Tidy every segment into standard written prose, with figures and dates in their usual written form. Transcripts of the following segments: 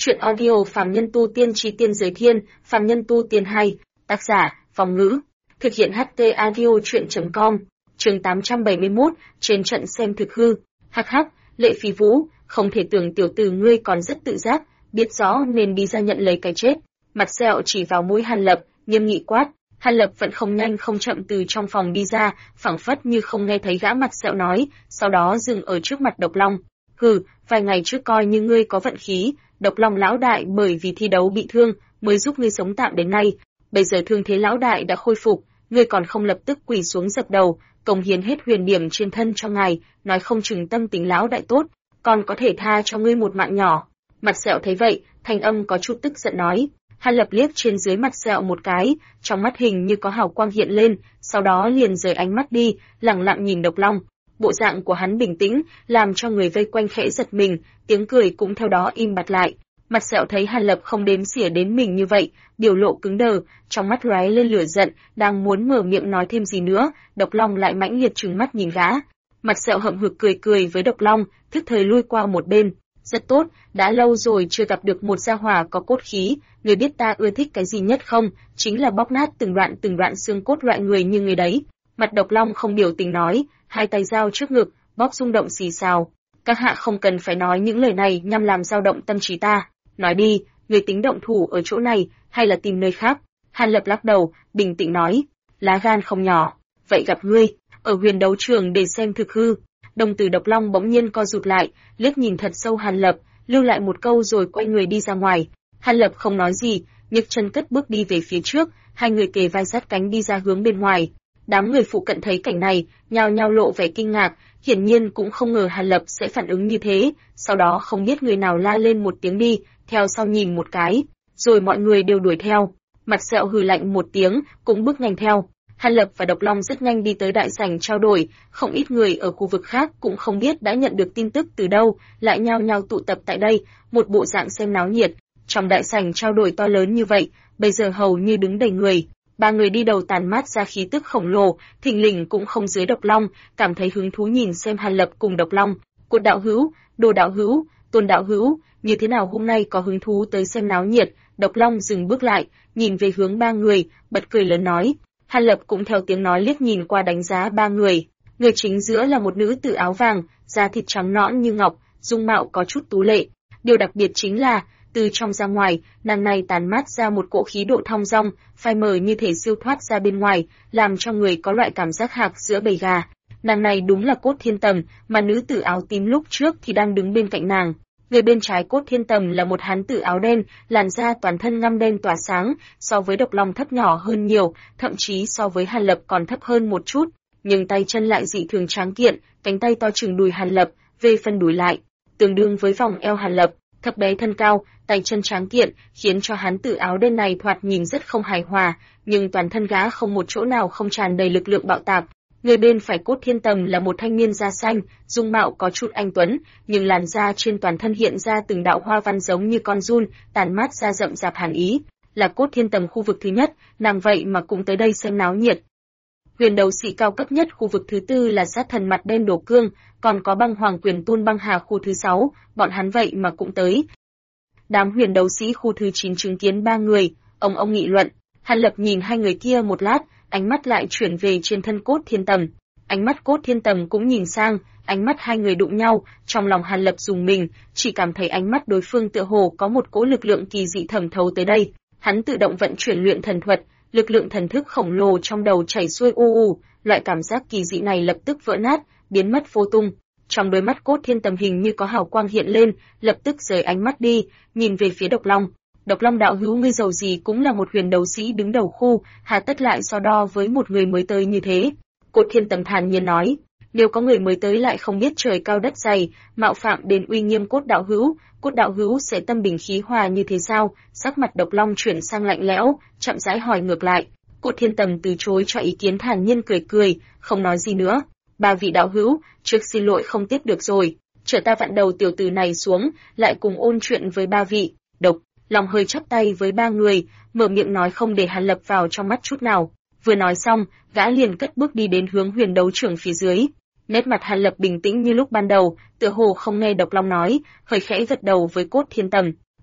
Chuyện audio Phàm Nhân Tu Tiên Chí Tiên Giới Thiên, Phàm Nhân Tu Tiên 2, tác giả, Phong Ngữ, thực hiện HT audio chuyện.com, chương 871, trên trận xem thực hư. Hắc hắc, Lệ Phi Vũ, không thể tưởng tiểu tử ngươi còn rất tự giác, biết rõ nên đi ra nhận lấy cái chết. Mặt sẹo chỉ vào mũi Hàn Lập, nghiêm nghị quát. Hàn Lập vẫn không nhanh không chậm từ trong phòng đi ra, phảng phất như không nghe thấy gã mặt sẹo nói, sau đó dừng ở trước mặt Độc Long. Hừ, vài ngày trước coi như ngươi có vận khí, Độc Long lão đại bởi vì thi đấu bị thương mới giúp ngươi sống tạm đến nay. Bây giờ thương thế lão đại đã khôi phục, ngươi còn không lập tức quỳ xuống dập đầu, cống hiến hết huyền điểm trên thân cho ngài, nói không chừng tâm tính lão đại tốt, còn có thể tha cho ngươi một mạng nhỏ. Mặt sẹo thấy vậy, thanh âm có chút tức giận nói. Hàn Lập liếc trên dưới mặt sẹo một cái, trong mắt hình như có hào quang hiện lên, sau đó liền rời ánh mắt đi, lẳng lặng nhìn Độc Long. Bộ dạng của hắn bình tĩnh, làm cho người vây quanh khẽ giật mình, tiếng cười cũng theo đó im bặt lại. Mặt sẹo thấy Hàn Lập không đếm xỉa đến mình như vậy, biểu lộ cứng đờ, trong mắt lóe lên lửa giận, đang muốn mở miệng nói thêm gì nữa, Độc Long lại mãnh liệt trừng mắt nhìn gã. Mặt sẹo hậm hực cười cười với Độc Long, thức thời lui qua một bên. Rất tốt, đã lâu rồi chưa gặp được một gia hỏa có cốt khí, người biết ta ưa thích cái gì nhất không, chính là bóc nát từng đoạn xương cốt loại người như người đấy. Mặt Độc Long không biểu tình nói, hai tay giao trước ngực, bóp rung động xì xào. Các hạ không cần phải nói những lời này nhằm làm dao động tâm trí ta. Nói đi, người tính động thủ ở chỗ này, hay là tìm nơi khác? Hàn Lập lắc đầu, bình tĩnh nói, lá gan không nhỏ. Vậy gặp ngươi, ở huyền đấu trường để xem thực hư. Đồng tử Độc Long bỗng nhiên co rụt lại, liếc nhìn thật sâu Hàn Lập, lưu lại một câu rồi quay người đi ra ngoài. Hàn Lập không nói gì, nhấc chân cất bước đi về phía trước, hai người kề vai sát cánh đi ra hướng bên ngoài. Đám người phụ cận thấy cảnh này, nhao nhao lộ vẻ kinh ngạc, hiển nhiên cũng không ngờ Hàn Lập sẽ phản ứng như thế, sau đó không biết người nào la lên một tiếng đi, theo sau nhìn một cái, rồi mọi người đều đuổi theo. Mặt sẹo hừ lạnh một tiếng, cũng bước nhanh theo. Hàn Lập và Độc Long rất nhanh đi tới đại sảnh trao đổi, không ít người ở khu vực khác cũng không biết đã nhận được tin tức từ đâu, lại nhao nhao tụ tập tại đây, một bộ dạng xem náo nhiệt. Trong đại sảnh trao đổi to lớn như vậy, bây giờ hầu như đứng đầy người. Ba người đi đầu tàn mát ra khí tức khổng lồ, thình lình cũng không dưới Độc Long, cảm thấy hứng thú nhìn xem Hàn Lập cùng Độc Long. Cột đạo hữu, Đồ đạo hữu, Tôn đạo hữu, như thế nào hôm nay có hứng thú tới xem náo nhiệt? Độc Long dừng bước lại, nhìn về hướng ba người, bật cười lớn nói. Hàn Lập cũng theo tiếng nói liếc nhìn qua đánh giá ba người. Người chính giữa là một nữ tử áo vàng, da thịt trắng nõn như ngọc, dung mạo có chút tú lệ. Điều đặc biệt chính là, từ trong ra ngoài, nàng này tàn mát ra một cỗ khí độ thong dong, phai mờ như thể siêu thoát ra bên ngoài, làm cho người có loại cảm giác hạc giữa bầy gà. Nàng này đúng là Cốt Thiên Tầm, mà nữ tử áo tím lúc trước thì đang đứng bên cạnh nàng. Người bên trái Cốt Thiên Tầm là một hán tử áo đen, làn da toàn thân ngăm đen tỏa sáng, so với Độc Long thấp nhỏ hơn nhiều, thậm chí so với Hàn Lập còn thấp hơn một chút, nhưng tay chân lại dị thường tráng kiện, cánh tay to chừng đùi Hàn Lập, về phần đùi lại, tương đương với vòng eo Hàn Lập, thấp bé thân cao, tay chân tráng kiện, khiến cho hán tử áo đen này thoạt nhìn rất không hài hòa, nhưng toàn thân gã không một chỗ nào không tràn đầy lực lượng bạo tạc. Người bên phải Cốt Thiên Tầm là một thanh niên da xanh, dung mạo có chút anh tuấn, nhưng làn da trên toàn thân hiện ra từng đạo hoa văn giống như con giun, tàn mát ra rậm rạp hàn ý, là Cốt Thiên Tầm khu vực thứ nhất, nàng vậy mà cũng tới đây xem náo nhiệt. Huyền đấu sĩ cao cấp nhất khu vực thứ tư là sát thần mặt đen Đồ Cương, còn có băng hoàng quyền tôn băng hà khu thứ 6, bọn hắn vậy mà cũng tới. Đám huyền đấu sĩ khu thứ 9 chứng kiến ba người, ông nghị luận. Hàn Lập nhìn hai người kia một lát, ánh mắt lại chuyển về trên thân Cốt Thiên Tầm. Ánh mắt Cốt Thiên Tầm cũng nhìn sang, ánh mắt hai người đụng nhau, trong lòng Hàn Lập rùng mình, chỉ cảm thấy ánh mắt đối phương tựa hồ có một cỗ lực lượng kỳ dị thẩm thấu tới đây. Hắn tự động vận chuyển luyện thần thuật, lực lượng thần thức khổng lồ trong đầu chảy xuôi loại cảm giác kỳ dị này lập tức vỡ nát, biến mất vô tung. Trong đôi mắt Cốt Thiên Tầm hình như có hào quang hiện lên, lập tức rời ánh mắt đi, nhìn về phía Độc Long. Độc Long đạo hữu ngươi giàu gì cũng là một huyền đấu sĩ đứng đầu khu, hà tất lại so đo với một người mới tới như thế? Cốt Thiên Tầm thản nhiên nói, nếu có người mới tới lại không biết trời cao đất dày, mạo phạm đến uy nghiêm Cốt đạo hữu sẽ tâm bình khí hòa như thế sao? Sắc mặt Độc Long chuyển sang lạnh lẽo, chậm rãi hỏi ngược lại. Cốt Thiên Tầm từ chối cho ý kiến, thản nhiên cười, không nói gì nữa. Ba vị đạo hữu, trước xin lỗi không tiếp được rồi, chờ ta vặn đầu tiểu tử này xuống, lại cùng ôn chuyện với ba vị. Độc Long hơi chắp tay với ba người, mở miệng nói không để Hàn Lập vào trong mắt chút nào. Vừa nói xong, gã liền cất bước đi đến hướng huyền đấu trường phía dưới. Nét mặt Hàn Lập bình tĩnh như lúc ban đầu, tựa hồ không nghe Độc Long nói, hơi khẽ gật đầu với Cốt Thiên Tầm.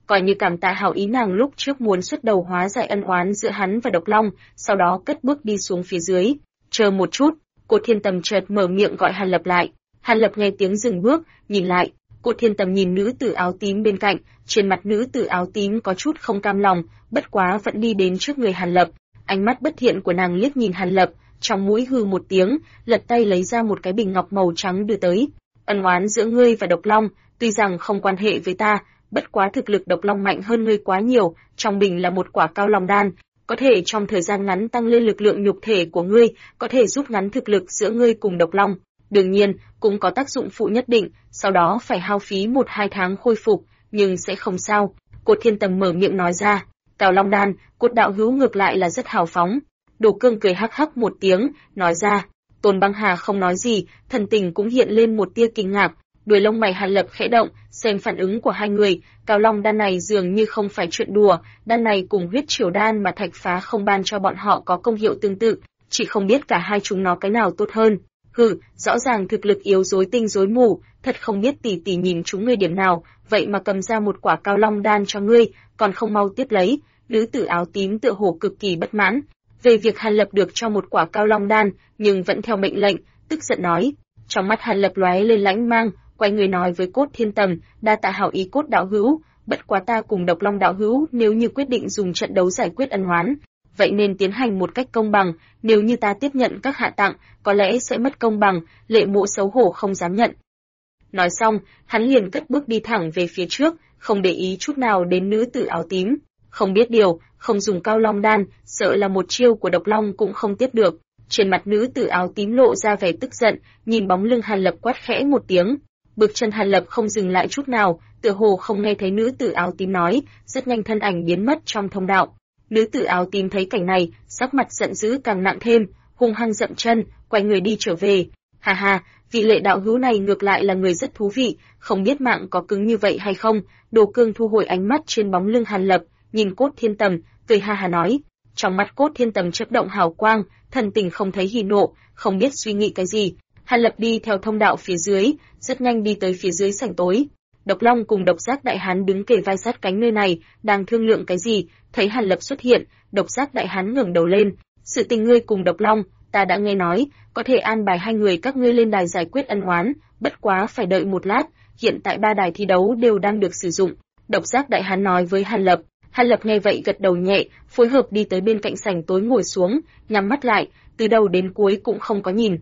coi như cảm tạ hảo ý nàng lúc trước muốn xuất đầu hóa giải ân oán giữa hắn và Độc Long, sau đó cất bước đi xuống phía dưới. Chờ một chút, Cốt Thiên Tầm chợt mở miệng gọi Hàn Lập lại. Hàn Lập nghe tiếng dừng bước, nhìn lại. Cốt Thiên Tầm nhìn nữ tử áo tím bên cạnh, trên mặt nữ tử áo tím có chút không cam lòng, bất quá vẫn đi đến trước người Hàn Lập. Ánh mắt bất thiện của nàng liếc nhìn Hàn Lập, trong mũi hừ một tiếng, lật tay lấy ra một cái bình ngọc màu trắng đưa tới. Ân oán giữa ngươi và Độc Long, tuy rằng không quan hệ với ta, bất quá thực lực Độc Long mạnh hơn ngươi quá nhiều, trong bình là một quả Cao Long đan, có thể trong thời gian ngắn tăng lên lực lượng nhục thể của ngươi, có thể rút ngắn thực lực giữa ngươi cùng Độc Long. Đương nhiên, cũng có tác dụng phụ nhất định, sau đó phải hao phí 1-2 tháng khôi phục, nhưng sẽ không sao. Cốt Thiên Tầm mở miệng nói ra. Cao Long đan, Cốt đạo hữu ngược lại là rất hào phóng. Đồ Cương cười hắc hắc một tiếng, nói ra. Tôn Băng Hà không nói gì, thần tình cũng hiện lên một tia kinh ngạc. Đuôi lông mày Hàn Lập khẽ động, xem phản ứng của hai người, Cao Long đan này dường như không phải chuyện đùa, đan này cùng huyết triều đan mà Thạch Phá không ban cho bọn họ có công hiệu tương tự, chỉ không biết cả hai chúng nó cái nào tốt hơn. Hừ, rõ ràng thực lực yếu rối tinh rối mù, thật không biết tỷ tỷ nhìn chúng ngươi điểm nào, vậy mà cầm ra một quả Cao Long đan cho ngươi, còn không mau tiếp lấy. Nữ tử áo tím tựa hồ cực kỳ bất mãn về việc Hàn Lập được cho một quả Cao Long đan, nhưng vẫn theo mệnh lệnh, tức giận nói. Trong mắt Hàn Lập lóe lên lãnh mang, quay người nói với Cốt Thiên Tầm, đa tạ hảo ý Cốt đạo hữu, bất quá ta cùng Độc Long đạo hữu nếu như quyết định dùng trận đấu giải quyết ân oán, vậy nên tiến hành một cách công bằng, nếu như ta tiếp nhận các hạ tặng, có lẽ sẽ mất công bằng, Lệ Mộ xấu hổ không dám nhận. Nói xong, hắn liền cất bước đi thẳng về phía trước, không để ý chút nào đến nữ tử áo tím. Không biết điều, không dùng Cao Long đan, sợ là một chiêu của Độc Long cũng không tiếp được. Trên mặt nữ tử áo tím lộ ra vẻ tức giận, nhìn bóng lưng Hàn Lập quát khẽ một tiếng. Bước chân Hàn Lập không dừng lại chút nào, tựa hồ không nghe thấy nữ tử áo tím nói, rất nhanh thân ảnh biến mất trong thông đạo. Nữ tử áo tím thấy cảnh này, sắc mặt giận dữ càng nặng thêm, hung hăng dậm chân, quay người đi trở về. Ha ha, vị Lệ đạo hữu này ngược lại là người rất thú vị, không biết mạng có cứng như vậy hay không. Đồ Cương thu hồi ánh mắt trên bóng lưng Hàn Lập, nhìn Cốt Thiên Tầm, cười ha ha nói. Trong mắt Cốt Thiên Tầm chớp động hào quang, thần tình không thấy hỉ nộ, không biết suy nghĩ cái gì. Hàn Lập đi theo thông đạo phía dưới, rất nhanh đi tới phía dưới sảnh tối. Độc Long cùng Độc Giác Đại Hán đứng kề vai sát cánh nơi này, đang thương lượng cái gì, thấy Hàn Lập xuất hiện, Độc Giác Đại Hán ngẩng đầu lên, sự tình ngươi cùng Độc Long, ta đã nghe nói, có thể an bài hai người các ngươi lên đài giải quyết ân oán, bất quá phải đợi một lát, hiện tại 3 đài thi đấu đều đang được sử dụng. Độc Giác Đại Hán nói với Hàn Lập. Hàn Lập nghe vậy gật đầu nhẹ, phối hợp đi tới bên cạnh sảnh tối ngồi xuống, nhắm mắt lại, từ đầu đến cuối cũng không có nhìn.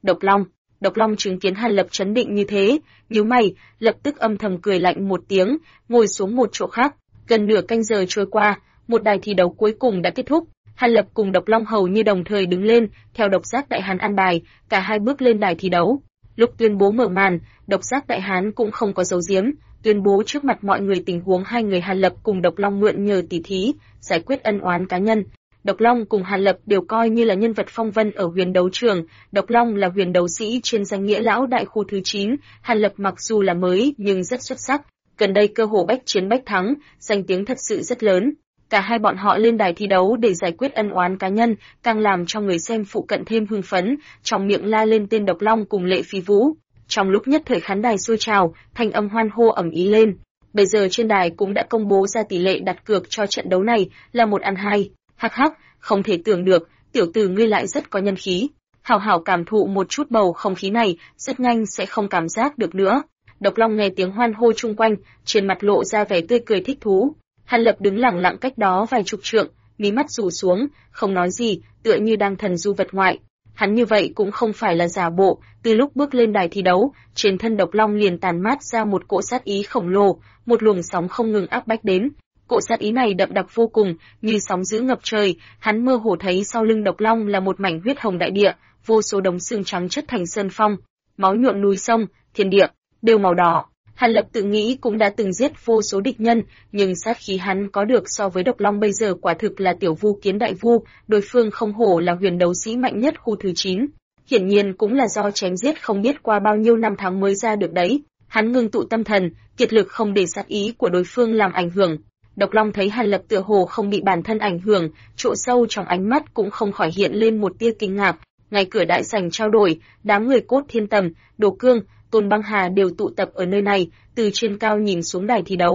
Độc Long chứng kiến Hàn Lập chấn định như thế, nhíu mày, lập tức âm thầm cười lạnh một tiếng, ngồi xuống một chỗ khác. Gần nửa canh giờ trôi qua, một đài thi đấu cuối cùng đã kết thúc. Hàn Lập cùng Độc Long hầu như đồng thời đứng lên, theo Độc Giác Đại Hán an bài, cả hai bước lên đài thi đấu. Lúc tuyên bố mở màn, Độc Giác Đại Hán cũng không có giấu giếm, tuyên bố trước mặt mọi người tình huống hai người Hàn Lập cùng Độc Long mượn nhờ tỉ thí, giải quyết ân oán cá nhân. Độc Long cùng Hàn Lập đều coi như là nhân vật phong vân ở huyền đấu trường, Độc Long là huyền đấu sĩ trên danh nghĩa lão đại khu thứ 9, Hàn Lập mặc dù là mới nhưng rất xuất sắc, gần đây cơ hồ bách chiến bách thắng, danh tiếng thật sự rất lớn. Cả hai bọn họ lên đài thi đấu để giải quyết ân oán cá nhân, càng làm cho người xem phụ cận thêm hưng phấn, trong miệng la lên tên Độc Long cùng Lệ Phi Vũ. Trong lúc nhất thời khán đài sôi trào, thanh âm hoan hô ầm ĩ lên. Bây giờ trên đài cũng đã công bố ra tỷ lệ đặt cược cho trận đấu này là 1-2. Hắc hắc, không thể tưởng được, tiểu tử ngươi lại rất có nhân khí. Hảo hảo cảm thụ một chút bầu không khí này, rất nhanh sẽ không cảm giác được nữa. Độc Long nghe tiếng hoan hô chung quanh, trên mặt lộ ra vẻ tươi cười thích thú. Hàn Lập đứng lặng lặng cách đó vài chục trượng, mí mắt rủ xuống, không nói gì, tựa như đang thần du vật ngoại. Hắn như vậy cũng không phải là giả bộ, từ lúc bước lên đài thi đấu, trên thân Độc Long liền tàn mát ra một cỗ sát ý khổng lồ, một luồng sóng không ngừng áp bách đến. Cỗ sát ý này đậm đặc vô cùng, như sóng dữ ngập trời, hắn mơ hồ thấy sau lưng Độc Long là một mảnh huyết hồng đại địa, vô số đống xương trắng chất thành sơn phong, máu nhuộm núi sông, thiên địa đều màu đỏ. Hàn Lập tự nghĩ cũng đã từng giết vô số địch nhân, nhưng sát khí hắn có được so với Độc Long bây giờ quả thực là tiểu vu kiến đại vu, đối phương không hổ là huyền đấu sĩ mạnh nhất khu thứ 9. Hiển nhiên cũng là do chém giết không biết qua bao nhiêu năm tháng mới ra được đấy. Hắn ngưng tụ tâm thần, kiệt lực không để sát ý của đối phương làm ảnh hưởng. Độc Long thấy Hàn Lập tựa hồ không bị bản thân ảnh hưởng, chỗ sâu trong ánh mắt cũng không khỏi hiện lên một tia kinh ngạc. Ngay cửa đại sảnh trao đổi, đám người Cốt Thiên Tầm, Đồ Cương, Tôn Băng Hà đều tụ tập ở nơi này, từ trên cao nhìn xuống đài thi đấu.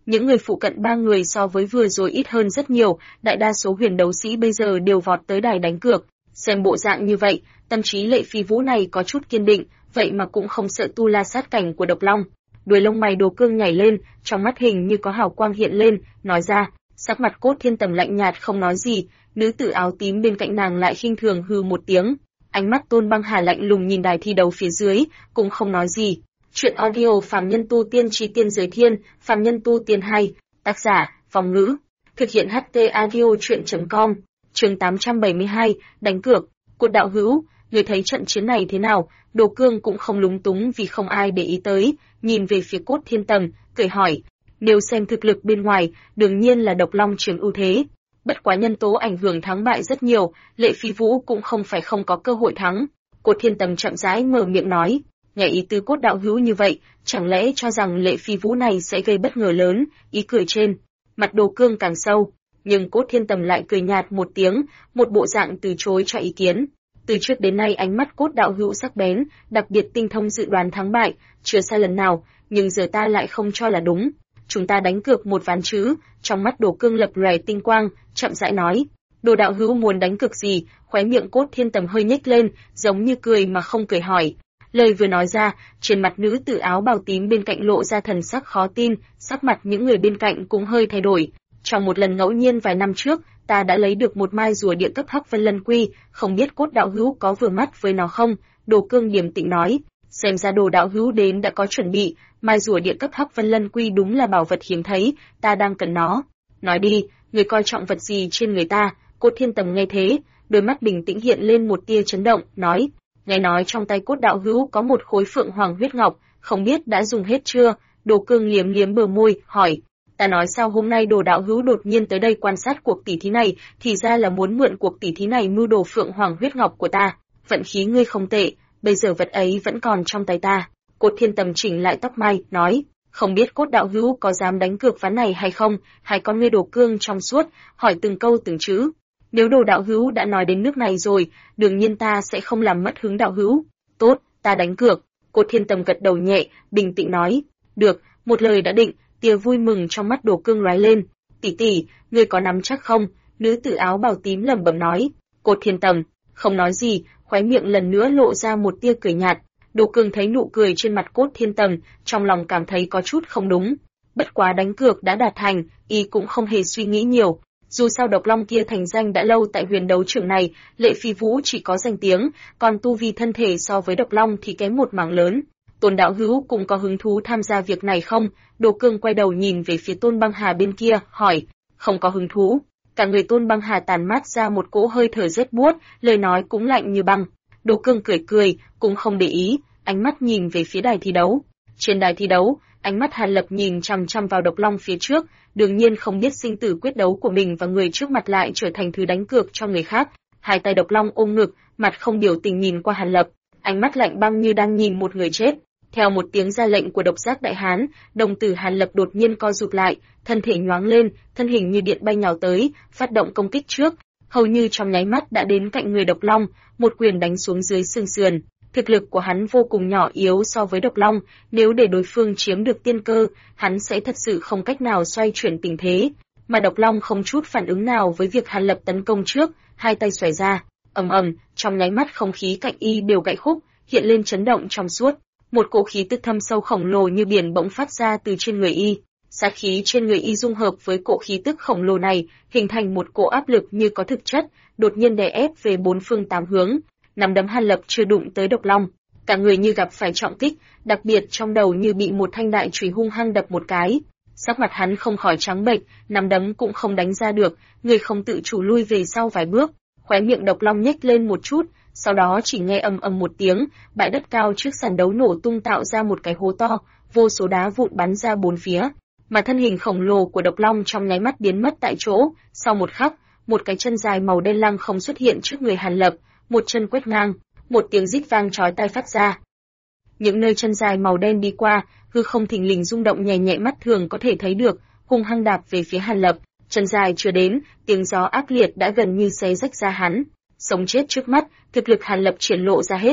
Những người phụ cận 3 người so với vừa rồi ít hơn rất nhiều, đại đa số huyền đấu sĩ bây giờ đều vọt tới đài đánh cược. Xem bộ dạng như vậy, tâm trí Lệ Phi Vũ này có chút kiên định, vậy mà cũng không sợ tu la sát cảnh của độc long. Đuôi lông mày Đồ Cương nhảy lên, trong mắt hình như có hào quang hiện lên, nói ra, sắc mặt Cốt Thiên Tầm lạnh nhạt không nói gì, nữ tử áo tím bên cạnh nàng lại khinh thường hừ một tiếng. Ánh mắt Tôn Băng Hà lạnh lùng nhìn đài thi đấu phía dưới, cũng không nói gì. Chuyện audio Phàm Nhân Tu Tiên Chi Tiên Giới Thiên, Phàm Nhân Tu Tiên 2, tác giả, Phong Ngữ. Thực hiện HT audio chuyện.com, chương 872, đánh cược. Cột đạo hữu, người thấy trận chiến này thế nào? Đồ Cương cũng không lúng túng vì không ai để ý tới, nhìn về phía Cốt Thiên Tầm, cười hỏi. Nếu xem thực lực bên ngoài, đương nhiên là độc long chiếm ưu thế. Bất quá nhân tố ảnh hưởng thắng bại rất nhiều, Lệ Phi Vũ cũng không phải không có cơ hội thắng. Cốt Thiên Tầm chậm rãi mở miệng nói. Nghe ý tứ Cốt đạo hữu như vậy, chẳng lẽ cho rằng Lệ Phi Vũ này sẽ gây bất ngờ lớn, ý cười trên mặt Đồ Cương càng sâu, nhưng Cốt Thiên Tầm lại cười nhạt một tiếng, một bộ dạng từ chối cho ý kiến. Từ trước đến nay ánh mắt Cốt đạo hữu sắc bén, đặc biệt tinh thông dự đoán thắng bại, chưa sai lần nào, nhưng giờ ta lại không cho là đúng. Chúng ta đánh cược một ván chứ? Trong mắt Đồ Cương lập lòe tinh quang, chậm rãi nói. Đồ đạo hữu muốn đánh cược gì? Khóe miệng Cốt Thiên Tầm hơi nhếch lên, giống như cười mà không cười hỏi. Lời vừa nói ra, trên mặt nữ tử áo bào tím bên cạnh lộ ra thần sắc khó tin, sắc mặt những người bên cạnh cũng hơi thay đổi. Trong một lần ngẫu nhiên vài năm trước, ta đã lấy được một mai rùa địa cấp Hắc Vân Lân Quy, không biết Cốt đạo hữu có vừa mắt với nó không? Đồ Cương điềm tĩnh nói, xem ra Đồ đạo hữu đến đã có chuẩn bị, mai rùa địa cấp Hắc Vân Lân Quy đúng là bảo vật hiếm thấy, ta đang cần nó. Nói đi, người coi trọng vật gì trên người ta? Cốt Thiên Tầm nghe thế, đôi mắt bình tĩnh hiện lên một tia chấn động, nói, nghe nói trong tay Cốt đạo hữu có một khối phượng hoàng huyết ngọc, không biết đã dùng hết chưa? Đồ Cương liếm liếm bờ môi, hỏi, ta nói sao hôm nay Đồ đạo hữu đột nhiên tới đây quan sát cuộc tỷ thí này, thì ra là muốn mượn cuộc tỷ thí này mưu đồ phượng hoàng huyết ngọc của ta. Vận khí ngươi không tệ, bây giờ vật ấy vẫn còn trong tay ta. Cốt Thiên Tầm chỉnh lại tóc mai, nói, không biết Cốt đạo hữu có dám đánh cược ván này hay không? Hai con ngươi Đồ Cương trong suốt, hỏi từng câu từng chữ. Nếu Đồ đạo hữu đã nói đến nước này rồi, đương nhiên ta sẽ không làm mất hứng đạo hữu. Tốt, ta đánh cược. Cốt Thiên Tầm gật đầu nhẹ, bình tĩnh nói, được, một lời đã định. Tia vui mừng trong mắt Đồ Cương lóe lên. Tỷ tỷ, ngươi có nắm chắc không? Nữ tử áo bào tím lẩm bẩm nói. Cốt Thiên Tầm không nói gì, khóe miệng lần nữa lộ ra một tia cười nhạt. Đồ Cương thấy nụ cười trên mặt Cốt Thiên Tầm, trong lòng cảm thấy có chút không đúng. Bất quá đánh cược đã đạt thành, y cũng không hề suy nghĩ nhiều. Dù sao độc long kia thành danh đã lâu tại huyền đấu trường này, Lệ Phi Vũ chỉ có danh tiếng, còn tu vi thân thể so với độc long thì kém một mảng lớn. Tôn đạo hữu cũng có hứng thú tham gia việc này không? Đồ Cương quay đầu nhìn về phía Tôn Băng Hà bên kia, hỏi, không có hứng thú. Cả người Tôn Băng Hà tàn mát ra một cỗ hơi thở rét buốt, lời nói cũng lạnh như băng. Đồ Cương cười cười, cũng không để ý, ánh mắt nhìn về phía đài thi đấu. Trên đài thi đấu, ánh mắt Hàn Lập nhìn chằm chằm vào độc long phía trước, đương nhiên không biết sinh tử quyết đấu của mình và người trước mặt lại trở thành thứ đánh cược cho người khác. Hai tay độc long ôm ngực, mặt không biểu tình nhìn qua Hàn Lập, ánh mắt lạnh băng như đang nhìn một người chết. Theo một tiếng ra lệnh của độc giác đại hán, đồng tử Hàn Lập đột nhiên co rụt lại, thân thể nhoáng lên, thân hình như điện bay nhào tới, phát động công kích trước, hầu như trong nháy mắt đã đến cạnh người độc long, một quyền đánh xuống dưới xương sườn. Thực lực của hắn vô cùng nhỏ yếu so với độc long, nếu để đối phương chiếm được tiên cơ, hắn sẽ thật sự không cách nào xoay chuyển tình thế. Mà độc long không chút phản ứng nào với việc Hàn Lập tấn công trước, hai tay xoài ra, ầm ầm, trong nháy mắt không khí cạnh y đều gãy khúc, hiện lên chấn động trong suốt. Một cỗ khí tức thâm sâu khổng lồ như biển bỗng phát ra từ trên người y. Sát khí trên người y dung hợp với cỗ khí tức khổng lồ này, hình thành một cỗ áp lực như có thực chất, đột nhiên đè ép về bốn phương tám hướng. Nắm đấm Hàn Lập chưa đụng tới độc long, cả người như gặp phải trọng kích, đặc biệt trong đầu như bị một thanh đại chùy hung hăng đập một cái. Sắc mặt hắn không khỏi trắng bệch, nắm đấm cũng không đánh ra được, người không tự chủ lui về sau vài bước. Khóe miệng độc long nhếch lên một chút, sau đó chỉ nghe ầm ầm một tiếng, bãi đất cao trước sàn đấu nổ tung tạo ra một cái hố to, vô số đá vụn bắn ra bốn phía, mà thân hình khổng lồ của độc long trong nháy mắt biến mất tại chỗ. Sau một khắc, một cái chân dài màu đen lăng không xuất hiện trước người Hàn Lập, một chân quét ngang, một tiếng rít vang chói tai phát ra. Những nơi chân dài màu đen đi qua, hư không thình lình rung động nhẹ nhẹ mắt thường có thể thấy được, hung hăng đạp về phía Hàn Lập. Chân dài chưa đến, tiếng gió ác liệt đã gần như xé rách ra hắn. Sống chết trước mắt, thực lực Hàn Lập triển lộ ra hết.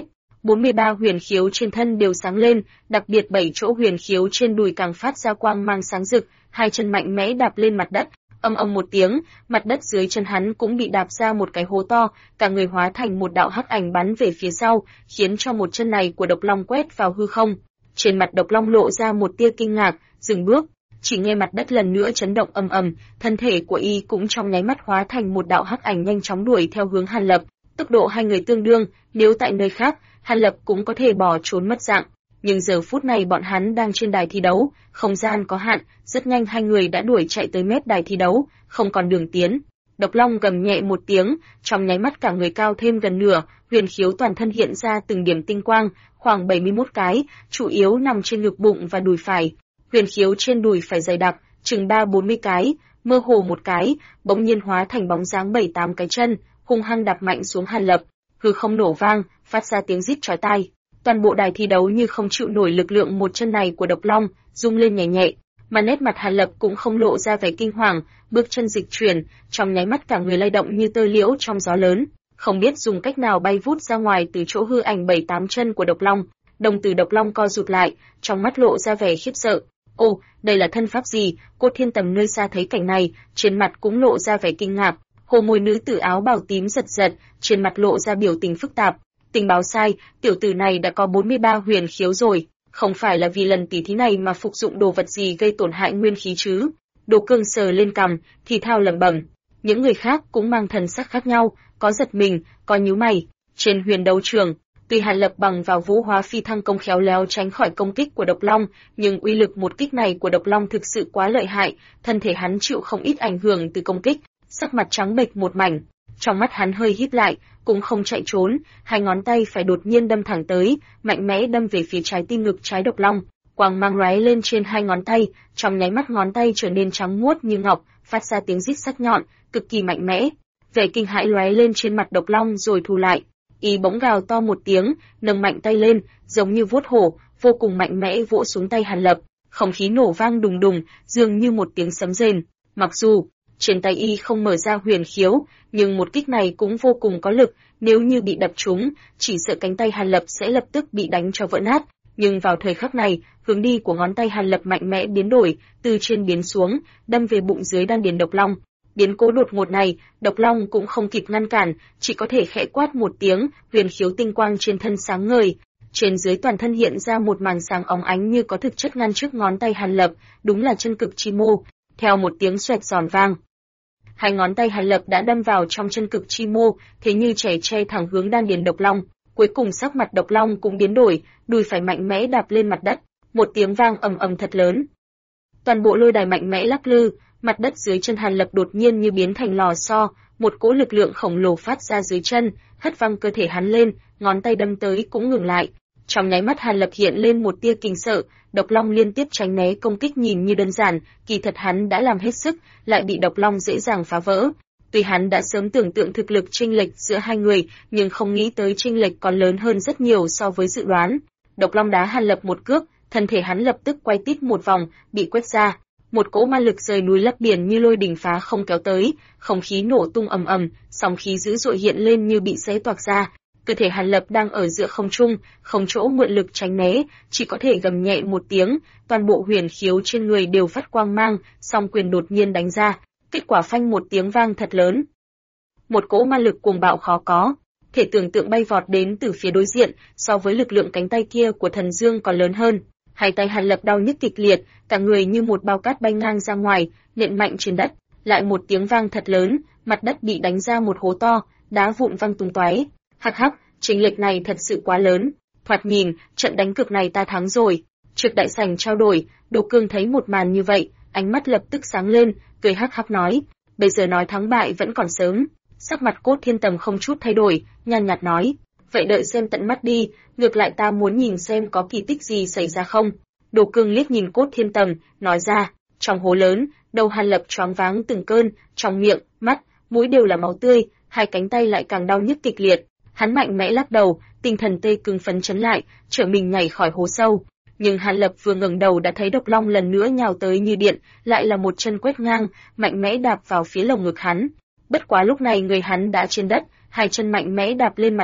43 huyền khiếu trên thân đều sáng lên, đặc biệt 7 chỗ huyền khiếu trên đùi càng phát ra quang mang sáng rực, hai chân mạnh mẽ đạp lên mặt đất. Ầm ầm một tiếng, mặt đất dưới chân hắn cũng bị đạp ra một cái hố to, cả người hóa thành một đạo hắc ảnh bắn về phía sau, khiến cho một chân này của Độc Long quét vào hư không. Trên mặt Độc Long lộ ra một tia kinh ngạc, dừng bước, chỉ nghe mặt đất lần nữa chấn động ầm ầm, thân thể của y cũng trong nháy mắt hóa thành một đạo hắc ảnh nhanh chóng đuổi theo hướng Hàn Lập. Tốc độ hai người tương đương, nếu tại nơi khác, Hàn Lập cũng có thể bỏ trốn mất dạng. Nhưng giờ phút này bọn hắn đang trên đài thi đấu, không gian có hạn, rất nhanh hai người đã đuổi chạy tới mép đài thi đấu, không còn đường tiến. Độc Long gầm nhẹ một tiếng, trong nháy mắt cả người cao thêm gần nửa, huyền khiếu toàn thân hiện ra từng điểm tinh quang, khoảng 71 cái, chủ yếu nằm trên ngực bụng và đùi phải. Huyền khiếu trên đùi phải dày đặc, chừng 3-40 cái, mơ hồ một cái, bỗng nhiên hóa thành bóng dáng 7-8 cái chân, hung hăng đạp mạnh xuống Hàn Lập, hư không nổ vang, phát ra tiếng rít chói tai. Toàn bộ đài thi đấu như không chịu nổi lực lượng một chân này của Độc Long, rung lên nhẹ nhẹ, mà nét mặt Hàn Lập cũng không lộ ra vẻ kinh hoàng, bước chân dịch chuyển, trong nháy mắt cả người lay động như tơ liễu trong gió lớn, không biết dùng cách nào bay vút ra ngoài từ chỗ hư ảnh 7-8 chân của Độc Long. Đồng tử Độc Long co rụt lại, trong mắt lộ ra vẻ khiếp sợ. Ồ, đây là thân pháp gì? Cốt Thiên Tầm nơi xa thấy cảnh này, trên mặt cũng lộ ra vẻ kinh ngạc. Hồ môi nữ tử áo bào tím giật giật, trên mặt lộ ra biểu tình phức tạp. Tình báo sai, tiểu tử này đã có 43 huyền khiếu rồi, không phải là vì lần tỉ thí này mà phục dụng đồ vật gì gây tổn hại nguyên khí chứ? Đồ Cương sờ lên cằm, thì thào lẩm bẩm. Những người khác cũng mang thần sắc khác nhau, có giật mình, có nhíu mày. Trên huyền đấu trường, tuy Hàn Lập bằng vào Vũ Hóa Phi Thăng công khéo léo tránh khỏi công kích của Độc Long, nhưng uy lực một kích này của Độc Long thực sự quá lợi hại, thân thể hắn chịu không ít ảnh hưởng từ công kích, sắc mặt trắng bệch một mảnh. Trong mắt hắn hơi híp lại, cũng không chạy trốn, hai ngón tay phải đột nhiên đâm thẳng tới, mạnh mẽ đâm về phía trái tim ngực trái Độc Long. Quang mang lóe lên trên hai ngón tay, trong nháy mắt ngón tay trở nên trắng muốt như ngọc, phát ra tiếng rít sắc nhọn, cực kỳ mạnh mẽ. Vẻ kinh hãi lóe lên trên mặt Độc Long rồi thu lại. Y bỗng gào to một tiếng, nâng mạnh tay lên, giống như vuốt hổ, vô cùng mạnh mẽ vỗ xuống tay Hàn Lập. Không khí nổ vang đùng đùng, dường như một tiếng sấm rền. Mặc dù trên tay y không mở ra huyền khiếu, nhưng một kích này cũng vô cùng có lực, nếu như bị đập trúng, chỉ sợ cánh tay Hàn Lập sẽ lập tức bị đánh cho vỡ nát. Nhưng vào thời khắc này, hướng đi của ngón tay Hàn Lập mạnh mẽ biến đổi, từ trên biến xuống, đâm về bụng dưới đan điền Độc Long. Biến cố đột ngột này, Độc Long cũng không kịp ngăn cản, chỉ có thể khẽ quát một tiếng, huyền khiếu tinh quang trên thân sáng ngời. Trên dưới toàn thân hiện ra một màn sáng óng ánh như có thực chất ngăn trước ngón tay Hàn Lập, đúng là chân cực chi mô. Theo một tiếng xoẹt giòn vang, hai ngón tay Hàn Lập đã đâm vào trong chân cực chi mô, thế như chẻ tre thẳng hướng đan điền Độc Long. Cuối cùng sắc mặt Độc Long cũng biến đổi, đùi phải mạnh mẽ đạp lên mặt đất, một tiếng vang ầm ầm thật lớn. Toàn bộ lôi đài mạnh mẽ lắc lư, mặt đất dưới chân Hàn Lập đột nhiên như biến thành lò xo, một cỗ lực lượng khổng lồ phát ra dưới chân, hất văng cơ thể hắn lên, ngón tay đâm tới cũng ngừng lại. Trong nháy mắt Hàn Lập hiện lên một tia kinh sợ, Độc Long liên tiếp tránh né công kích nhìn như đơn giản, kỳ thật hắn đã làm hết sức, lại bị Độc Long dễ dàng phá vỡ. Tuy hắn đã sớm tưởng tượng thực lực chênh lệch giữa hai người, nhưng không nghĩ tới chênh lệch còn lớn hơn rất nhiều so với dự đoán. Độc Long đá Hàn Lập một cước, thân thể hắn lập tức quay tít một vòng, bị quét ra. Một cỗ ma lực rời núi lấp biển như lôi đình phá không kéo tới, không khí nổ tung ầm ầm, sóng khí dữ dội hiện lên như bị xé toạc ra. Cơ thể Hàn Lập đang ở giữa không trung, không chỗ mượn lực tránh né, chỉ có thể gầm nhẹ một tiếng, toàn bộ huyền khiếu trên người đều phát quang mang, song quyền đột nhiên đánh ra, kết quả phanh một tiếng vang thật lớn. Một cỗ ma lực cuồng bạo khó có thể tưởng tượng bay vọt đến từ phía đối diện, so với lực lượng cánh tay kia của Thần Dương còn lớn hơn. Hai tay Hàn Lập đau nhức kịch liệt, cả người như một bao cát bay ngang ra ngoài, nện mạnh trên đất, lại một tiếng vang thật lớn, mặt đất bị đánh ra một hố to, đá vụn văng tung tóe. Hắc hắc, chênh lệch này thật sự quá lớn. Thoạt nhìn, trận đánh cược này ta thắng rồi. Trực đại sảnh trao đổi, Đồ Cương thấy một màn như vậy, ánh mắt lập tức sáng lên, cười hắc hắc nói, bây giờ nói thắng bại vẫn còn sớm. Sắc mặt Cốt Thiên Tầm không chút thay đổi, nhàn nhạt nói, vậy đợi xem tận mắt đi, ngược lại ta muốn nhìn xem có kỳ tích gì xảy ra không. Đồ Cương liếc nhìn Cốt Thiên Tầm, nói ra, trong hố lớn, đầu Hàn Lập choáng váng từng cơn, trong miệng, mắt, mũi đều là máu tươi, hai cánh tay lại càng đau nhức kịch liệt. Hắn mạnh mẽ lắc đầu, tinh thần tê cứng phấn chấn lại, trở mình nhảy khỏi hố sâu. Nhưng Hàn Lập vừa ngẩng đầu đã thấy Độc Long lần nữa nhào tới như điện, lại là một chân quét ngang, mạnh mẽ đạp vào phía lồng ngực hắn. Bất quá lúc này người hắn đã trên đất, hai chân mạnh mẽ đạp lên mặt đất,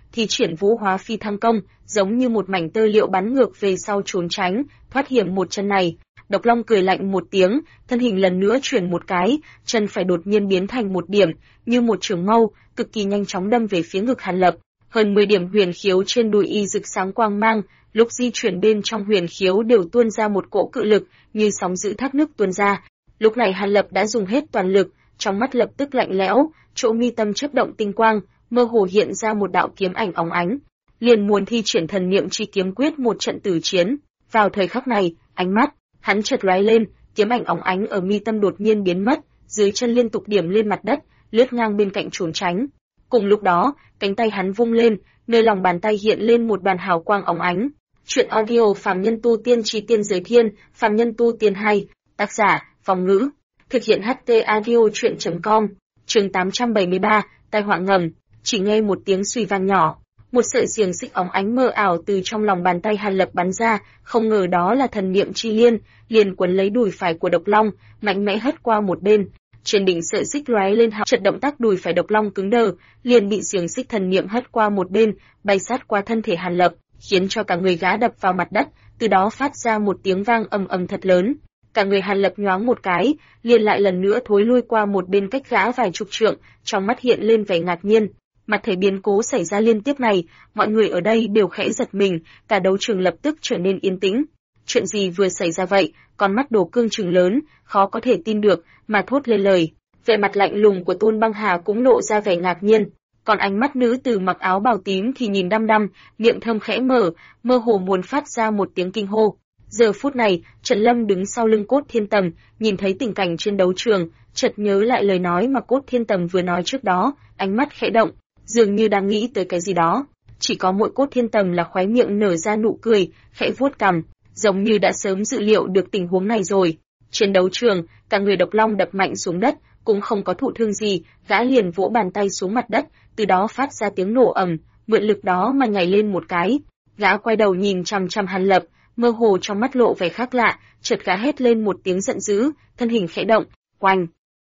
thi triển vũ hóa phi thăng công, giống như một mảnh tơ liệu bắn ngược về sau trốn tránh, thoát hiểm một chân này. Độc Long cười lạnh một tiếng, thân hình lần nữa chuyển một cái, chân phải đột nhiên biến thành một điểm, như một trường mâu, cực kỳ nhanh chóng đâm về phía ngực Hàn Lập. Hơn 10 điểm huyền khiếu trên đùi y rực sáng quang mang, lúc di chuyển bên trong huyền khiếu đều tuôn ra một cỗ cự lực, như sóng dữ thác nước tuôn ra. Lúc này Hàn Lập đã dùng hết toàn lực, trong mắt lập tức lạnh lẽo, chỗ mi tâm chớp động tinh quang, mơ hồ hiện ra một đạo kiếm ảnh óng ánh. Liền muốn thi triển thần niệm chi kiếm quyết một trận tử chiến. Vào thời khắc này, ánh mắt hắn chợt lóe lên, kiếm ảnh óng ánh ở mi tâm đột nhiên biến mất, dưới chân liên tục điểm lên mặt đất, lướt ngang bên cạnh trốn tránh. Cùng lúc đó, cánh tay hắn vung lên, nơi lòng bàn tay hiện lên một đoàn hào quang óng ánh. Truyện audio Phàm Nhân Tu Tiên Chi Tiên Giới Thiên, Phàm Nhân Tu Tiên 2, tác giả, Phong Ngữ, thực hiện HT audio truyện.com, chương 873, tai họa ngầm, chỉ nghe một tiếng suy vang nhỏ. Một sợi xiềng xích óng ánh mờ ảo từ trong lòng bàn tay Hàn Lập bắn ra, không ngờ đó là thần niệm chi liên, liền quấn lấy đùi phải của Độc Long, mạnh mẽ hất qua một bên. Trên đỉnh sợi xích lóe lên hào chợt động tác đùi phải Độc Long cứng đờ, liền bị xiềng xích thần niệm hất qua một bên, bay sát qua thân thể Hàn Lập, khiến cho cả người gã đập vào mặt đất, từ đó phát ra một tiếng vang ầm ầm thật lớn. Cả người Hàn Lập nhoáng một cái, liền lại lần nữa thối lui qua một bên cách gã vài chục trượng, trong mắt hiện lên vẻ ngạc nhiên. Mặt thấy biến cố xảy ra liên tiếp này, mọi người ở đây đều khẽ giật mình, cả đấu trường lập tức trở nên yên tĩnh. Chuyện gì vừa xảy ra vậy? Con mắt Đồ Cương trừng lớn, khó có thể tin được, mà thốt lên lời. Vẻ mặt lạnh lùng của Tôn Băng Hà cũng lộ ra vẻ ngạc nhiên, còn ánh mắt nữ tử mặc áo bào tím thì nhìn đăm đăm, miệng thơm khẽ mở, mơ hồ muốn phát ra một tiếng kinh hô. Giờ phút này, Trần Lâm đứng sau lưng Cốt Thiên Tầm, nhìn thấy tình cảnh trên đấu trường, chợt nhớ lại lời nói mà Cốt Thiên Tầm vừa nói trước đó, ánh mắt khẽ động, dường như đang nghĩ tới cái gì đó. Chỉ có mỗi Cốt Thiên Tầm là khóe miệng nở ra nụ cười, khẽ vuốt cằm, giống như đã sớm dự liệu được tình huống này rồi. Trên đấu trường, cả người Độc Long đập mạnh xuống đất, cũng không có thụ thương gì, gã liền vỗ bàn tay xuống mặt đất, từ đó phát ra tiếng nổ ầm, mượn lực đó mà nhảy lên một cái. Gã quay đầu nhìn chằm chằm Hàn Lập, mơ hồ trong mắt lộ vẻ khác lạ, chợt gã hét lên một tiếng giận dữ, thân hình khẽ động, oanh.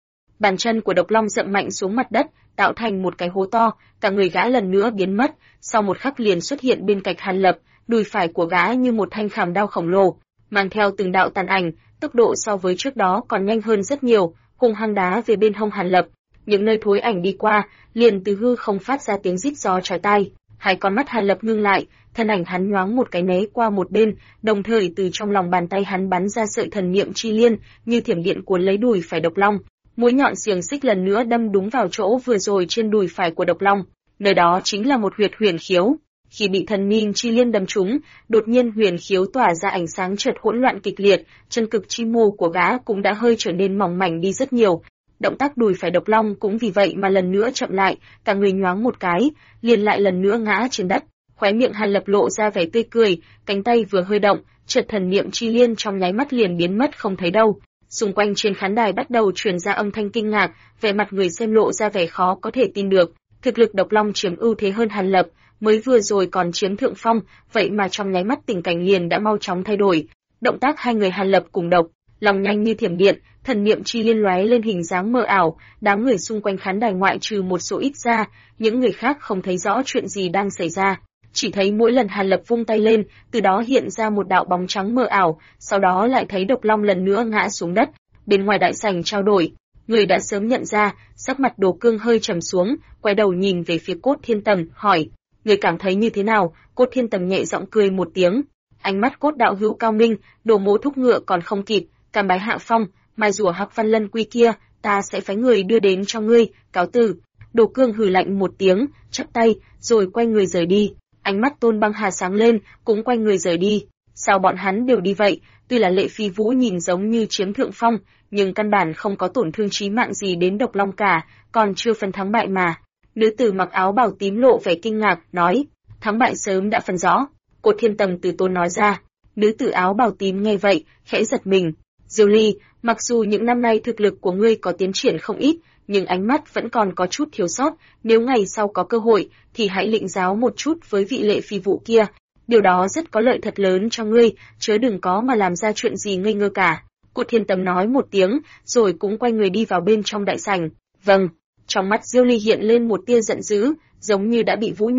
Bàn chân của Độc Long dậm mạnh xuống mặt đất, tạo thành một cái hố to, cả người gã lần nữa biến mất, sau một khắc liền xuất hiện bên cạnh Hàn Lập, đùi phải của gã như một thanh khảm đao khổng lồ, mang theo từng đạo tàn ảnh, tốc độ so với trước đó còn nhanh hơn rất nhiều, hung hăng đá về bên hông Hàn Lập. Những nơi thối ảnh đi qua, liền từ hư không phát ra tiếng rít gió chói tai. Hai con mắt Hàn Lập ngưng lại, thân ảnh hắn nhoáng một cái né qua một bên, đồng thời từ trong lòng bàn tay hắn bắn ra sợi thần niệm chi liên, như thiểm điện cuốn lấy đùi phải Độc Long. Mũi nhọn xiềng xích lần nữa đâm đúng vào chỗ vừa rồi trên đùi phải của Độc Long, nơi đó chính là một huyệt huyền khiếu. Khi bị thần niệm chi liên đâm trúng, đột nhiên huyền khiếu tỏa ra ánh sáng chợt hỗn loạn kịch liệt, chân cực chi mô của gã cũng đã hơi trở nên mỏng mảnh đi rất nhiều. Động tác đùi phải Độc Long cũng vì vậy mà lần nữa chậm lại, cả người nhoáng một cái, liền lại lần nữa ngã trên đất. Khóe miệng Hàn Lập lộ ra vẻ tươi cười, cánh tay vừa hơi động, chợt thần niệm chi liên trong nháy mắt liền biến mất không thấy đâu. Xung quanh trên khán đài bắt đầu truyền ra âm thanh kinh ngạc, vẻ mặt người xem lộ ra vẻ khó có thể tin được. Thực lực Độc Long chiếm ưu thế hơn Hàn Lập, mới vừa rồi còn chiếm thượng phong, vậy mà trong nháy mắt tình cảnh liền đã mau chóng thay đổi. Động tác hai người Hàn Lập cùng Độc Long nhanh như thiểm điện, thần niệm chi liên lóe lên hình dáng mờ ảo, đám người xung quanh khán đài ngoại trừ một số ít ra, những người khác không thấy rõ chuyện gì đang xảy ra. Chỉ thấy mỗi lần Hàn Lập vung tay lên, từ đó hiện ra một đạo bóng trắng mờ ảo, sau đó lại thấy Độc Long lần nữa ngã xuống đất. Bên ngoài đại sảnh trao đổi, người đã sớm nhận ra, sắc mặt Đồ Cương hơi trầm xuống, quay đầu nhìn về phía Cốt Thiên Tầm, hỏi: "Người cảm thấy như thế nào?" Cốt Thiên Tầm nhẹ giọng cười một tiếng, ánh mắt Cốt đạo hữu cao minh, Đồ mỗ thúc ngựa còn không kịp, cam bái hạ phong, mai rùa Hắc Văn Lân quy kia, ta sẽ phái người đưa đến cho ngươi, cáo từ. Đồ Cương hừ lạnh một tiếng, chắp tay, rồi quay người rời đi. Ánh mắt Tôn Băng Hà sáng lên, cũng quay người rời đi. Sao bọn hắn đều đi vậy? Tuy là Lệ Phi Vũ nhìn giống như chiếm thượng phong, nhưng căn bản không có tổn thương chí mạng gì đến Độc Long cả, còn chưa phân thắng bại mà. Nữ tử mặc áo bào tím lộ vẻ kinh ngạc, nói: "Thắng bại sớm đã phân rõ." Cốt Thiên Tầm từ tốn nói ra. Nữ tử áo bào tím nghe vậy, khẽ giật mình. "Diêu Ly, mặc dù những năm nay thực lực của ngươi có tiến triển không ít, nhưng ánh mắt vẫn còn có chút thiếu sót, nếu ngày sau có cơ hội, thì hãy lĩnh giáo một chút với vị Lệ Phi Vũ kia. Điều đó rất có lợi thật lớn cho ngươi, chớ đừng có mà làm ra chuyện gì ngây ngơ cả." Cốt Thiên Tầm nói một tiếng, rồi cũng quay người đi vào bên trong đại sảnh. "Vâng." Trong mắt Diêu Ly hiện lên một tia giận dữ, giống như đã bị vũ nhục,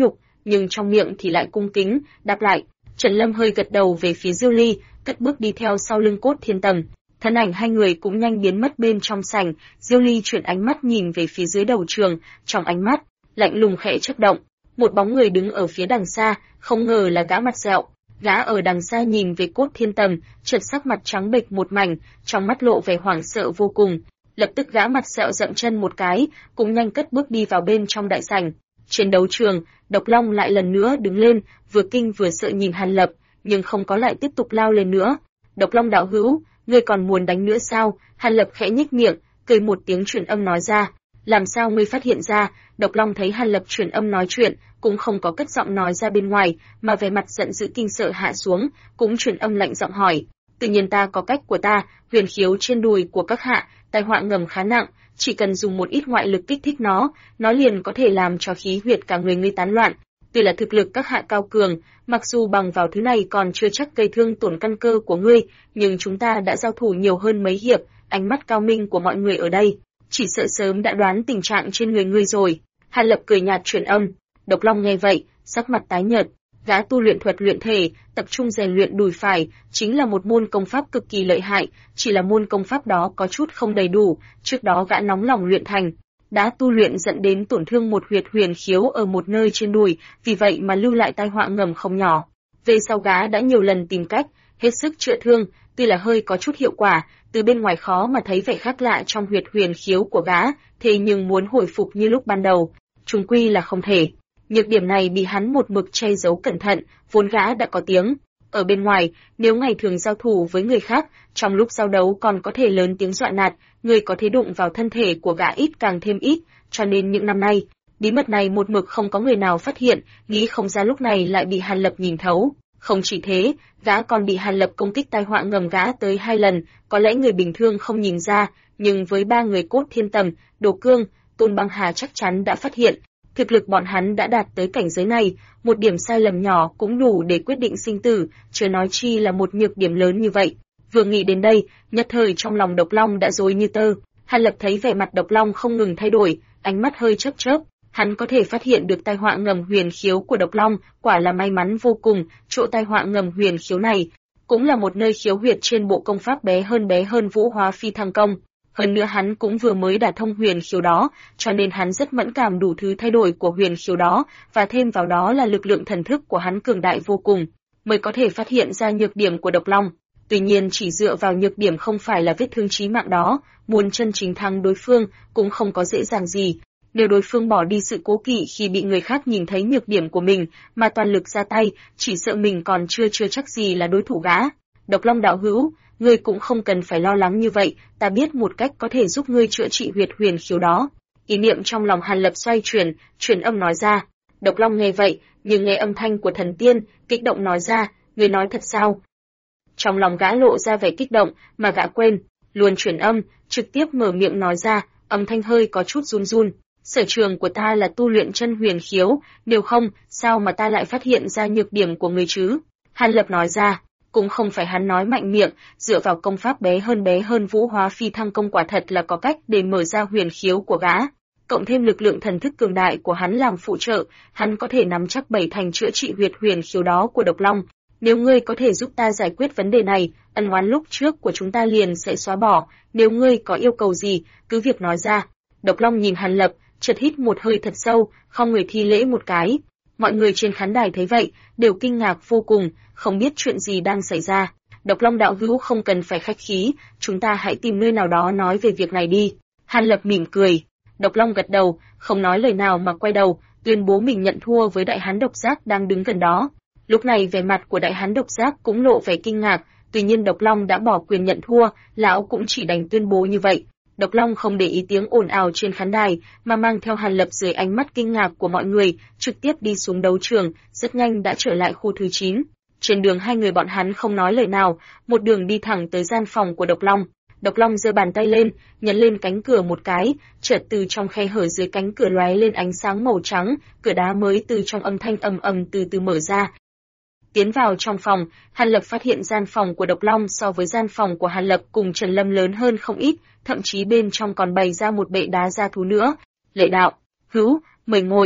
nhưng trong miệng thì lại cung kính đáp lại. Trần Lâm hơi gật đầu về phía Diêu Ly, cất bước đi theo sau lưng Cốt Thiên Tầm. Thân ảnh hai người cũng nhanh biến mất bên trong sảnh. Diêu Ly chuyển ánh mắt nhìn về phía dưới đầu trường, trong ánh mắt lạnh lùng khẽ chớp động, một bóng người đứng ở phía đằng xa, không ngờ là gã mặt sẹo. Gã ở đằng xa nhìn về Cốt Thiên Tầm, chợt sắc mặt trắng bệch một mảnh, trong mắt lộ vẻ hoảng sợ vô cùng. Lập tức gã mặt sẹo dậm chân một cái, cũng nhanh cất bước đi vào bên trong đại sảnh. Trên đấu trường, Độc Long lại lần nữa đứng lên, vừa kinh vừa sợ nhìn Hàn Lập, nhưng không có lại tiếp tục lao lên nữa. Độc Long đạo hữu, ngươi còn muốn đánh nữa sao? Hàn Lập khẽ nhếch miệng, cười một tiếng truyền âm nói ra. Làm sao ngươi phát hiện ra? Độc Long thấy Hàn Lập truyền âm nói chuyện, cũng không có cất giọng nói ra bên ngoài, mà vẻ mặt giận dữ kinh sợ hạ xuống, cũng truyền âm lạnh giọng hỏi. Tự nhiên ta có cách của ta, huyền khiếu trên đùi của các hạ, tai họa ngầm khá nặng, chỉ cần dùng một ít ngoại lực kích thích nó liền có thể làm cho khí huyệt cả người ngươi tán loạn. Tuy là thực lực các hạ cao cường, mặc dù bằng vào thứ này còn chưa chắc gây thương tổn căn cơ của ngươi, nhưng chúng ta đã giao thủ nhiều hơn mấy hiệp, ánh mắt cao minh của mọi người ở đây, chỉ sợ sớm đã đoán tình trạng trên người ngươi rồi. Hàn Lập cười nhạt truyền âm. Độc Long nghe vậy, sắc mặt tái nhợt. Gã tu luyện thuật luyện thể, tập trung rèn luyện đùi phải, chính là một môn công pháp cực kỳ lợi hại, chỉ là môn công pháp đó có chút không đầy đủ, trước đó gã nóng lòng luyện thành, đã tu luyện dẫn đến tổn thương một huyệt huyền khiếu ở một nơi trên đùi, vì vậy mà lưu lại tai họa ngầm không nhỏ. Về sau gã đã nhiều lần tìm cách, hết sức chữa thương, tuy là hơi có chút hiệu quả, từ bên ngoài khó mà thấy vẻ khác lạ trong huyệt huyền khiếu của gã, thế nhưng muốn hồi phục như lúc ban đầu, chung quy là không thể. Nhược điểm này bị hắn một mực che giấu cẩn thận, vốn gã đã có tiếng. Ở bên ngoài, nếu ngày thường giao thủ với người khác, trong lúc giao đấu còn có thể lớn tiếng dọa nạt, người có thể đụng vào thân thể của gã ít càng thêm ít, cho nên những năm nay, bí mật này một mực không có người nào phát hiện, nghĩ không ra lúc này lại bị Hàn Lập nhìn thấu. Không chỉ thế, gã còn bị Hàn Lập công kích tai họa ngầm gã tới 2 lần, có lẽ người bình thường không nhìn ra, nhưng với 3 người Cốt Thiên Tầm, Đồ Cương, Tôn Băng Hà chắc chắn đã phát hiện. Thực lực bọn hắn đã đạt tới cảnh giới này, một điểm sai lầm nhỏ cũng đủ để quyết định sinh tử, chớ nói chi là một nhược điểm lớn như vậy. Vừa nghĩ đến đây, nhất thời trong lòng Độc Long đã rối như tơ. Hàn Lập thấy vẻ mặt Độc Long không ngừng thay đổi, ánh mắt hơi chớp chớp, hắn có thể phát hiện được tai họa ngầm huyền khiếu của Độc Long, quả là may mắn vô cùng, chỗ tai họa ngầm huyền khiếu này cũng là một nơi khiếu huyệt trên bộ công pháp bé hơn Vũ Hóa Phi Thăng Công. Hơn nữa hắn cũng vừa mới đả thông huyền khiếu đó, cho nên hắn rất mẫn cảm đủ thứ thay đổi của huyền khiếu đó, và thêm vào đó là lực lượng thần thức của hắn cường đại vô cùng, mới có thể phát hiện ra nhược điểm của Độc Long. Tuy nhiên chỉ dựa vào nhược điểm không phải là vết thương chí mạng đó, muốn chân chính thắng đối phương cũng không có dễ dàng gì. Nếu đối phương bỏ đi sự cố kỵ khi bị người khác nhìn thấy nhược điểm của mình, mà toàn lực ra tay, chỉ sợ mình còn chưa chắc gì là đối thủ gã. Độc Long đạo hữu, ngươi cũng không cần phải lo lắng như vậy, ta biết một cách có thể giúp ngươi chữa trị huyệt huyền khiếu đó. Ý niệm trong lòng Hàn Lập xoay chuyển, truyền âm nói ra. Độc Long nghe vậy, nhưng nghe âm thanh của thần tiên, kích động nói ra, ngươi nói thật sao? Trong lòng gã lộ ra vẻ kích động, mà gã quên, luôn truyền âm, trực tiếp mở miệng nói ra, âm thanh hơi có chút run run. Sở trường của ta là tu luyện chân huyền khiếu, nếu không, sao mà ta lại phát hiện ra nhược điểm của ngươi chứ? Hàn Lập nói ra. Cũng không phải hắn nói mạnh miệng, dựa vào công pháp bé hơn Vũ Hóa Phi Thăng Công quả thật là có cách để mở ra huyền khiếu của gã. Cộng thêm lực lượng thần thức cường đại của hắn làm phụ trợ, hắn có thể nắm chắc 7 thành chữa trị huyệt huyền khiếu đó của Độc Long. Nếu ngươi có thể giúp ta giải quyết vấn đề này, ân oán lúc trước của chúng ta liền sẽ xóa bỏ, nếu ngươi có yêu cầu gì, cứ việc nói ra. Độc Long nhìn Hàn Lập, chợt hít một hơi thật sâu, không người thi lễ một cái. Mọi người trên khán đài thấy vậy, đều kinh ngạc vô cùng, không biết chuyện gì đang xảy ra. Độc Long đạo hữu không cần phải khách khí, chúng ta hãy tìm nơi nào đó nói về việc này đi. Hàn Lập mỉm cười. Độc Long gật đầu, không nói lời nào mà quay đầu, tuyên bố mình nhận thua với Đại Hán Độc Giác đang đứng gần đó. Lúc này vẻ mặt của Đại Hán Độc Giác cũng lộ vẻ kinh ngạc, tuy nhiên Độc Long đã bỏ quyền nhận thua, lão cũng chỉ đành tuyên bố như vậy. Độc Long không để ý tiếng ồn ào trên khán đài, mà mang theo Hàn Lập dưới ánh mắt kinh ngạc của mọi người, trực tiếp đi xuống đấu trường, rất nhanh đã trở lại khu thứ 9. Trên đường hai người bọn hắn không nói lời nào, một đường đi thẳng tới gian phòng của Độc Long. Độc Long giơ bàn tay lên, nhấn lên cánh cửa một cái, chợt từ trong khe hở dưới cánh cửa lóe lên ánh sáng màu trắng, cửa đá mới từ trong âm thanh ầm ầm từ từ mở ra. Tiến vào trong phòng, Hàn Lập phát hiện gian phòng của Độc Long so với gian phòng của Hàn Lập cùng Trần Lâm lớn hơn không ít, thậm chí bên trong còn bày ra một bệ đá gia thú nữa. Lệ đạo, hữu, mời ngồi.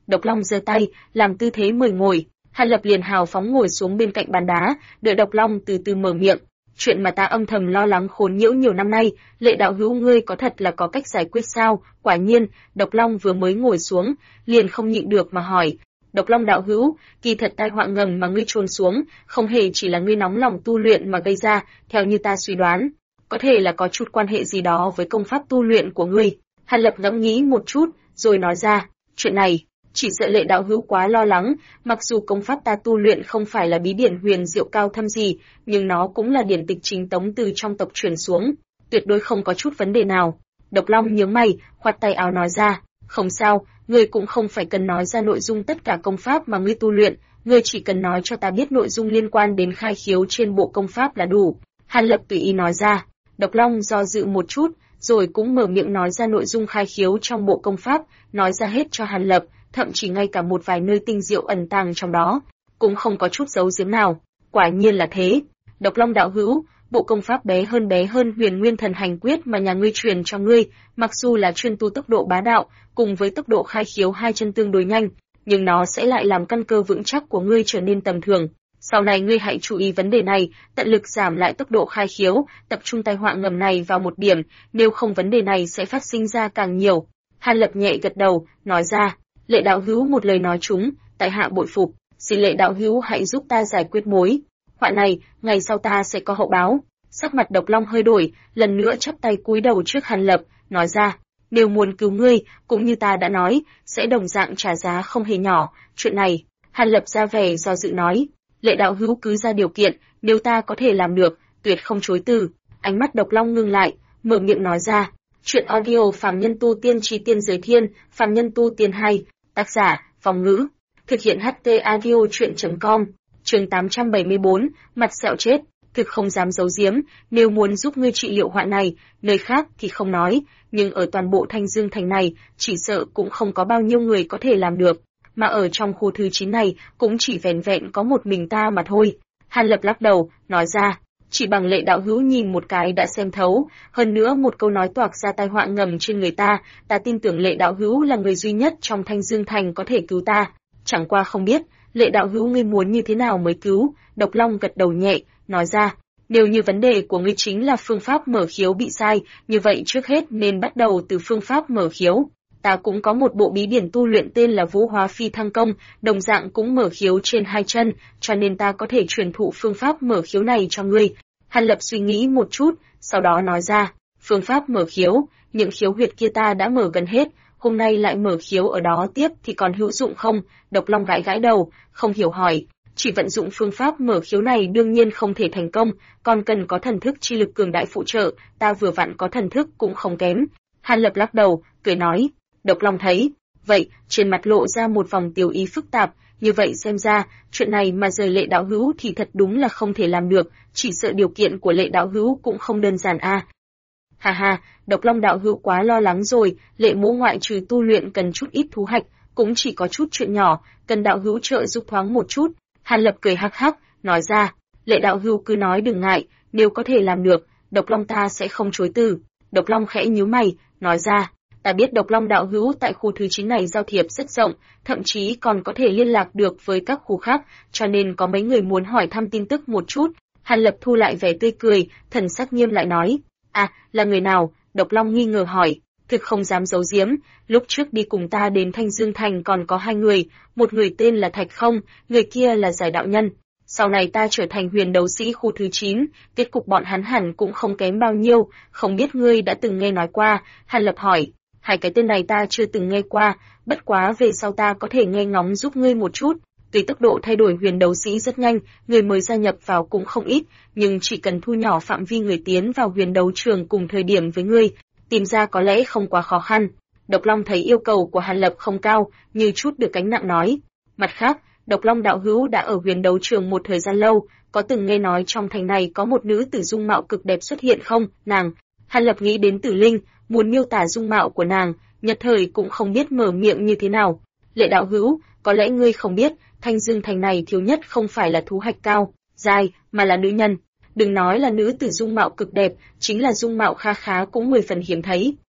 Độc Long giơ tay, làm tư thế mời ngồi. Hàn Lập liền hào phóng ngồi xuống bên cạnh bàn đá, đợi Độc Long từ từ mở miệng. Chuyện mà ta âm thầm lo lắng khốn nhiễu nhiều năm nay, Lệ đạo hữu ngươi có thật là có cách giải quyết sao? Quả nhiên, Độc Long vừa mới ngồi xuống, liền không nhịn được mà hỏi. Độc Long đạo hữu, kỳ thật tai họa ngầm mà ngươi chôn xuống, không hề chỉ là ngươi nóng lòng tu luyện mà gây ra, theo như ta suy đoán, có thể là có chút quan hệ gì đó với công pháp tu luyện của ngươi. Hàn Lập ngẫm nghĩ một chút, rồi nói ra, chuyện này, chỉ sợ Lệ đạo hữu quá lo lắng, mặc dù công pháp ta tu luyện không phải là bí điển huyền diệu cao thâm gì, nhưng nó cũng là điển tịch chính tống từ trong tộc truyền xuống, tuyệt đối không có chút vấn đề nào. Độc Long nhướng mày, khoát tay áo nói ra, không sao, ngươi cũng không phải cần nói ra nội dung tất cả công pháp mà ngươi tu luyện, ngươi chỉ cần nói cho ta biết nội dung liên quan đến khai khiếu trên bộ công pháp là đủ. Hàn Lập tùy ý nói ra. Độc Long do dự một chút, rồi cũng mở miệng nói ra nội dung khai khiếu trong bộ công pháp, nói ra hết cho Hàn Lập, thậm chí ngay cả một vài nơi tinh diệu ẩn tàng trong đó, cũng không có chút giấu giếm nào. Quả nhiên là thế. Độc Long đạo hữu, bộ công pháp bé hơn Huyền Nguyên Thần Hành Quyết mà nhà ngươi truyền cho ngươi, mặc dù là chuyên tu tốc độ bá đạo, cùng với tốc độ khai khiếu hai chân tương đối nhanh, nhưng nó sẽ lại làm căn cơ vững chắc của ngươi trở nên tầm thường. Sau này ngươi hãy chú ý vấn đề này, tận lực giảm lại tốc độ khai khiếu, tập trung tai họa ngầm này vào một điểm, nếu không vấn đề này sẽ phát sinh ra càng nhiều. Hàn Lập nhẹ gật đầu, nói ra, Lệ đạo hữu một lời nói trúng, tại hạ bội phục, xin Lệ đạo hữu hãy giúp ta giải quyết mối họa này, ngày sau ta sẽ có hậu báo. Sắc mặt Độc Long hơi đổi, lần nữa chắp tay cúi đầu trước Hàn Lập, nói ra, nếu muốn cứu ngươi, cũng như ta đã nói, sẽ đồng dạng trả giá không hề nhỏ. Chuyện này, Hàn Lập ra vẻ do dự nói, Lệ đạo hữu cứ ra điều kiện, nếu ta có thể làm được, tuyệt không chối từ. Ánh mắt Độc Long ngưng lại, mở miệng nói ra, chuyện audio Phàm Nhân Tu Tiên Chí Tiên Giới Thiên, Phàm Nhân Tu Tiên 2, tác giả, Phong Ngữ, thực hiện HT audio truyện.com, chương 874, mặt sẹo chết. Thực không dám giấu giếm, nếu muốn giúp ngươi trị liệu họa này, nơi khác thì không nói, nhưng ở toàn bộ Thanh Dương Thành này, chỉ sợ cũng không có bao nhiêu người có thể làm được, mà ở trong khu thứ 9 này, cũng chỉ vẻn vẹn có một mình ta mà thôi. Hàn Lập lắc đầu, nói ra, chỉ bằng Lệ đạo hữu nhìn một cái đã xem thấu, hơn nữa một câu nói toạc ra tai họa ngầm trên người ta tin tưởng Lệ đạo hữu là người duy nhất trong Thanh Dương Thành có thể cứu ta. Chẳng qua không biết, Lệ đạo hữu ngươi muốn như thế nào mới cứu? Độc Long gật đầu nhẹ, nói ra, nếu như vấn đề của ngươi chính là phương pháp mở khiếu bị sai, như vậy trước hết nên bắt đầu từ phương pháp mở khiếu. Ta cũng có một bộ bí điển tu luyện tên là Vũ Hóa Phi Thăng Công, đồng dạng cũng mở khiếu trên hai chân, cho nên ta có thể truyền thụ phương pháp mở khiếu này cho ngươi. Hàn Lập suy nghĩ một chút, sau đó nói ra, phương pháp mở khiếu, những khiếu huyệt kia ta đã mở gần hết, hôm nay lại mở khiếu ở đó tiếp thì còn hữu dụng không? Độc Long gãi gãi đầu, không hiểu hỏi, chỉ vận dụng phương pháp mở khiếu này đương nhiên không thể thành công, còn cần có thần thức chi lực cường đại phụ trợ, ta vừa vặn có thần thức cũng không kém. Hàn Lập lắc đầu, cười nói, Độc Long thấy vậy, trên mặt lộ ra một vòng tiêu ý phức tạp, như vậy xem ra, chuyện này mà rời Lệ đạo hữu thì thật đúng là không thể làm được, chỉ sợ điều kiện của Lệ đạo hữu cũng không đơn giản a. Ha ha, Độc Long đạo hữu quá lo lắng rồi, Lệ mỗ ngoại trừ tu luyện cần chút ít thú hạch, cũng chỉ có chút chuyện nhỏ, cần đạo hữu trợ giúp thoáng một chút. Hàn Lập cười hắc hắc, nói ra, Lệ đạo hữu cứ nói đừng ngại, nếu có thể làm được, Độc Long ta sẽ không chối từ. Độc Long khẽ nhíu mày, nói ra, ta biết Độc Long đạo hữu tại khu thứ 9 này giao thiệp rất rộng, thậm chí còn có thể liên lạc được với các khu khác, cho nên có mấy người muốn hỏi thăm tin tức một chút. Hàn Lập thu lại vẻ tươi cười, thần sắc nghiêm lại nói, là người nào? Độc Long nghi ngờ hỏi, thực không dám giấu giếm, lúc trước đi cùng ta đến Thanh Dương Thành còn có hai người, một người tên là Thạch Không, người kia là Giải đạo nhân. Sau này ta trở thành huyền đấu sĩ khu thứ 9, kết cục bọn hắn hẳn cũng không kém bao nhiêu, không biết ngươi đã từng nghe nói qua? Hàn Lập hỏi, hai cái tên này ta chưa từng nghe qua, bất quá về sau ta có thể nghe ngóng giúp ngươi một chút. Tuy tốc độ thay đổi huyền đấu sĩ rất nhanh, người mới gia nhập vào cũng không ít, nhưng chỉ cần thu nhỏ phạm vi người tiến vào huyền đấu trường cùng thời điểm với ngươi, tìm ra có lẽ không quá khó khăn. Độc Long thấy yêu cầu của Hàn Lập không cao, như chút được gánh nặng nói. Mặt khác, Độc Long đạo hữu đã ở huyền đấu trường một thời gian lâu, có từng nghe nói trong thành này có một nữ tử dung mạo cực đẹp xuất hiện không? Nàng. Hàn Lập nghĩ đến Tử Linh, muốn miêu tả dung mạo của nàng, nhất thời cũng không biết mở miệng như thế nào. Lệ đạo hữu, có lẽ ngươi không biết, Thanh Dương Thành này thiếu nhất không phải là thú hạch cao, dài, mà là nữ nhân. Đừng nói là nữ tử dung mạo cực đẹp, chính là dung mạo kha khá cũng 10 phần hiếm thấy.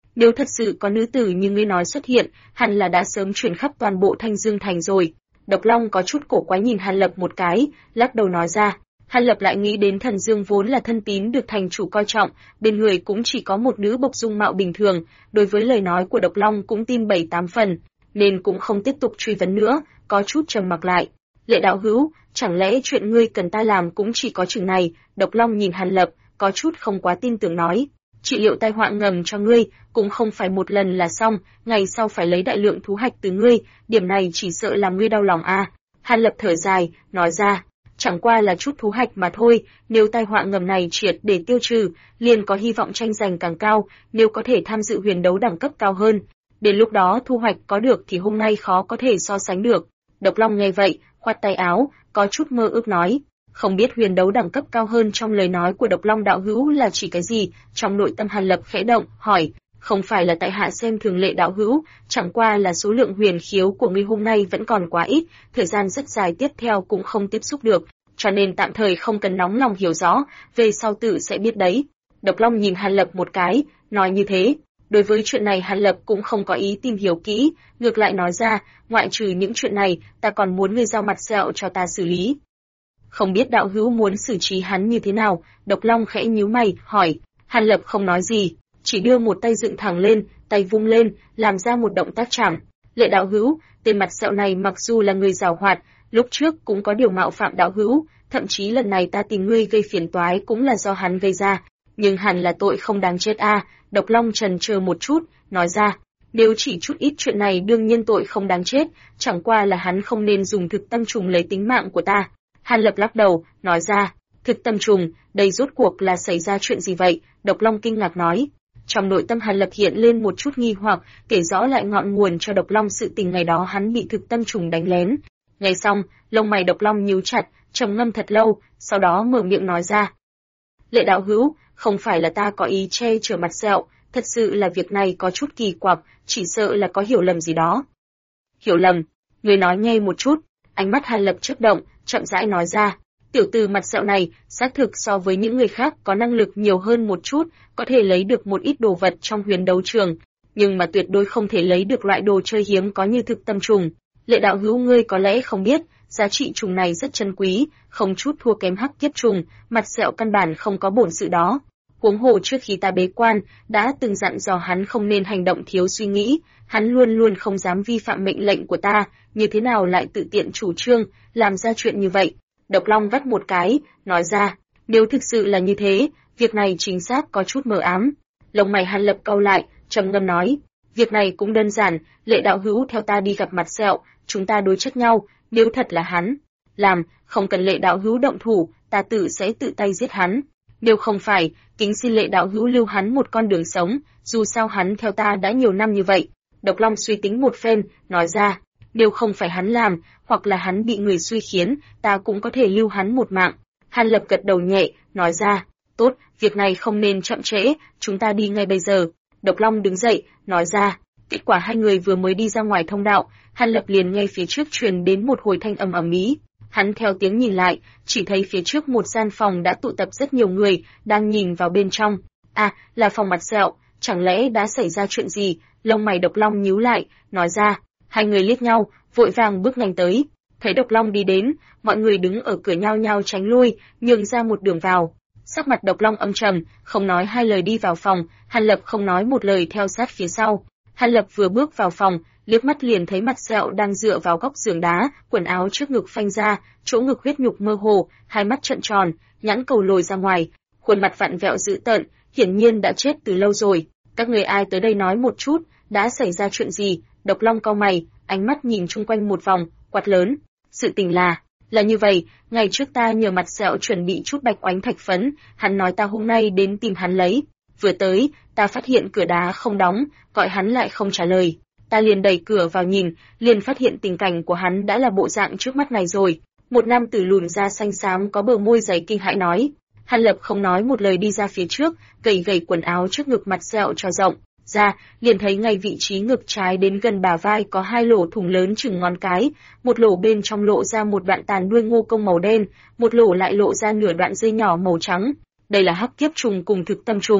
Nếu thật sự có nữ tử như ngươi nói xuất hiện, hẳn là đã sớm truyền khắp toàn bộ Thanh Dương Thành rồi. Độc Long có chút cổ quái nhìn Hàn Lập một cái, lắc đầu nói ra. Hàn Lập lại nghĩ đến Thần Dương vốn là thân tín được thành chủ coi trọng, bên người cũng chỉ có một nữ bộc dung mạo bình thường, đối với lời nói của Độc Long cũng tin 7-8 phần, nên cũng không tiếp tục truy vấn nữa, có chút trầm mặc lại. Lệ đạo hữu, chẳng lẽ chuyện ngươi cần ta làm cũng chỉ có chừng này? Độc Long nhìn Hàn Lập, có chút không quá tin tưởng nói. Trị liệu tai họa ngầm cho ngươi, cũng không phải một lần là xong, ngày sau phải lấy đại lượng thú hạch từ ngươi, điểm này chỉ sợ làm ngươi đau lòng a. Hàn Lập thở dài, nói ra, chẳng qua là chút thú hạch mà thôi, nếu tai họa ngầm này triệt để tiêu trừ, liền có hy vọng tranh giành càng cao, nếu có thể tham dự huyền đấu đẳng cấp cao hơn. Đến lúc đó thu hoạch có được thì hôm nay khó có thể so sánh được. Độc Long nghe vậy, khoát tay áo, có chút mơ ước nói. Không biết huyền đấu đẳng cấp cao hơn trong lời nói của Độc Long đạo hữu là chỉ cái gì, trong nội tâm Hàn Lập khẽ động, hỏi, không phải là tại hạ xem thường Lệ đạo hữu, chẳng qua là số lượng huyền khiếu của ngươi hôm nay vẫn còn quá ít, thời gian rất dài tiếp theo cũng không tiếp xúc được, cho nên tạm thời không cần nóng lòng hiểu rõ, về sau tự sẽ biết đấy. Độc Long nhìn Hàn Lập một cái, nói như thế. Đối với chuyện này Hàn Lập cũng không có ý tìm hiểu kỹ, ngược lại nói ra, ngoại trừ những chuyện này, ta còn muốn ngươi giao mặt sẹo cho ta xử lý. Không biết đạo hữu muốn xử trí hắn như thế nào? Độc Long khẽ nhíu mày, hỏi. Hàn Lập không nói gì, chỉ đưa một tay dựng thẳng lên, tay vung lên, làm ra một động tác chảm. Lệ đạo hữu, tên mặt sẹo này mặc dù là người giàu hoạt, lúc trước cũng có điều mạo phạm đạo hữu, thậm chí lần này ta tìm ngươi gây phiền toái cũng là do hắn gây ra, nhưng hẳn là tội không đáng chết a. Độc Long chần chờ một chút, nói ra, nếu chỉ chút ít chuyện này đương nhiên tội không đáng chết, chẳng qua là hắn không nên dùng thực tâm trùng lấy tính mạng của ta. Hàn Lập lắc đầu, nói ra, thực tâm trùng, đây rốt cuộc là xảy ra chuyện gì vậy? Độc Long kinh ngạc nói. Trong nội tâm Hàn Lập hiện lên một chút nghi hoặc, kể rõ lại ngọn nguồn cho Độc Long sự tình ngày đó hắn bị thực tâm trùng đánh lén. Nghe xong, lông mày Độc Long nhíu chặt, trầm ngâm thật lâu, sau đó mở miệng nói ra. Lệ đạo hữu, không phải là ta có ý che chở mặt sẹo, thật sự là việc này có chút kỳ quặc, chỉ sợ là có hiểu lầm gì đó. Hiểu lầm? Người nói nghe một chút. Ánh mắt Hàn Lập chớp động, chậm rãi nói ra, tiểu tử mặt sẹo này, xác thực so với những người khác có năng lực nhiều hơn một chút, có thể lấy được một ít đồ vật trong huyền đấu trường, nhưng mà tuyệt đối không thể lấy được loại đồ chơi hiếm có như thực tâm trùng. Lệ đạo hữu ngươi có lẽ không biết, giá trị trùng này rất chân quý, không chút thua kém hắc kiếp trùng, mặt sẹo căn bản không có bổn sự đó. Huống hồ trước khi ta bế quan, đã từng dặn dò hắn không nên hành động thiếu suy nghĩ, hắn luôn luôn không dám vi phạm mệnh lệnh của ta, như thế nào lại tự tiện chủ trương, làm ra chuyện như vậy. Độc Long vắt một cái, nói ra, nếu thực sự là như thế, việc này chính xác có chút mờ ám. Lông mày Hàn Lập cau lại, trầm ngâm nói, việc này cũng đơn giản, Lệ đạo hữu theo ta đi gặp mặt sẹo, chúng ta đối chất nhau, nếu thật là hắn làm, không cần Lệ đạo hữu động thủ, ta tự sẽ tự tay giết hắn. Nếu không phải, kính xin Lệ đạo hữu lưu hắn một con đường sống, dù sao hắn theo ta đã nhiều năm như vậy. Độc Long suy tính một phen, nói ra, nếu không phải hắn làm, hoặc là hắn bị người suy khiến, ta cũng có thể lưu hắn một mạng. Hàn Lập gật đầu nhẹ, nói ra, tốt, việc này không nên chậm trễ, chúng ta đi ngay bây giờ. Độc Long đứng dậy, nói ra, kết quả hai người vừa mới đi ra ngoài thông đạo, Hàn Lập liền nghe phía trước truyền đến một hồi thanh âm ầm ĩ. Hắn theo tiếng nhìn lại, chỉ thấy phía trước một gian phòng đã tụ tập rất nhiều người, đang nhìn vào bên trong. À, là phòng mặt sẹo, chẳng lẽ đã xảy ra chuyện gì? Lông mày Độc Long nhíu lại, nói ra. Hai người liếc nhau, vội vàng bước nhanh tới. Thấy Độc Long đi đến, mọi người đứng ở cửa nhao nhao tránh lui, nhường ra một đường vào. Sắc mặt Độc Long âm trầm, không nói hai lời đi vào phòng, Hàn Lập không nói một lời theo sát phía sau. Hàn Lập vừa bước vào phòng, liếc mắt liền thấy mặt sẹo đang dựa vào góc giường đá, quần áo trước ngực phanh ra, chỗ ngực huyết nhục mơ hồ, hai mắt trợn tròn, nhãn cầu lồi ra ngoài, khuôn mặt vặn vẹo dữ tợn, hiển nhiên đã chết từ lâu rồi. Các người ai tới đây nói một chút, đã xảy ra chuyện gì? Độc Long cau mày, ánh mắt nhìn chung quanh một vòng, quát lớn. Sự tình là như vậy, ngày trước ta nhờ mặt sẹo chuẩn bị chút bạch oánh thạch phấn, hắn nói ta hôm nay đến tìm hắn lấy. Vừa tới, ta phát hiện cửa đá không đóng, gọi hắn lại không trả lời. Ta liền đẩy cửa vào nhìn, liền phát hiện tình cảnh của hắn đã là bộ dạng trước mắt này rồi. Một nam tử lùn da xanh xám có bờ môi dày kinh hãi nói. Hàn Lập không nói một lời đi ra phía trước, gầy gầy quần áo trước ngực mặt sẹo cho rộng ra, liền thấy ngay vị trí ngực trái đến gần bả vai có hai lỗ thủng lớn chừng ngón cái, một lỗ bên trong lộ ra một đoạn tàn đuôi ngô công màu đen, một lỗ lại lộ ra nửa đoạn dây nhỏ màu trắng. Đây là hắc kiếp trùng cùng thực tâm trùng.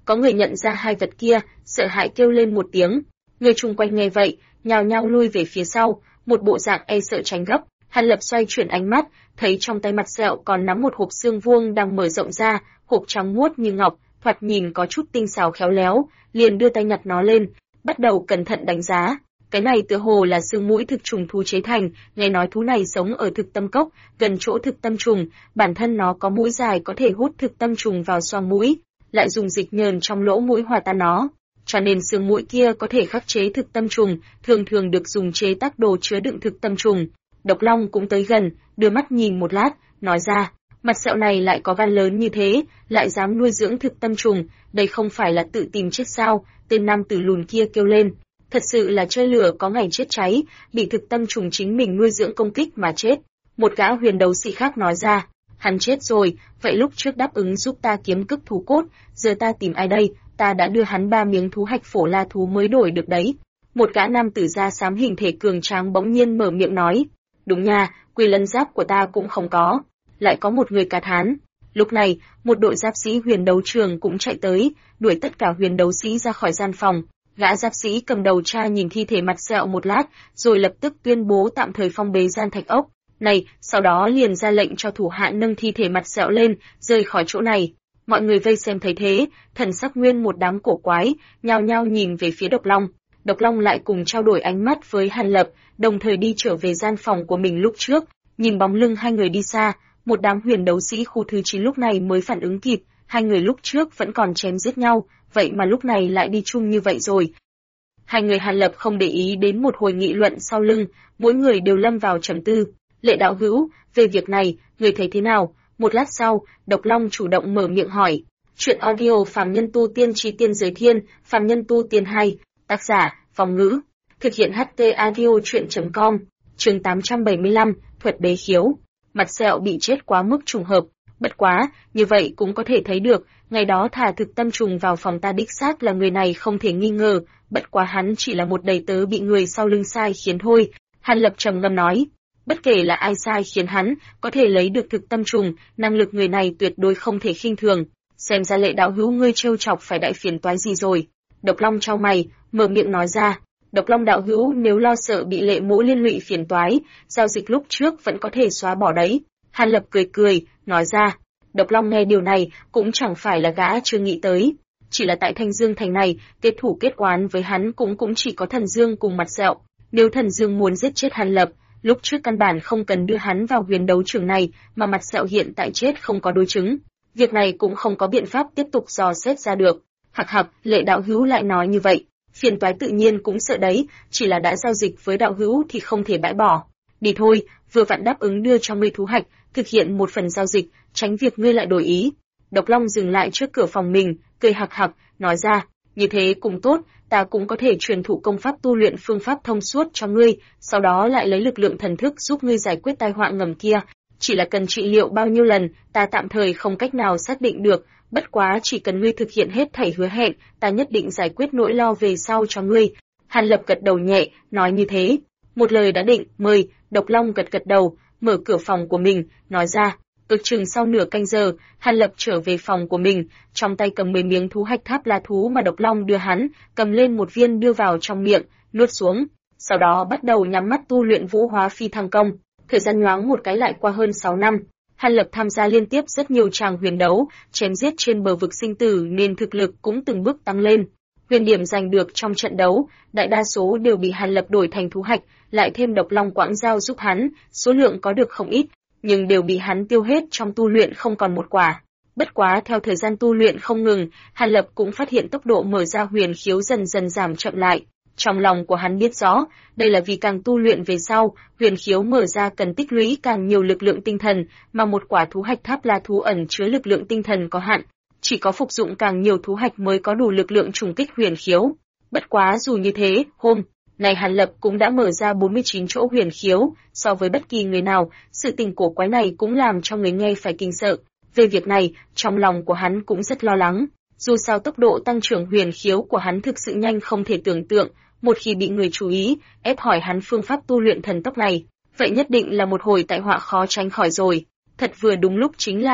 Có người nhận ra hai vật kia, sợ hãi kêu lên một tiếng. Người chung quanh nghe vậy, nhao nhao lui về phía sau, một bộ dạng e sợ tránh gấp. Hàn Lập xoay chuyển ánh mắt, thấy trong tay Mặt Sẹo còn nắm một hộp xương vuông đang mở rộng ra, hộp trắng muốt như ngọc, thoạt nhìn có chút tinh xảo khéo léo, liền đưa tay nhặt nó lên, bắt đầu cẩn thận đánh giá. Cái này tựa hồ là xương mũi thực trùng thú chế thành, nghe nói thú này sống ở thực tâm cốc, gần chỗ thực tâm trùng, bản thân nó có mũi dài có thể hút thực tâm trùng vào xoang mũi, lại dùng dịch nhờn trong lỗ mũi hòa tan nó. Cho nên xương mũi kia có thể khắc chế thực tâm trùng, thường thường được dùng chế tác đồ chứa đựng thực tâm trùng. Độc Long cũng tới gần, đưa mắt nhìn một lát, nói ra, Mặt Sẹo này lại có gan lớn như thế, lại dám nuôi dưỡng thực tâm trùng, đây không phải là tự tìm chết sao? Tên nam tử lùn kia kêu lên, thật sự là chơi lửa có ngày chết cháy, bị thực tâm trùng chính mình nuôi dưỡng công kích mà chết. Một gã huyền đấu sĩ khác nói ra, hắn chết rồi, vậy lúc trước đáp ứng giúp ta kiếm cức thú cốt, giờ ta tìm ai đây? Ta đã đưa hắn 3 miếng thú hạch phổ la thú mới đổi được đấy. Một gã nam tử da xám hình thể cường tráng bỗng nhiên mở miệng nói, đúng nha, quy lân giáp của ta cũng không có. Lại có một người cà thán. Lúc này, một đội giáp sĩ huyền đấu trường cũng chạy tới, đuổi tất cả huyền đấu sĩ ra khỏi gian phòng. Gã giáp sĩ cầm đầu tra nhìn thi thể Mặt Sẹo một lát, rồi lập tức tuyên bố tạm thời phong bế gian thạch ốc này, sau đó liền ra lệnh cho thủ hạ nâng thi thể Mặt Sẹo lên, rời khỏi chỗ này. Mọi người vây xem thấy thế, thần sắc nguyên một đám cổ quái, nhao nhao nhìn về phía Độc Long. Độc Long lại cùng trao đổi ánh mắt với Hàn Lập, đồng thời đi trở về gian phòng của mình lúc trước, nhìn bóng lưng hai người đi xa, một đám huyền đấu sĩ khu thứ 9 lúc này mới phản ứng kịp, hai người lúc trước vẫn còn chém giết nhau, vậy mà lúc này lại đi chung như vậy rồi. Hai người Hàn Lập không để ý đến một hồi nghị luận sau lưng, mỗi người đều lâm vào trầm tư. Lệ đạo hữu, về việc này, người thấy thế nào? Một lát sau, Độc Long chủ động mở miệng hỏi. Chuyện audio Phàm Nhân Tu Tiên Chí Tiên Giới Thiên, Phàm Nhân Tu Tiên 2, tác giả, Phong Ngữ. Thực hiện HT audio chuyện.com, chương 875, thuật bế khiếu. Mặt Sẹo bị chết quá mức trùng hợp, bất quá, như vậy cũng có thể thấy được, ngày đó thả thực tâm trùng vào phòng ta đích xác là người này không thể nghi ngờ, bất quá hắn chỉ là một đầy tớ bị người sau lưng sai khiến thôi. Hàn Lập trầm ngâm nói, bất kể là ai sai khiến hắn, có thể lấy được thực tâm trùng, năng lực người này tuyệt đối không thể khinh thường. Xem ra Lệ đạo hữu ngươi trêu chọc phải đại phiền toái gì rồi. Độc Long chau mày, mở miệng nói ra. Độc Long đạo hữu nếu lo sợ bị Lệ mỗ liên lụy phiền toái, giao dịch lúc trước vẫn có thể xóa bỏ đấy. Hàn Lập cười cười, nói ra. Độc Long nghe điều này cũng chẳng phải là gã chưa nghĩ tới. Chỉ là tại Thanh Dương thành này, kết thủ kết oán với hắn cũng chỉ có Thần Dương cùng Mặt Sẹo. Nếu Thần Dương muốn giết chết Hàn Lập, lúc trước căn bản không cần đưa hắn vào huyền đấu trường này, mà Mặt Sẹo hiện tại chết không có đối chứng. Việc này cũng không có biện pháp tiếp tục dò xét ra được. Hặc hặc, Lệ đạo hữu lại nói như vậy. Phiền toái tự nhiên cũng sợ đấy, chỉ là đã giao dịch với đạo hữu thì không thể bãi bỏ. Đi thôi, vừa vặn đáp ứng đưa cho ngươi thú hạch, thực hiện một phần giao dịch, tránh việc ngươi lại đổi ý. Độc Long dừng lại trước cửa phòng mình, cười hặc hặc, nói ra, như thế cũng tốt, ta cũng có thể truyền thụ công pháp tu luyện phương pháp thông suốt cho ngươi, sau đó lại lấy lực lượng thần thức giúp ngươi giải quyết tai họa ngầm kia. Chỉ là cần trị liệu bao nhiêu lần, ta tạm thời không cách nào xác định được, bất quá chỉ cần ngươi thực hiện hết thảy hứa hẹn, ta nhất định giải quyết nỗi lo về sau cho ngươi. Hàn Lập gật đầu nhẹ, nói như thế. Một lời đã định, mời. Độc Long gật gật đầu, mở cửa phòng của mình, nói ra. Ước chừng sau nửa canh giờ, Hàn Lập trở về phòng của mình, trong tay cầm 10 miếng thú hạch tháp la thú mà Độc Long đưa hắn, cầm lên một viên đưa vào trong miệng, nuốt xuống. Sau đó bắt đầu nhắm mắt tu luyện Vũ Hóa Phi Thăng Công. Thời gian nhoáng một cái lại qua hơn 6 năm. Hàn Lập tham gia liên tiếp rất nhiều tràng huyền đấu, chém giết trên bờ vực sinh tử nên thực lực cũng từng bước tăng lên. Huyền điểm giành được trong trận đấu, đại đa số đều bị Hàn Lập đổi thành thú hạch, lại thêm Độc Long quãng giao giúp hắn, số lượng có được không ít, nhưng đều bị hắn tiêu hết trong tu luyện không còn một quả. Bất quá theo thời gian tu luyện không ngừng, Hàn Lập cũng phát hiện tốc độ mở ra huyền khiếu dần dần giảm chậm lại. Trong lòng của hắn biết rõ, đây là vì càng tu luyện về sau, huyền khiếu mở ra cần tích lũy càng nhiều lực lượng tinh thần, mà một quả thú hạch tháp la thú ẩn chứa lực lượng tinh thần có hạn, chỉ có phục dụng càng nhiều thú hạch mới có đủ lực lượng trùng kích huyền khiếu. Bất quá dù như thế, hôm này Hàn Lập cũng đã mở ra 49 chỗ huyền khiếu, so với bất kỳ người nào, sự tình cổ quái này cũng làm cho người nghe phải kinh sợ. Về việc này, trong lòng của hắn cũng rất lo lắng. Dù sao tốc độ tăng trưởng huyền khiếu của hắn thực sự nhanh không thể tưởng tượng, một khi bị người chú ý, ép hỏi hắn phương pháp tu luyện thần tốc này, vậy nhất định là một hồi tai họa khó tránh khỏi rồi. Thật vừa đúng lúc chính là,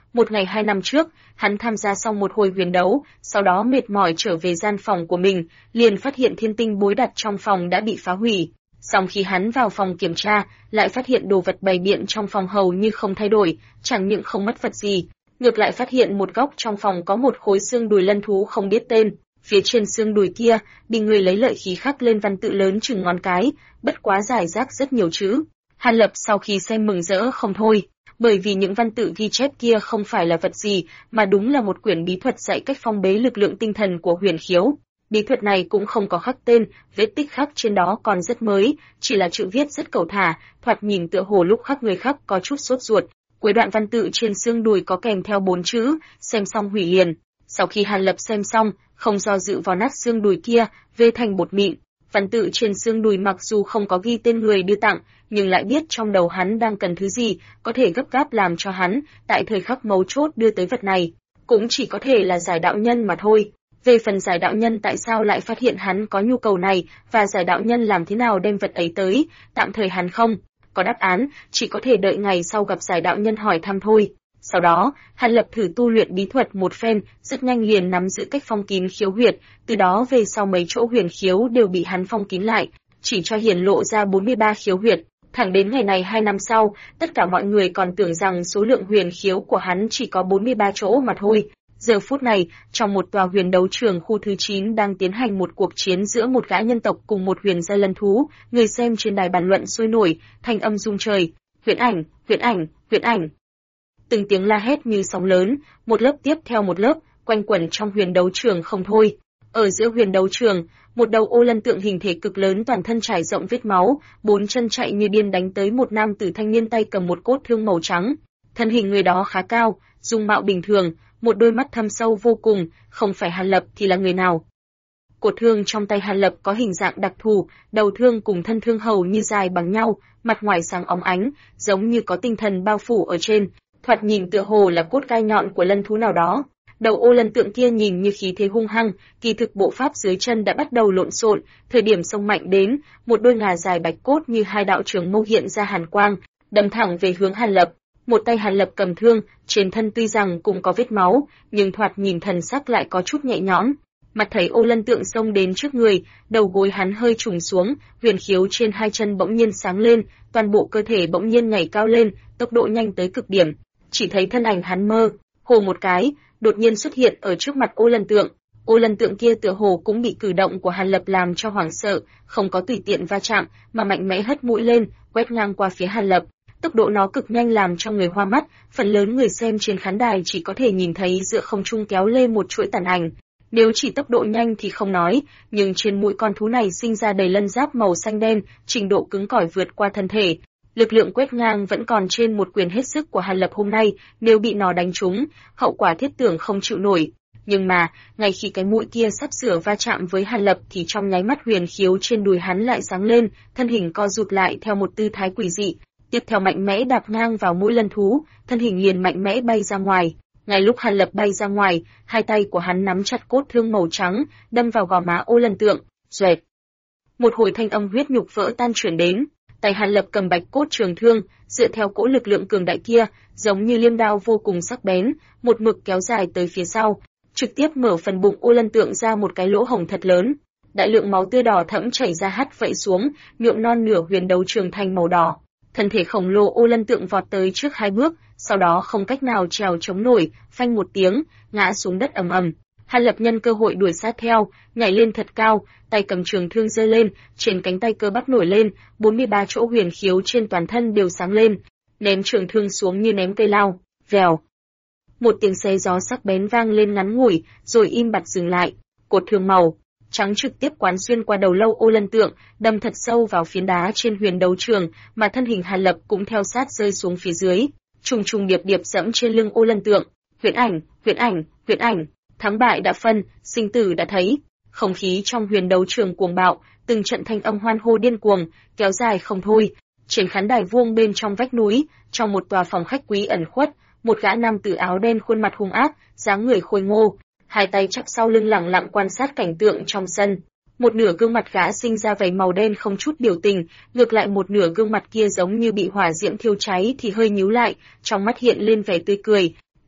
Một ngày 2 năm trước, hắn tham gia xong một hồi huyền đấu, sau đó mệt mỏi trở về gian phòng của mình, liền phát hiện thiên tinh bối đặt trong phòng đã bị phá hủy. Song khi hắn vào phòng kiểm tra, lại phát hiện đồ vật bày biện trong phòng hầu như không thay đổi, chẳng những không mất vật gì, ngược lại phát hiện một góc trong phòng có một khối xương đùi lân thú không biết tên. Phía trên xương đùi kia, bị người lấy lợi khí khắc lên văn tự lớn chừng ngón cái, bất quá rải rác rất nhiều chữ. Hàn Lập sau khi xem mừng rỡ không thôi, bởi vì những văn tự ghi chép kia không phải là vật gì, mà đúng là một quyển bí thuật dạy cách phong bế lực lượng tinh thần của huyền khiếu. Bí thuật này cũng không có khắc tên, vết tích khắc trên đó còn rất mới, chỉ là chữ viết rất cẩu thả, thoạt nhìn tựa hồ lúc khắc người khắc có chút sốt ruột. Cuối đoạn văn tự trên xương đùi có kèm theo 4 chữ, xem xong hủy liền. Sau khi Hàn Lập xem xong, không do dự vào nát xương đùi kia, vê thành bột mịn. Văn tự trên xương đùi mặc dù không có ghi tên người đưa tặng, nhưng lại biết trong đầu hắn đang cần thứ gì, có thể gấp gáp làm cho hắn, tại thời khắc mấu chốt đưa tới vật này. Cũng chỉ có thể là Giải đạo nhân mà thôi. Về phần Giải đạo nhân tại sao lại phát hiện hắn có nhu cầu này, và Giải đạo nhân làm thế nào đem vật ấy tới, tạm thời hắn không có đáp án, chỉ có thể đợi ngày sau gặp Giải đạo nhân hỏi thăm thôi. Sau đó, Hàn Lập thử tu luyện bí thuật một phen, rất nhanh liền nắm giữ cách phong kín khiếu huyệt, từ đó về sau mấy chỗ huyền khiếu đều bị hắn phong kín lại, chỉ cho hiển lộ ra 43 khiếu huyệt. Thẳng đến ngày này 2 năm sau, tất cả mọi người còn tưởng rằng số lượng huyền khiếu của hắn chỉ có 43 chỗ mà thôi. Giờ phút này, trong một tòa huyền đấu trường khu thứ 9 đang tiến hành một cuộc chiến giữa một gã nhân tộc cùng một huyền giai lân thú, người xem trên đài bàn luận sôi nổi, thanh âm rung trời, huyễn ảnh, huyễn ảnh, huyễn ảnh. Từng tiếng la hét như sóng lớn, một lớp tiếp theo một lớp, quanh quẩn trong huyền đấu trường không thôi. Ở giữa huyền đấu trường, một đầu ô lân tượng hình thể cực lớn toàn thân trải rộng vết máu, 4 chân chạy như điên đánh tới một nam tử thanh niên tay cầm một cốt thương màu trắng. Thân hình người đó khá cao, dung mạo bình thường, một đôi mắt thâm sâu vô cùng, không phải Hàn Lập thì là người nào. Cột thương trong tay Hàn Lập có hình dạng đặc thù, đầu thương cùng thân thương hầu như dài bằng nhau, mặt ngoài sáng óng ánh, giống như có tinh thần bao phủ ở trên, thoạt nhìn tựa hồ là cốt gai nhọn của lân thú nào đó. Đầu ô lân tượng kia nhìn như khí thế hung hăng, kỳ thực bộ pháp dưới chân đã bắt đầu lộn xộn, thời điểm xông mạnh đến, một đôi ngà dài bạch cốt như hai đạo trường mâu hiện ra hàn quang, đâm thẳng về hướng Hàn Lập. Một tay Hàn Lập cầm thương, trên thân tuy rằng cũng có vết máu, nhưng thoạt nhìn thần sắc lại có chút nhẹ nhõm. Mặt thấy ô lân tượng xông đến trước người, đầu gối hắn hơi trùng xuống, huyền khiếu trên hai chân bỗng nhiên sáng lên, toàn bộ cơ thể bỗng nhiên nhảy cao lên, tốc độ nhanh tới cực điểm. Chỉ thấy thân ảnh hắn mơ hồ một cái, đột nhiên xuất hiện ở trước mặt ô lân tượng. Ô lân tượng kia tựa hồ cũng bị cử động của Hàn Lập làm cho hoảng sợ, không có tùy tiện va chạm, mà mạnh mẽ hất mũi lên, quét ngang qua phía Hàn Lập. Tốc độ nó cực nhanh làm cho người hoa mắt, phần lớn người xem trên khán đài chỉ có thể nhìn thấy giữa không trung kéo lên một chuỗi tàn ảnh. Nếu chỉ tốc độ nhanh thì không nói, nhưng trên mũi con thú này sinh ra đầy lân giáp màu xanh đen, trình độ cứng cỏi vượt qua thân thể. Lực lượng quét ngang vẫn còn trên một quyền hết sức của Hàn Lập hôm nay, nếu bị nó đánh trúng, hậu quả thiết tưởng không chịu nổi. Nhưng mà, ngay khi cái mũi kia sắp sửa va chạm với Hàn Lập thì trong nháy mắt huyền khiếu trên đùi hắn lại sáng lên, thân hình co rụt lại theo một tư thái quỷ dị. Tiếp theo mạnh mẽ đạp ngang vào mũi lân thú, thân hình liền mạnh mẽ bay ra ngoài. Ngay lúc Hàn Lập bay ra ngoài, hai tay của hắn nắm chặt cốt thương màu trắng, đâm vào gò má ô lân tượng. Xoẹt. Một hồi thanh âm huyết nhục vỡ tan chuyển đến. Tay Hàn Lập cầm bạch cốt trường thương, dựa theo cỗ lực lượng cường đại kia, giống như liêm đao vô cùng sắc bén, một mực kéo dài tới phía sau, trực tiếp mở phần bụng ô lân tượng ra một cái lỗ hổng thật lớn. Đại lượng máu tươi đỏ thẫm chảy ra hắt vẩy xuống, nhuộm non nửa huyền đấu trường thành màu đỏ. Thân thể khổng lồ ô lân tượng vọt tới trước 2 bước, sau đó không cách nào trèo chống nổi, phanh một tiếng, ngã xuống đất ầm ầm. Hàn Lập nhân cơ hội đuổi sát theo, nhảy lên thật cao, tay cầm trường thương giơ lên, trên cánh tay cơ bắp nổi lên, 43 chỗ huyền khiếu trên toàn thân đều sáng lên, ném trường thương xuống như ném cây lao. Vèo. Một tiếng xé gió sắc bén vang lên ngắn ngủi, rồi im bặt dừng lại. Cột thương màu trắng trực tiếp quán xuyên qua đầu lâu ô lân tượng, đâm thật sâu vào phiến đá trên huyền đấu trường, mà thân hình Hàn Lập cũng theo sát rơi xuống phía dưới, trùng trùng điệp điệp dẫm trên lưng ô lân tượng. Huyễn ảnh, huyễn ảnh, huyễn ảnh. Thắng bại đã phân, sinh tử đã thấy. Không khí trong huyền đấu trường cuồng bạo, từng trận thanh âm hoan hô điên cuồng, kéo dài không thôi. Trên khán đài vuông bên trong vách núi, trong một tòa phòng khách quý ẩn khuất, một gã nam tử áo đen khuôn mặt hung ác, dáng người khôi ngô, hai tay chắp sau lưng lẳng lặng quan sát cảnh tượng trong sân. Một nửa gương mặt gã sinh ra vảy màu đen không chút biểu tình, ngược lại một nửa gương mặt kia giống như bị hỏa diễm thiêu cháy thì hơi nhíu lại, trong mắt hiện lên vẻ tươi cười.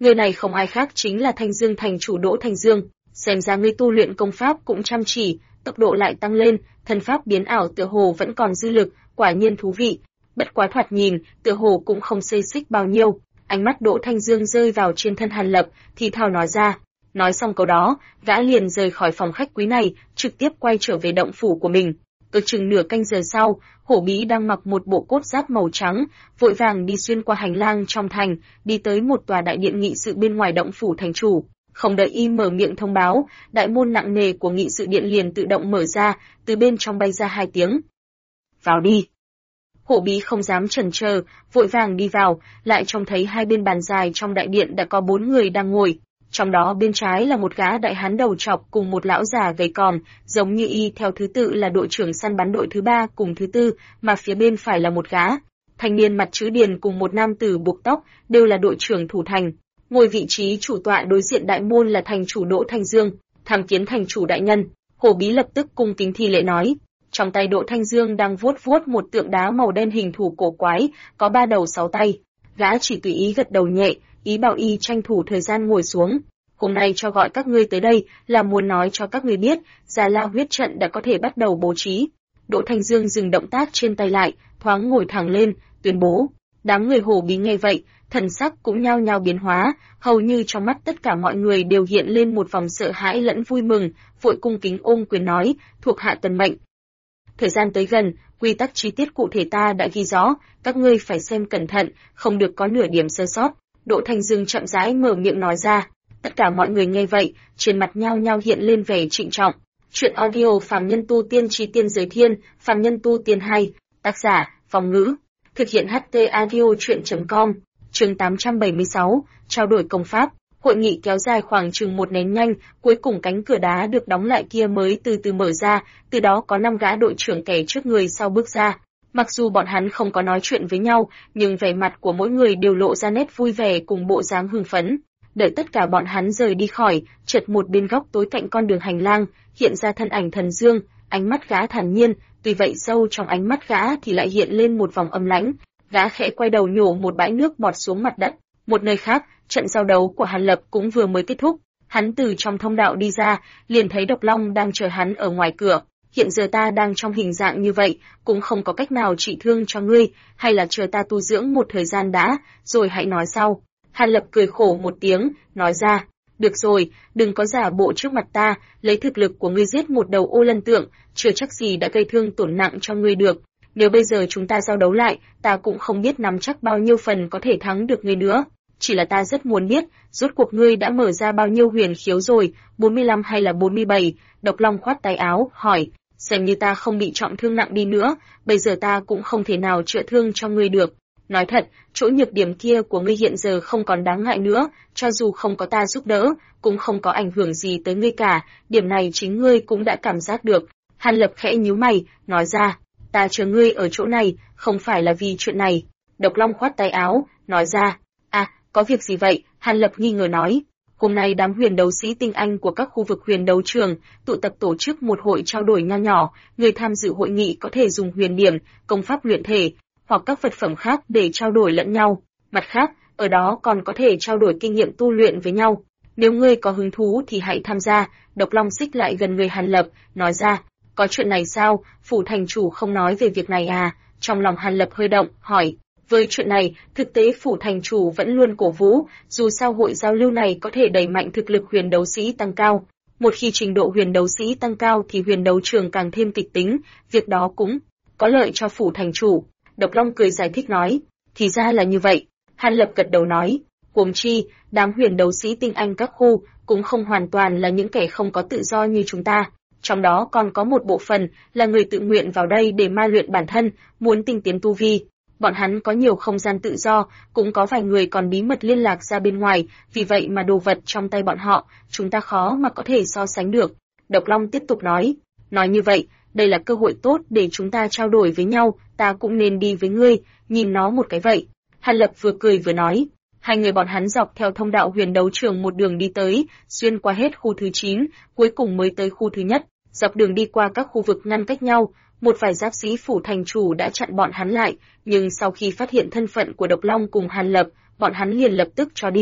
Người này không ai khác chính là Thanh Dương thành chủ Đỗ Thanh Dương. Xem ra ngươi tu luyện công pháp cũng chăm chỉ, tốc độ lại tăng lên, thân pháp biến ảo tựa hồ vẫn còn dư lực, quả nhiên thú vị. Bất quá thoạt nhìn, tựa hồ cũng không xê xích bao nhiêu. Ánh mắt Đỗ Thanh Dương rơi vào trên thân Hàn Lập, thì thào nói ra. Nói xong câu đó, gã liền rời khỏi phòng khách quý này, trực tiếp quay trở về động phủ của mình. Ước chừng nửa canh giờ sau, Hổ Bí đang mặc một bộ cốt giáp màu trắng, vội vàng đi xuyên qua hành lang trong thành, đi tới một tòa đại điện nghị sự bên ngoài động phủ thành chủ. Không đợi y mở miệng thông báo, đại môn nặng nề của nghị sự điện liền tự động mở ra, từ bên trong bay ra 2 tiếng. Vào đi. Hổ Bí không dám chần chờ, vội vàng đi vào, lại trông thấy hai bên bàn dài trong đại điện đã có 4 người đang ngồi. Trong đó bên trái là một gã đại hán đầu trọc cùng một lão già gầy còm, giống như y theo thứ tự là đội trưởng săn bắn đội thứ 3 cùng thứ 4, mà phía bên phải là một gã thanh niên mặt chữ điền cùng một nam tử buộc tóc, đều là đội trưởng thủ thành. Ngồi vị trí chủ tọa đối diện đại môn là thành chủ Đỗ Thanh Dương, tham kiến thành chủ đại nhân. Hổ Bí lập tức cung kính thi lễ nói. Trong tay Đỗ Thanh Dương đang vuốt vuốt một tượng đá màu đen hình thù cổ quái, có 3 đầu 6 tay. Gã chỉ tùy ý gật đầu nhẹ, ý bảo y tranh thủ thời gian ngồi xuống. Hôm nay cho gọi các ngươi tới đây là muốn nói cho các ngươi biết, Già La huyết trận đã có thể bắt đầu bố trí. Đỗ Thanh Dương dừng động tác trên tay lại, thoáng ngồi thẳng lên, tuyên bố. Đám người Hổ Bí nghe vậy, thần sắc cũng nhao nhao biến hóa, hầu như trong mắt tất cả mọi người đều hiện lên một vòng sợ hãi lẫn vui mừng, vội cung kính ôm quyền nói, thuộc hạ tuân mệnh. Thời gian tới gần, quy tắc chi tiết cụ thể ta đã ghi rõ, các ngươi phải xem cẩn thận, không được có nửa điểm sơ sót. Đỗ Thanh Dương chậm rãi mở miệng nói ra. Tất cả mọi người nghe vậy, trên mặt nhao nhao hiện lên vẻ trịnh trọng. Chuyện audio Phàm Nhân Tu Tiên Chí Tiên Giới Thiên, Phàm Nhân Tu Tiên 2, tác giả, Phong Ngữ. Thực hiện HT audio chuyện.com, chương 876, trao đổi công pháp. Hội nghị kéo dài khoảng chừng một nén nhang, cuối cùng cánh cửa đá được đóng lại kia mới từ từ mở ra, từ đó có 5 gã đội trưởng kẻ trước người sau bước ra. Mặc dù bọn hắn không có nói chuyện với nhau, nhưng vẻ mặt của mỗi người đều lộ ra nét vui vẻ cùng bộ dáng hưng phấn. Đợi tất cả bọn hắn rời đi khỏi, chợt một bên góc tối cạnh con đường hành lang, hiện ra thân ảnh Thần Dương, ánh mắt gã thản nhiên, tuy vậy sâu trong ánh mắt gã thì lại hiện lên một vòng âm lãnh. Gã khẽ quay đầu nhổ một bãi nước bọt xuống mặt đất. Một nơi khác, trận giao đấu của Hàn Lập cũng vừa mới kết thúc. Hắn từ trong thông đạo đi ra, liền thấy Độc Long đang chờ hắn ở ngoài cửa. Hiện giờ ta đang trong hình dạng như vậy, cũng không có cách nào trị thương cho ngươi, hay là chờ ta tu dưỡng một thời gian đã, rồi hãy nói sau. Hàn Lập cười khổ một tiếng, nói ra, được rồi, đừng có giả bộ trước mặt ta, lấy thực lực của ngươi giết một đầu ô lân tượng, chưa chắc gì đã gây thương tổn nặng cho ngươi được. Nếu bây giờ chúng ta giao đấu lại, ta cũng không biết nắm chắc bao nhiêu phần có thể thắng được ngươi nữa. Chỉ là ta rất muốn biết, rốt cuộc ngươi đã mở ra bao nhiêu huyền khiếu rồi, 45 hay là 47? Độc Long khoát tay áo, hỏi, xem như ta không bị trọng thương nặng đi nữa, bây giờ ta cũng không thể nào chữa thương cho ngươi được. Nói thật, chỗ nhược điểm kia của ngươi hiện giờ không còn đáng ngại nữa, cho dù không có ta giúp đỡ, cũng không có ảnh hưởng gì tới ngươi cả, điểm này chính ngươi cũng đã cảm giác được. Hàn Lập khẽ nhíu mày, nói ra, ta chờ ngươi ở chỗ này, không phải là vì chuyện này. Độc Long khoát tay áo, nói ra, có việc gì vậy? Hàn Lập nghi ngờ nói, hôm nay đám huyền đấu sĩ tinh anh của các khu vực huyền đấu trường tụ tập tổ chức một hội trao đổi nho nhỏ, người tham dự hội nghị có thể dùng huyền điểm, công pháp luyện thể, hoặc các vật phẩm khác để trao đổi lẫn nhau. Mặt khác, ở đó còn có thể trao đổi kinh nghiệm tu luyện với nhau. Nếu ngươi có hứng thú thì hãy tham gia. Độc Long xích lại gần người Hàn Lập, nói ra, có chuyện này sao? Phủ thành chủ không nói về việc này à? Trong lòng Hàn Lập hơi động, hỏi. Với chuyện này, thực tế phủ thành chủ vẫn luôn cổ vũ, dù sao hội giao lưu này có thể đẩy mạnh thực lực huyền đấu sĩ tăng cao. Một khi trình độ huyền đấu sĩ tăng cao thì huyền đấu trường càng thêm kịch tính, việc đó cũng có lợi cho phủ thành chủ. Độc Long cười giải thích nói, thì ra là như vậy. Hàn Lập gật đầu nói, huống chi, đám huyền đấu sĩ tinh anh các khu cũng không hoàn toàn là những kẻ không có tự do như chúng ta. Trong đó còn có một bộ phận là người tự nguyện vào đây để ma luyện bản thân, muốn tinh tiến tu vi. Bọn hắn có nhiều không gian tự do, cũng có vài người còn bí mật liên lạc ra bên ngoài, vì vậy mà đồ vật trong tay bọn họ, chúng ta khó mà có thể so sánh được. Độc Long tiếp tục nói như vậy, đây là cơ hội tốt để chúng ta trao đổi với nhau, ta cũng nên đi với ngươi, nhìn nó một cái vậy. Hàn Lập vừa cười vừa nói. Hai người bọn hắn dọc theo thông đạo huyền đấu trường một đường đi tới, xuyên qua hết khu thứ 9, cuối cùng mới tới khu thứ nhất. Dọc đường đi qua các khu vực ngăn cách nhau, một vài giáp sĩ phủ thành chủ đã chặn bọn hắn lại, nhưng sau khi phát hiện thân phận của Độc Long cùng Hàn Lập, bọn hắn liền lập tức cho đi.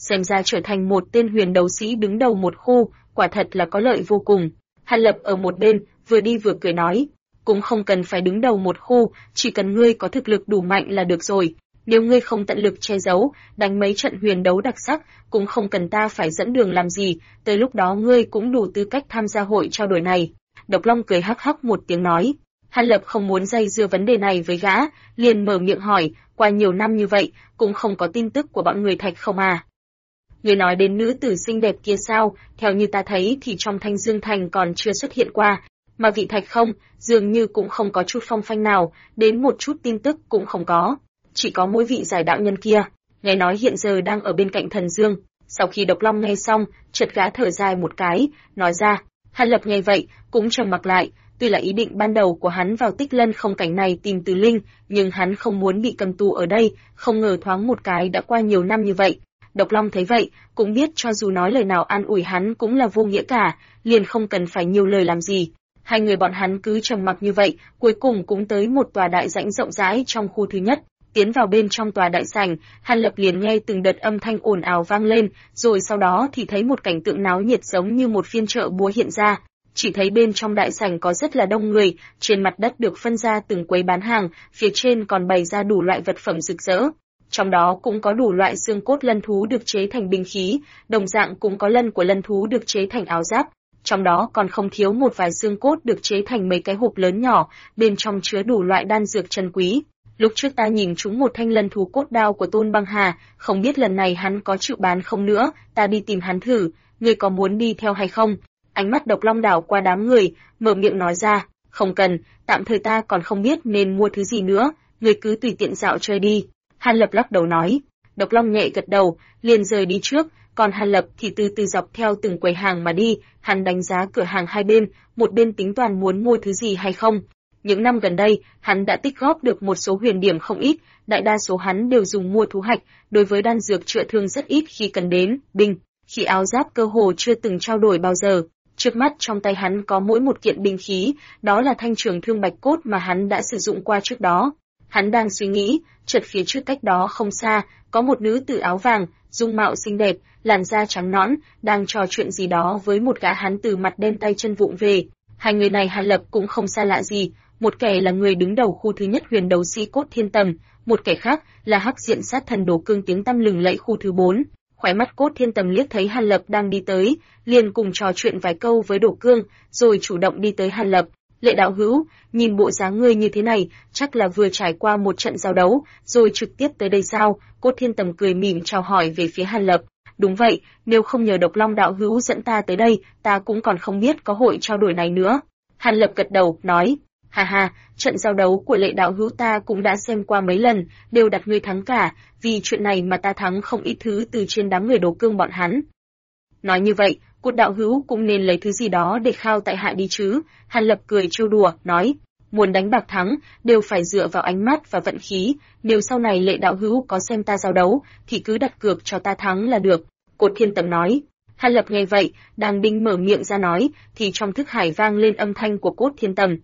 xem ra trở thành một tên huyền đấu sĩ đứng đầu một khu, quả thật là có lợi vô cùng. Hàn Lập ở một bên, vừa đi vừa cười nói, cũng không cần phải đứng đầu một khu, chỉ cần ngươi có thực lực đủ mạnh là được rồi. Nếu ngươi không tận lực che giấu, đánh mấy trận huyền đấu đặc sắc, cũng không cần ta phải dẫn đường làm gì, tới lúc đó ngươi cũng đủ tư cách tham gia hội trao đổi này. Độc Long cười hắc hắc một tiếng nói. Hàn Lập không muốn dây dưa vấn đề này với gã, liền mở miệng hỏi, qua nhiều năm như vậy, cũng không có tin tức của bọn người Thạch không à? Người nói đến nữ tử xinh đẹp kia sao, theo như ta thấy thì trong Thanh Dương Thành còn chưa xuất hiện qua, mà vị Thạch không, dường như cũng không có chút phong phanh nào, đến một chút tin tức cũng không có. Chỉ có mỗi vị giải đạo nhân kia, nghe nói hiện giờ đang ở bên cạnh Thần Dương. Sau khi Độc Long nghe xong, chợt gã thở dài một cái, nói ra. Hàn Lập nghe vậy, cũng trầm mặc lại, tuy là ý định ban đầu của hắn vào Tích Lân không cảnh này tìm Từ Linh, nhưng hắn không muốn bị cầm tù ở đây, không ngờ thoáng một cái đã qua nhiều năm như vậy. Độc Long thấy vậy, cũng biết cho dù nói lời nào an ủi hắn cũng là vô nghĩa cả, liền không cần phải nhiều lời làm gì. Hai người bọn hắn cứ trầm mặc như vậy, cuối cùng cũng tới một tòa đại sảnh rộng rãi trong khu thứ nhất. Tiến vào bên trong tòa đại sảnh, Hàn Lập liền nghe từng đợt âm thanh ồn ào vang lên, rồi sau đó thì thấy một cảnh tượng náo nhiệt giống như một phiên chợ búa hiện ra. Chỉ thấy bên trong đại sảnh có rất là đông người, trên mặt đất được phân ra từng quầy bán hàng, phía trên còn bày ra đủ loại vật phẩm rực rỡ. Trong đó cũng có đủ loại xương cốt lân thú được chế thành binh khí, đồng dạng cũng có lân của lân thú được chế thành áo giáp. Trong đó còn không thiếu một vài xương cốt được chế thành mấy cái hộp lớn nhỏ, bên trong chứa đủ loại đan dược chân quý. Lúc trước ta nhìn trúng một thanh lân thú cốt đao của Tôn Băng Hà, không biết lần này hắn có chịu bán không nữa, ta đi tìm hắn thử, ngươi có muốn đi theo hay không? Ánh mắt Độc Long đảo qua đám người, mở miệng nói ra, không cần, tạm thời ta còn không biết nên mua thứ gì nữa, ngươi cứ tùy tiện dạo chơi đi. Hàn Lập lắc đầu nói. Độc Long nhẹ gật đầu, liền rời đi trước, còn Hàn Lập thì từ từ dọc theo từng quầy hàng mà đi, hắn đánh giá cửa hàng hai bên, một bên tính toán muốn mua thứ gì hay không. Những năm gần đây, hắn đã tích góp được một số huyền điểm không ít, đại đa số hắn đều dùng mua thú hạch, đối với đan dược chữa thương rất ít khi cần đến, binh, khi áo giáp cơ hồ chưa từng trao đổi bao giờ. Trước mắt trong tay hắn có mỗi một kiện binh khí, đó là thanh trường thương bạch cốt mà hắn đã sử dụng qua trước đó. Hắn đang suy nghĩ, chợt phía trước cách đó không xa, có một nữ tử áo vàng, dung mạo xinh đẹp, làn da trắng nõn, đang trò chuyện gì đó với một gã hắn từ mặt đen tay chân vụng về. Hai người này Hàn Lập cũng không xa lạ gì, một kẻ là người đứng đầu khu thứ nhất huyền đấu sĩ Cốt Thiên Tầm, một kẻ khác là hắc diện sát thần Đồ Cương tiếng tăm lừng lẫy khu thứ 4. Khóe mắt Cốt Thiên Tầm liếc thấy Hàn Lập đang đi tới, liền cùng trò chuyện vài câu với Đồ Cương, rồi chủ động đi tới Hàn Lập. Lệ đạo hữu, nhìn bộ dáng ngươi như thế này, chắc là vừa trải qua một trận giao đấu, rồi trực tiếp tới đây sao? Cốt Thiên Tầm cười mỉm chào hỏi về phía Hàn Lập. Đúng vậy, nếu không nhờ Độc Long đạo hữu dẫn ta tới đây, ta cũng còn không biết có hội trao đổi này nữa. Hàn Lập gật đầu, nói, ha ha, trận giao đấu của Lệ đạo hữu ta cũng đã xem qua mấy lần, đều đặt ngươi thắng cả, vì chuyện này mà ta thắng không ít thứ từ trên đám người Đồ Cương bọn hắn. Nói như vậy, Cốt đạo hữu cũng nên lấy thứ gì đó để khao tại hạ đi chứ? Hàn Lập cười trêu đùa, nói, muốn đánh bạc thắng, đều phải dựa vào ánh mắt và vận khí, nếu sau này Lệ đạo hữu có xem ta giao đấu, thì cứ đặt cược cho ta thắng là được. Cốt Thiên Tầm nói. Hàn Lập nghe vậy, đang định mở miệng ra nói, thì trong thức hải vang lên âm thanh của Cốt Thiên Tầm.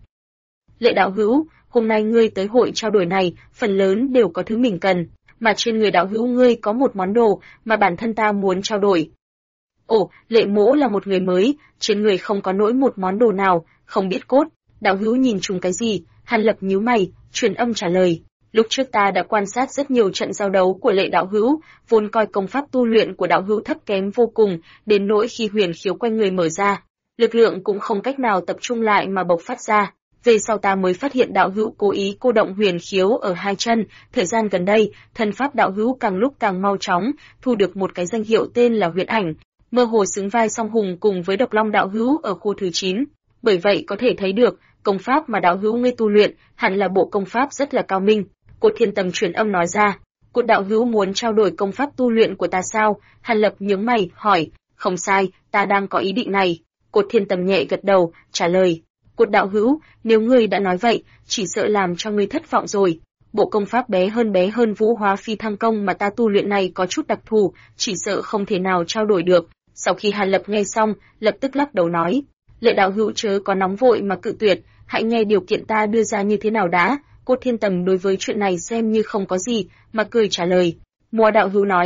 Lệ đạo hữu, hôm nay ngươi tới hội trao đổi này, phần lớn đều có thứ mình cần, mà trên người đạo hữu ngươi có một món đồ mà bản thân ta muốn trao đổi. Ồ, Lệ mỗ là một người mới, trên người không có nỗi một món đồ nào, không biết Cốt đạo hữu nhìn trùng cái gì? Hàn Lập nhíu mày, truyền âm trả lời. Lúc trước ta đã quan sát rất nhiều trận giao đấu của Lệ đạo hữu, vốn coi công pháp tu luyện của đạo hữu thấp kém vô cùng, đến nỗi khi huyền khiếu quanh người mở ra, lực lượng cũng không cách nào tập trung lại mà bộc phát ra. Về sau ta mới phát hiện đạo hữu cố ý cô động huyền khiếu ở hai chân, thời gian gần đây, thân pháp đạo hữu càng lúc càng mau chóng, thu được một cái danh hiệu tên là Huyền Ảnh, mơ hồ xứng vai song hùng cùng với Độc Long đạo hữu ở khu thứ 9. Bởi vậy có thể thấy được, công pháp mà đạo hữu ngươi tu luyện, hẳn là bộ công pháp rất là cao minh. Cốt Thiên Tầm truyền âm nói ra, Cốt đạo hữu muốn trao đổi công pháp tu luyện của ta sao? Hàn Lập nhướng mày, hỏi, không sai, ta đang có ý định này. Cốt Thiên Tầm nhẹ gật đầu, trả lời, Cốt đạo hữu, nếu ngươi đã nói vậy, chỉ sợ làm cho ngươi thất vọng rồi. Bộ công pháp bé hơn Vũ Hóa Phi Thăng Công mà ta tu luyện này có chút đặc thù, chỉ sợ không thể nào trao đổi được. Sau khi Hàn Lập nghe xong, lập tức lắc đầu nói, Lệ đạo hữu chớ có nóng vội mà cự tuyệt, hãy nghe điều kiện ta đưa ra như thế nào đã. Cốt Thiên Tầm đối với chuyện này xem như không có gì, mà cười trả lời. Mua đạo hữu nói,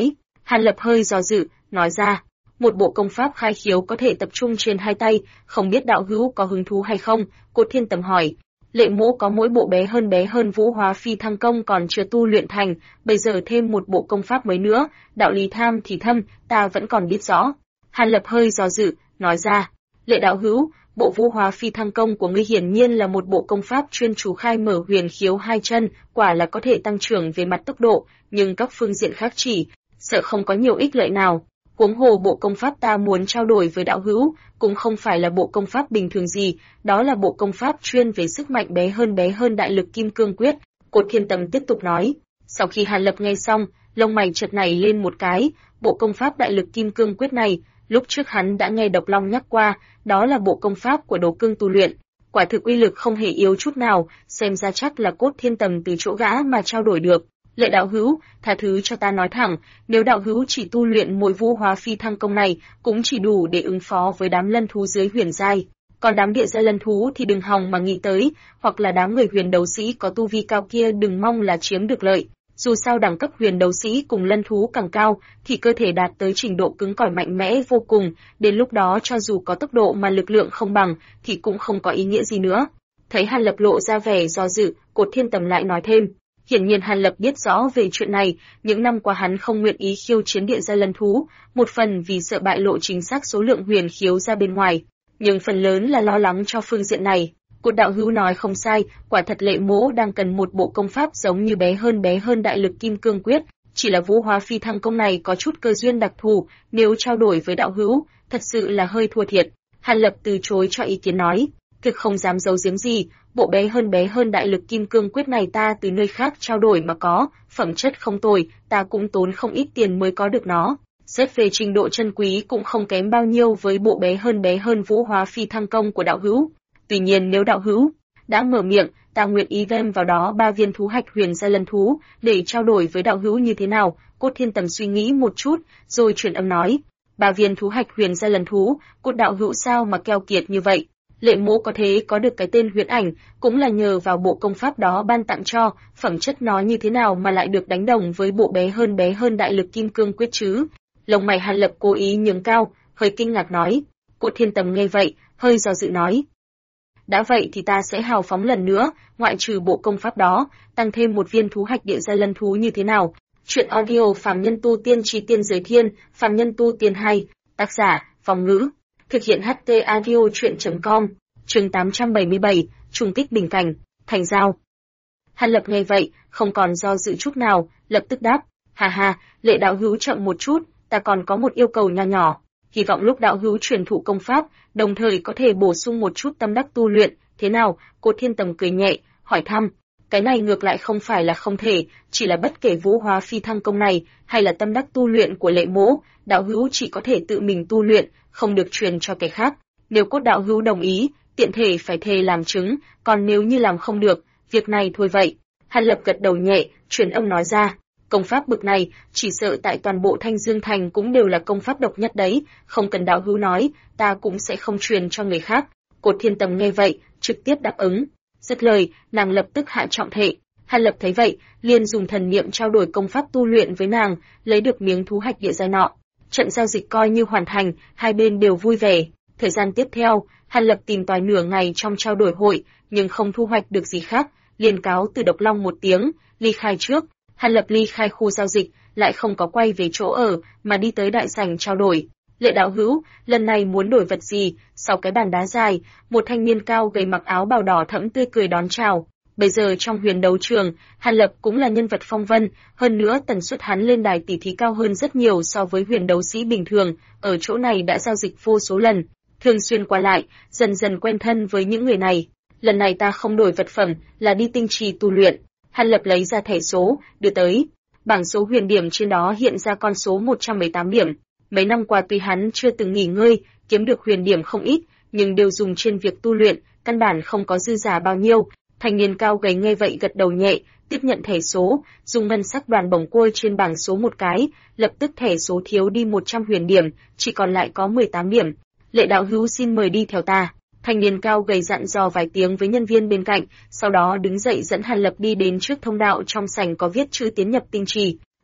Hàn Lập hơi do dự, nói ra, một bộ công pháp khai khiếu có thể tập trung trên hai tay, không biết đạo hữu có hứng thú hay không? Cột Thiên Tầm hỏi. Lệ Mỗ có mỗi bộ bé hơn Vũ Hóa Phi Thăng Công còn chưa tu luyện thành, bây giờ thêm một bộ công pháp mới nữa, đạo lý tham thì thâm, ta vẫn còn biết rõ. Hàn Lập hơi do dự, nói ra, Lệ đạo hữu, bộ Vũ Hóa Phi Thăng Công của ngươi hiển nhiên là một bộ công pháp chuyên chú khai mở huyền khiếu hai chân, quả là có thể tăng trưởng về mặt tốc độ, nhưng các phương diện khác chỉ sợ không có nhiều ích lợi nào. Huống hồ bộ công pháp ta muốn trao đổi với đạo hữu, cũng không phải là bộ công pháp bình thường gì, đó là bộ công pháp chuyên về sức mạnh bé hơn đại lực kim cương quyết. Cột Thiên Tầm tiếp tục nói. Sau khi Hàn Lập nghe xong, lông mày chợt nảy lên một cái, bộ công pháp đại lực kim cương quyết này, lúc trước hắn đã nghe Độc Long nhắc qua, đó là bộ công pháp của Đồ Cương tu luyện. Quả thực uy lực không hề yếu chút nào, xem ra chắc là Cốt Thiên Tầm từ chỗ gã mà trao đổi được. Lệ đạo hữu, tha thứ cho ta nói thẳng, nếu đạo hữu chỉ tu luyện mỗi Vũ Hóa Phi Thăng Công này, cũng chỉ đủ để ứng phó với đám lân thú dưới huyền giai, còn đám địa giai lân thú thì đừng hòng mà nghĩ tới, hoặc là đám người huyền đấu sĩ có tu vi cao kia đừng mong là chiếm được lợi. Dù sao đẳng cấp huyền đấu sĩ cùng lân thú càng cao, thì cơ thể đạt tới trình độ cứng cỏi mạnh mẽ vô cùng, đến lúc đó cho dù có tốc độ mà lực lượng không bằng, thì cũng không có ý nghĩa gì nữa. Thấy Hàn Lập lộ ra vẻ do dự, Cột Thiên Tầm lại nói thêm. Hiển nhiên Hàn Lập biết rõ về chuyện này, những năm qua hắn không nguyện ý khiêu chiến địa giai lân thú, một phần vì sợ bại lộ chính xác số lượng huyền khiếu ra bên ngoài, nhưng phần lớn là lo lắng cho phương diện này. Cột đạo hữu nói không sai, quả thật Lệ Mỗ đang cần một bộ công pháp giống như bé hơn đại lực kim cương quyết, chỉ là Vũ Hóa Phi Thăng Công này có chút cơ duyên đặc thù, nếu trao đổi với đạo hữu, thật sự là hơi thua thiệt. Hàn Lập từ chối cho ý kiến nói, thực không dám giấu giếm gì, bộ bé hơn đại lực kim cương quyết này ta từ nơi khác trao đổi mà có, phẩm chất không tồi, ta cũng tốn không ít tiền mới có được nó. Xét về trình độ chân quý cũng không kém bao nhiêu với bộ bé hơn Vũ Hóa Phi Thăng Công của đạo hữu. Tuy nhiên nếu đạo hữu đã mở miệng, ta nguyện ý đem vào đó 3 viên thú hạch huyền giai lân thú, để trao đổi với đạo hữu như thế nào? Cốt Thiên Tầm suy nghĩ một chút, rồi chuyển âm nói, 3 viên thú hạch huyền giai lân thú, Cốt đạo hữu sao mà keo kiệt như vậy? Lệ Mỗ có thế có được cái tên Huyễn Ảnh, cũng là nhờ vào bộ công pháp đó ban tặng cho, phẩm chất nó như thế nào mà lại được đánh đồng với bộ bé hơn đại lực kim cương quyết chứ? Lông mày Hàn Lập cố ý nhướng cao, hơi kinh ngạc nói. Cốt Thiên Tầm nghe vậy, hơi do dự nói. Đã vậy thì ta sẽ hào phóng lần nữa, ngoại trừ bộ công pháp đó, tăng thêm một viên thú hạch địa giai lân thú như thế nào? Chuyện audio Phàm Nhân Tu Tiên Chi Tiên Giới Thiên, Phàm Nhân Tu Tiên 2, tác giả, Phong Ngữ. Thực hiện HT Audio Chuyện.com, chương 877, trùng kích bình cảnh, thành giao. Hàn Lập nghe vậy, không còn do dự chút nào, lập tức đáp, ha, Lệ đạo hữu chậm một chút, ta còn có một yêu cầu nho nhỏ, hy vọng lúc đạo hữu truyền thụ công pháp, đồng thời có thể bổ sung một chút tâm đắc tu luyện, thế nào? Cột Thiên Tầm cười nhẹ, hỏi thăm. Cái này ngược lại không phải là không thể, chỉ là bất kể Vũ Hóa Phi Thăng Công này hay là tâm đắc tu luyện của Lệ Mỗ, đạo hữu chỉ có thể tự mình tu luyện, không được truyền cho kẻ khác. Nếu Cốt đạo hữu đồng ý, tiện thể phải thề làm chứng, còn nếu như làm không được, việc này thôi vậy. Hàn Lập gật đầu nhẹ, truyền âm nói ra, công pháp bực này, chỉ sợ tại toàn bộ Thanh Dương Thành cũng đều là công pháp độc nhất đấy, không cần đạo hữu nói, ta cũng sẽ không truyền cho người khác. Cột Thiên Tầm nghe vậy, trực tiếp đáp ứng. Dứt lời, nàng lập tức hạ trọng thệ. Hàn Lập thấy vậy, liền dùng thần niệm trao đổi công pháp tu luyện với nàng, lấy được miếng thú hạch địa giai nọ. Trận giao dịch coi như hoàn thành, hai bên đều vui vẻ. Thời gian tiếp theo, Hàn Lập tìm tòi nửa ngày trong trao đổi hội, nhưng không thu hoạch được gì khác, liền cáo từ Độc Long một tiếng, ly khai trước. Hàn Lập ly khai khu giao dịch, lại không có quay về chỗ ở, mà đi tới đại sảnh trao đổi. Lệ đạo hữu, lần này muốn đổi vật gì? Sau cái bàn đá dài, một thanh niên cao gầy mặc áo bào đỏ thẫm tươi cười đón chào. Bây giờ trong huyền đấu trường, Hàn Lập cũng là nhân vật phong vân, hơn nữa tần suất hắn lên đài tỷ thí cao hơn rất nhiều so với huyền đấu sĩ bình thường, ở chỗ này đã giao dịch vô số lần, thường xuyên qua lại, dần dần quen thân với những người này. Lần này ta không đổi vật phẩm, là đi tinh trì tu luyện. Hàn Lập lấy ra thẻ số, đưa tới. Bảng số huyền điểm trên đó hiện ra con số 118 điểm. Mấy năm qua tuy hắn chưa từng nghỉ ngơi, kiếm được huyền điểm không ít, nhưng đều dùng trên việc tu luyện, căn bản không có dư giả bao nhiêu. Thanh niên cao gầy nghe vậy gật đầu nhẹ, tiếp nhận thẻ số, dùng ngân sắc đoàn bổng côi trên bảng số một cái, lập tức thẻ số thiếu đi 100 huyền điểm, chỉ còn lại có 18 điểm. Lệ đạo hữu xin mời đi theo ta. Thanh niên cao gầy dặn dò vài tiếng với nhân viên bên cạnh, sau đó đứng dậy dẫn Hàn Lập đi đến trước thông đạo trong sảnh có viết chữ tiến nhập tinh trì.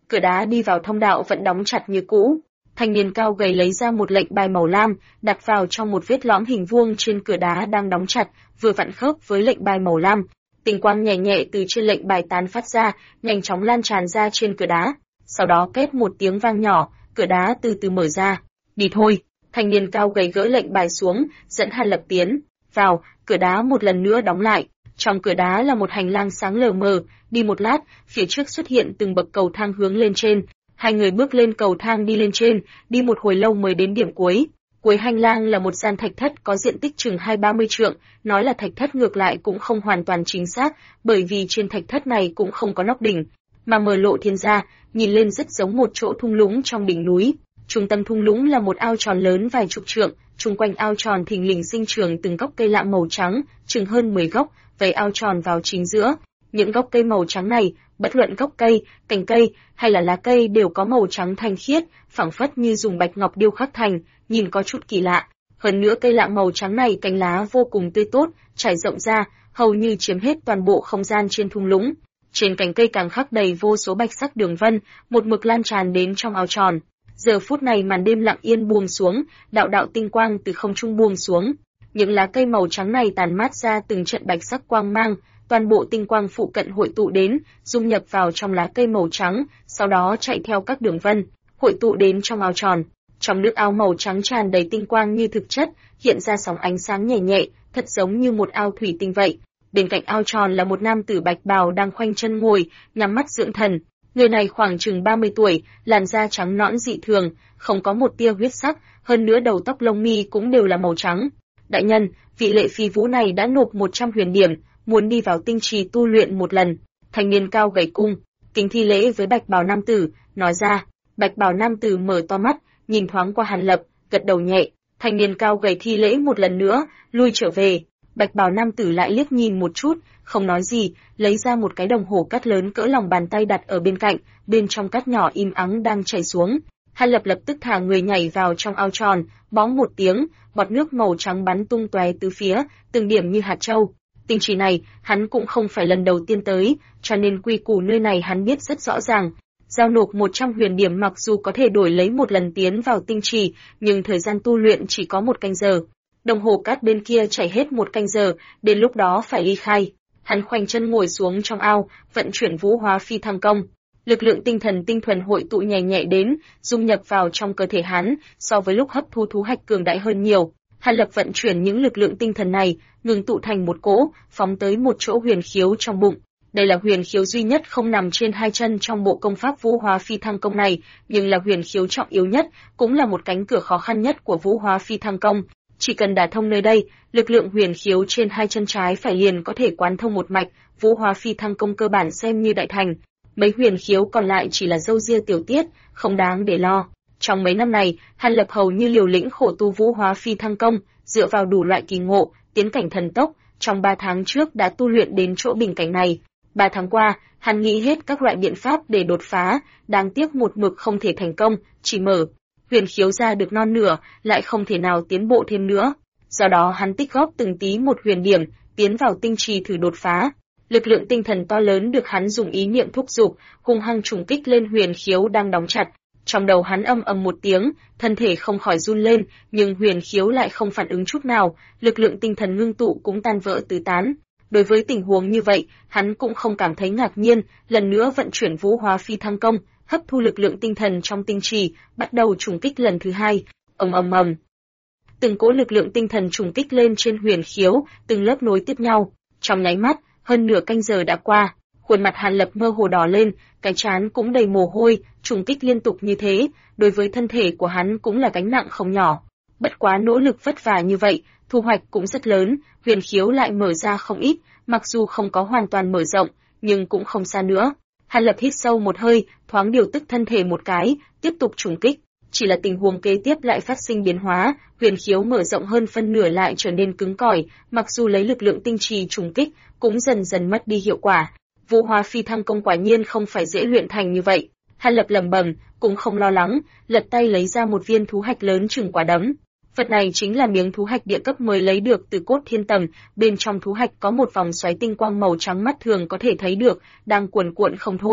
cửa đá đi vào thông đạo vẫn đóng chặt như cũ. Thanh niên cao gầy lấy ra một lệnh bài màu lam, đặt vào trong một vết lõm hình vuông trên cửa đá đang đóng chặt, vừa vặn khớp với lệnh bài màu lam. Tinh quang nhẹ nhẹ từ trên lệnh bài tán phát ra, nhanh chóng lan tràn ra trên cửa đá. Sau đó két một tiếng vang nhỏ, cửa đá từ từ mở ra. Đi thôi. Thanh niên cao gầy gỡ lệnh bài xuống, dẫn Hàn Lập tiến vào. Cửa đá một lần nữa đóng lại. Trong cửa đá là một hành lang sáng lờ mờ. Đi một lát, phía trước xuất hiện từng bậc cầu thang hướng lên trên. Hai người bước lên cầu thang đi lên trên, đi một hồi lâu mới đến điểm cuối. Cuối hành lang là một gian thạch thất có diện tích chừng 20-30 trượng, nói là thạch thất ngược lại cũng không hoàn toàn chính xác, bởi vì trên thạch thất này cũng không có nóc đỉnh, mà mở lộ thiên ra, nhìn lên rất giống một chỗ thung lũng trong đỉnh núi. Trung tâm thung lũng là một ao tròn lớn vài chục trượng, chung quanh ao tròn thình lình sinh trưởng từng gốc cây lạ màu trắng, chừng hơn 10 gốc, vây ao tròn vào chính giữa. Những gốc cây màu trắng này, bất luận gốc cây, cành cây hay là lá cây đều có màu trắng thanh khiết, phảng phất như dùng bạch ngọc điêu khắc thành, nhìn có chút kỳ lạ. Hơn nữa cây lạ màu trắng này cành lá vô cùng tươi tốt, trải rộng ra, hầu như chiếm hết toàn bộ không gian trên thung lũng. Trên cành cây càng khắc đầy vô số bạch sắc đường vân, một mực lan tràn đến trong ao tròn. Giờ phút này màn đêm lặng yên buông xuống, đạo đạo tinh quang từ không trung buông xuống. Những lá cây màu trắng này tàn mát ra từng trận bạch sắc quang mang, toàn bộ tinh quang phụ cận hội tụ đến, dung nhập vào trong lá cây màu trắng, sau đó chạy theo các đường vân, hội tụ đến trong ao tròn. Trong nước ao màu trắng tràn đầy tinh quang như thực chất, hiện ra sóng ánh sáng nhẹ nhẹ, thật giống như một ao thủy tinh vậy. Bên cạnh ao tròn là một nam tử bạch bào đang khoanh chân ngồi, nhắm mắt dưỡng thần. Người này khoảng chừng 30 tuổi, làn da trắng nõn dị thường, không có một tia huyết sắc, hơn nữa đầu tóc lông mi cũng đều là màu trắng. Đại nhân, vị lệ phi vũ này đã nộp 100 huyền điểm, muốn đi vào tinh trì tu luyện một lần. Thanh niên cao gầy cung kính thi lễ với bạch bào nam tử, nói ra. Bạch bào nam tử mở to mắt, nhìn thoáng qua Hàn Lập, gật đầu nhẹ. Thanh niên cao gầy thi lễ một lần nữa, lui trở về. Bạch bào nam tử lại liếc nhìn một chút, không nói gì, lấy ra một cái đồng hồ cát lớn cỡ lòng bàn tay đặt ở bên cạnh, bên trong cát nhỏ im ắng đang chảy xuống. Hàn Lập lập tức thả người nhảy vào trong ao tròn, bóng một tiếng, bọt nước màu trắng bắn tung tóe tứ phía, từng điểm như hạt châu. Tinh trì này, hắn cũng không phải lần đầu tiên tới, cho nên quy củ nơi này hắn biết rất rõ ràng. Giao nộp 100 huyền điểm mặc dù có thể đổi lấy một lần tiến vào tinh trì, nhưng thời gian tu luyện chỉ có 1 canh giờ. Đồng hồ cát bên kia chảy hết 1 canh giờ, đến lúc đó phải ly khai. Hắn khoanh chân ngồi xuống trong ao, vận chuyển vũ hóa phi thăng công. Lực lượng tinh thần tinh thuần hội tụ nhẹ nhẹ đến, dung nhập vào trong cơ thể hắn, so với lúc hấp thu thú hạch cường đại hơn nhiều. Hàn Lập vận chuyển những lực lượng tinh thần này, ngừng tụ thành một cỗ, phóng tới một chỗ huyền khiếu trong bụng. Đây là huyền khiếu duy nhất không nằm trên 2 chân trong bộ công pháp vũ hóa phi thăng công này, nhưng là huyền khiếu trọng yếu nhất, cũng là một cánh cửa khó khăn nhất của vũ hóa phi thăng công. Chỉ cần đả thông nơi đây, lực lượng huyền khiếu trên 2 chân trái phải liền có thể quán thông một mạch, vũ hóa phi thăng công cơ bản xem như đại thành. Mấy huyền khiếu còn lại chỉ là râu ria tiểu tiết, không đáng để lo. Trong mấy năm này, Hàn Lập hầu như liều lĩnh khổ tu vũ hóa phi thăng công, dựa vào đủ loại kỳ ngộ, tiến cảnh thần tốc, trong 3 tháng trước đã tu luyện đến chỗ bình cảnh này. 3 tháng qua, hắn nghĩ hết các loại biện pháp để đột phá, đáng tiếc một mực không thể thành công, chỉ mở huyền khiếu ra được non nửa, lại không thể nào tiến bộ thêm nữa. Do đó hắn tích góp từng tí một huyền điểm, tiến vào tinh trì thử đột phá. Lực lượng tinh thần to lớn được hắn dùng ý niệm thúc giục, hung hăng trùng kích lên huyền khiếu đang đóng chặt. Trong đầu hắn âm ầm một tiếng, thân thể không khỏi run lên, nhưng huyền khiếu lại không phản ứng chút nào, lực lượng tinh thần ngưng tụ cũng tan vỡ tứ tán. Đối với tình huống như vậy, hắn cũng không cảm thấy ngạc nhiên, lần nữa vận chuyển vũ hóa phi thăng công, hấp thu lực lượng tinh thần trong tinh trì, bắt đầu trùng kích lần thứ 2. Ầm ầm ầm. Từng cỗ lực lượng tinh thần trùng kích lên trên huyền khiếu, từng lớp nối tiếp nhau. Trong nháy mắt, hơn nửa canh giờ đã qua, khuôn mặt Hàn Lập mơ hồ đỏ lên, cái trán cũng đầy mồ hôi, trùng kích liên tục như thế, đối với thân thể của hắn cũng là gánh nặng không nhỏ. Bất quá nỗ lực vất vả như vậy, thu hoạch cũng rất lớn, huyền khiếu lại mở ra không ít, mặc dù không có hoàn toàn mở rộng, nhưng cũng không xa nữa. Hàn Lập hít sâu một hơi, thoáng điều tức thân thể một cái, tiếp tục trùng kích. Chỉ là tình huống kế tiếp lại phát sinh biến hóa, huyền khiếu mở rộng hơn phân nửa lại trở nên cứng cỏi, mặc dù lấy lực lượng tinh trì trùng kích, cũng dần dần mất đi hiệu quả. Vũ hóa phi thăng công quả nhiên không phải dễ luyện thành như vậy. Hàn Lập lẩm bẩm, cũng không lo lắng, lật tay lấy ra một viên thú hạch lớn chừng quả đấm. Vật này chính là miếng thú hạch địa cấp mới lấy được từ cốt thiên tầm, bên trong thú hạch có một vòng xoáy tinh quang màu trắng mắt thường có thể thấy được, đang cuồn cuộn không thôi.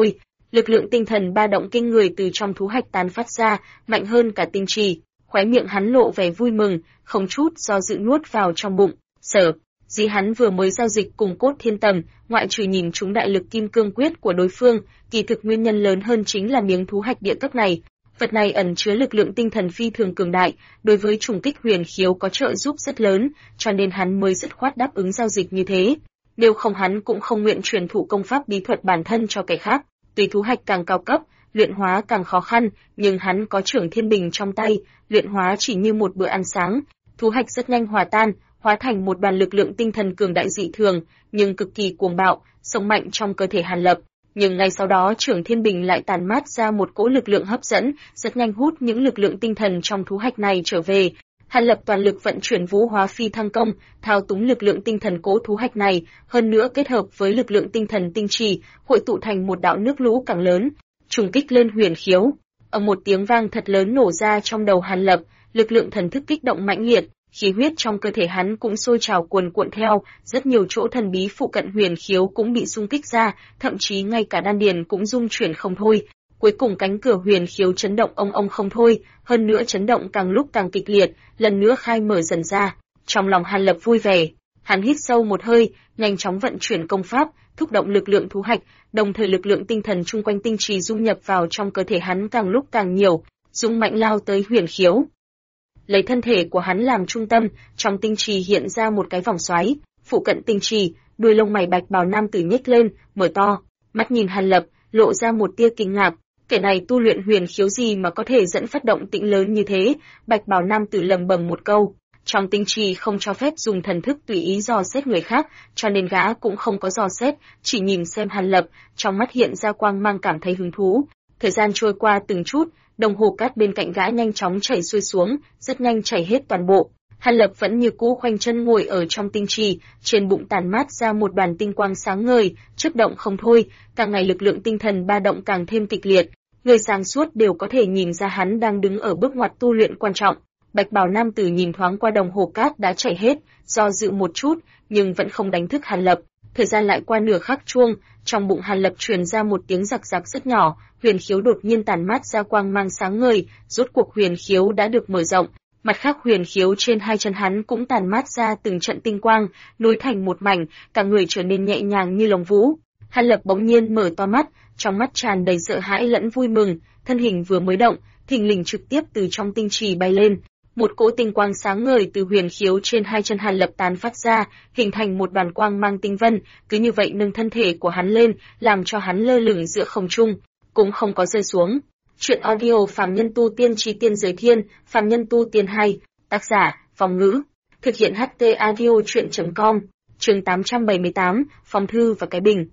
Lực lượng tinh thần ba động kinh người từ trong thú hạch tán phát ra, mạnh hơn cả tinh trì. Khóe miệng hắn lộ vẻ vui mừng, không chút do dự nuốt vào trong bụng. Sở dĩ hắn vừa mới giao dịch cùng Cốt Thiên Tầm, ngoại trừ nhìn trúng đại lực kim cương quyết của đối phương, kỳ thực nguyên nhân lớn hơn chính là miếng thú hạch địa cấp này. Vật này ẩn chứa lực lượng tinh thần phi thường cường đại, đối với trùng kích huyền khiếu có trợ giúp rất lớn, cho nên hắn mới dứt khoát đáp ứng giao dịch như thế. Nếu không hắn cũng không nguyện truyền thụ công pháp bí thuật bản thân cho kẻ khác. Tuy thú hạch càng cao cấp, luyện hóa càng khó khăn, nhưng hắn có Trưởng Thiên Bình trong tay, luyện hóa chỉ như một bữa ăn sáng. Thú hạch rất nhanh hòa tan, hóa thành một đoàn lực lượng tinh thần cường đại dị thường, nhưng cực kỳ cuồng bạo, sống mạnh trong cơ thể Hàn Lập. Nhưng ngay sau đó Trưởng Thiên Bình lại tàn mát ra một cỗ lực lượng hấp dẫn, rất nhanh hút những lực lượng tinh thần trong thú hạch này trở về. Hàn Lập toàn lực vận chuyển Vũ Hóa Phi Thăng Công, thao túng lực lượng tinh thần cỗ thú hạch này, hơn nữa kết hợp với lực lượng tinh thần tinh trì, hội tụ thành một đạo nước lũ càng lớn, trùng kích lên huyền khiếu. Ở một tiếng vang thật lớn nổ ra trong đầu Hàn Lập, lực lượng thần thức kích động mãnh liệt, khí huyết trong cơ thể hắn cũng sôi trào cuồn cuộn theo, rất nhiều chỗ thần bí phụ cận huyền khiếu cũng bị xung kích ra, thậm chí ngay cả đan điền cũng rung chuyển không thôi. Cuối cùng cánh cửa huyền khiếu chấn động ông ông không thôi, hơn nữa chấn động càng lúc càng kịch liệt, lần nữa khai mở dần ra. Trong lòng Hàn Lập vui vẻ, hắn hít sâu một hơi, nhanh chóng vận chuyển công pháp, thúc động lực lượng thú hạch, đồng thời lực lượng tinh thần chung quanh tinh trì dung nhập vào trong cơ thể hắn càng lúc càng nhiều, dũng mạnh lao tới huyền khiếu. Lấy thân thể của hắn làm trung tâm, trong tinh trì hiện ra một cái vòng xoáy, phụ cận tinh trì, đuôi lông mày bạch bào nam tử nhếch lên, mở to, mắt nhìn Hàn Lập, lộ ra một tia kinh ngạc. Kẻ này tu luyện huyền khiếu gì mà có thể dẫn phát động tĩnh lớn như thế? Bạch bào nam tử lầm bầm một câu. Trong tinh trì không cho phép dùng thần thức tùy ý dò xét người khác, cho nên gã cũng không có dò xét, chỉ nhìn xem Hàn Lập, trong mắt hiện ra quang mang cảm thấy hứng thú. Thời gian trôi qua từng chút, đồng hồ cát bên cạnh gã nhanh chóng chảy xuôi xuống, rất nhanh chảy hết toàn bộ. Hàn Lập vẫn như cũ khoanh chân ngồi ở trong tinh trì, trên bụng tàn mát ra một đoàn tinh quang sáng ngời, chớp động không thôi, càng ngày lực lượng tinh thần ba động càng thêm kịch liệt. Người sáng suốt đều có thể nhìn ra hắn đang đứng ở bước ngoặt tu luyện quan trọng. Bạch bào nam tử nhìn thoáng qua đồng hồ cát đã chảy hết, do dự một chút, nhưng vẫn không đánh thức Hàn Lập. Thời gian lại qua nửa khắc chuông, trong bụng Hàn Lập truyền ra một tiếng rạc rạc rất nhỏ, huyền khiếu đột nhiên tàn mát ra quang mang sáng ngời, rốt cuộc huyền khiếu đã được mở rộng. Mặt khác huyền khiếu trên hai chân hắn cũng tàn mát ra từng trận tinh quang, nối thành một mảnh, cả người trở nên nhẹ nhàng như lông vũ. Hàn Lập bỗng nhiên mở to mắt, trong mắt tràn đầy sợ hãi lẫn vui mừng, thân hình vừa mới động, thình lình trực tiếp từ trong tinh trì bay lên. Một cỗ tinh quang sáng ngời từ huyền khiếu trên hai chân Hàn Lập tán phát ra, hình thành một đoàn quang mang tinh vân, cứ như vậy nâng thân thể của hắn lên, làm cho hắn lơ lửng giữa không trung, cũng không có rơi xuống. Chuyện audio Phàm Nhân Tu Tiên Chí Tiên Giới Thiên, Phàm Nhân Tu Tiên 2, tác giả, Phong Ngữ, thực hiện HT audio chuyện.com, chương 878, Phong Thư và cái bình.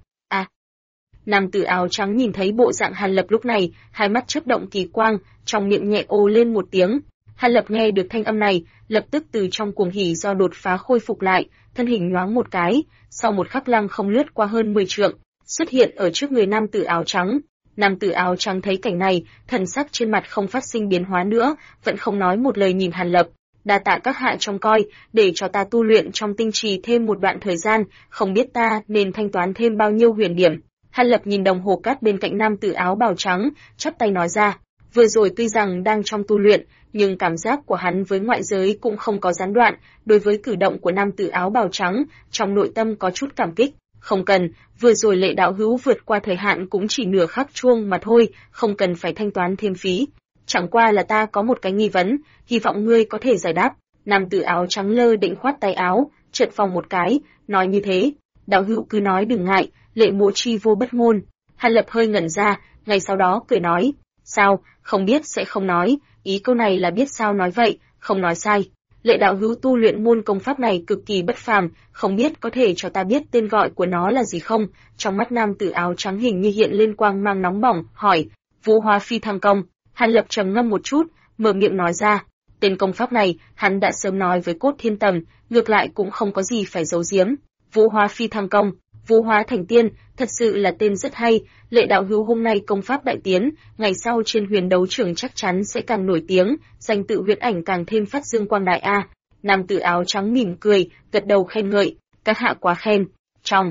Nam tử áo trắng nhìn thấy bộ dạng Hàn Lập lúc này, hai mắt chớp động kỳ quang, trong miệng nhẹ ồ lên một tiếng. Hàn Lập nghe được thanh âm này, lập tức từ trong cuồng hỉ do đột phá khôi phục lại, thân hình nhoáng một cái, sau một khắc lăng không lướt qua hơn 10 trượng, xuất hiện ở trước người nam tử áo trắng. Nam tử áo trắng thấy cảnh này, thần sắc trên mặt không phát sinh biến hóa nữa, vẫn không nói một lời nhìn Hàn Lập. Đa tạ các hạ trông coi, để cho ta tu luyện trong tinh trì thêm một đoạn thời gian, không biết ta nên thanh toán thêm bao nhiêu huyền điểm. Hàn Lập nhìn đồng hồ cát bên cạnh nam tử áo bào trắng, chắp tay nói ra, vừa rồi tuy rằng đang trong tu luyện, nhưng cảm giác của hắn với ngoại giới cũng không có gián đoạn, đối với cử động của nam tử áo bào trắng, trong nội tâm có chút cảm kích. Không cần, vừa rồi Lệ đạo hữu vượt qua thời hạn cũng chỉ nửa khắc chuông mà thôi, không cần phải thanh toán thêm phí. Chẳng qua là ta có một cái nghi vấn, hy vọng ngươi có thể giải đáp. Nam tử áo trắng lơ định khoát tay áo, chợt vòng một cái, nói như thế, đạo hữu cứ nói đừng ngại, Lệ mộ chi vô bất ngôn. Hàn Lập hơi ngẩn ra, ngay sau đó cười nói, sao, không biết sẽ không nói, ý câu này là biết sao nói vậy, không nói sai. Lệ đạo hữu tu luyện môn công pháp này cực kỳ bất phàm, không biết có thể cho ta biết tên gọi của nó là gì không? Trong mắt nam tử áo trắng hình như hiện lên quang mang nóng bỏng, hỏi, Vũ Hóa Phi Thăng Công. Hàn Lập trầm ngâm một chút, mở miệng nói ra, tên công pháp này, hắn đã sớm nói với Cốt Thiên Tầm, ngược lại cũng không có gì phải giấu giếm. Vũ Hóa Phi Thăng Công, Vũ Hóa Thành Tiên, thật sự là tên rất hay. Lệ đạo hữu hôm nay công pháp đại tiến, ngày sau trên huyền đấu trường chắc chắn sẽ càng nổi tiếng, danh tự huyễn ảnh càng thêm phát dương quang đại a. Nam tử áo trắng mỉm cười, gật đầu khen ngợi, các hạ quá khen. Trong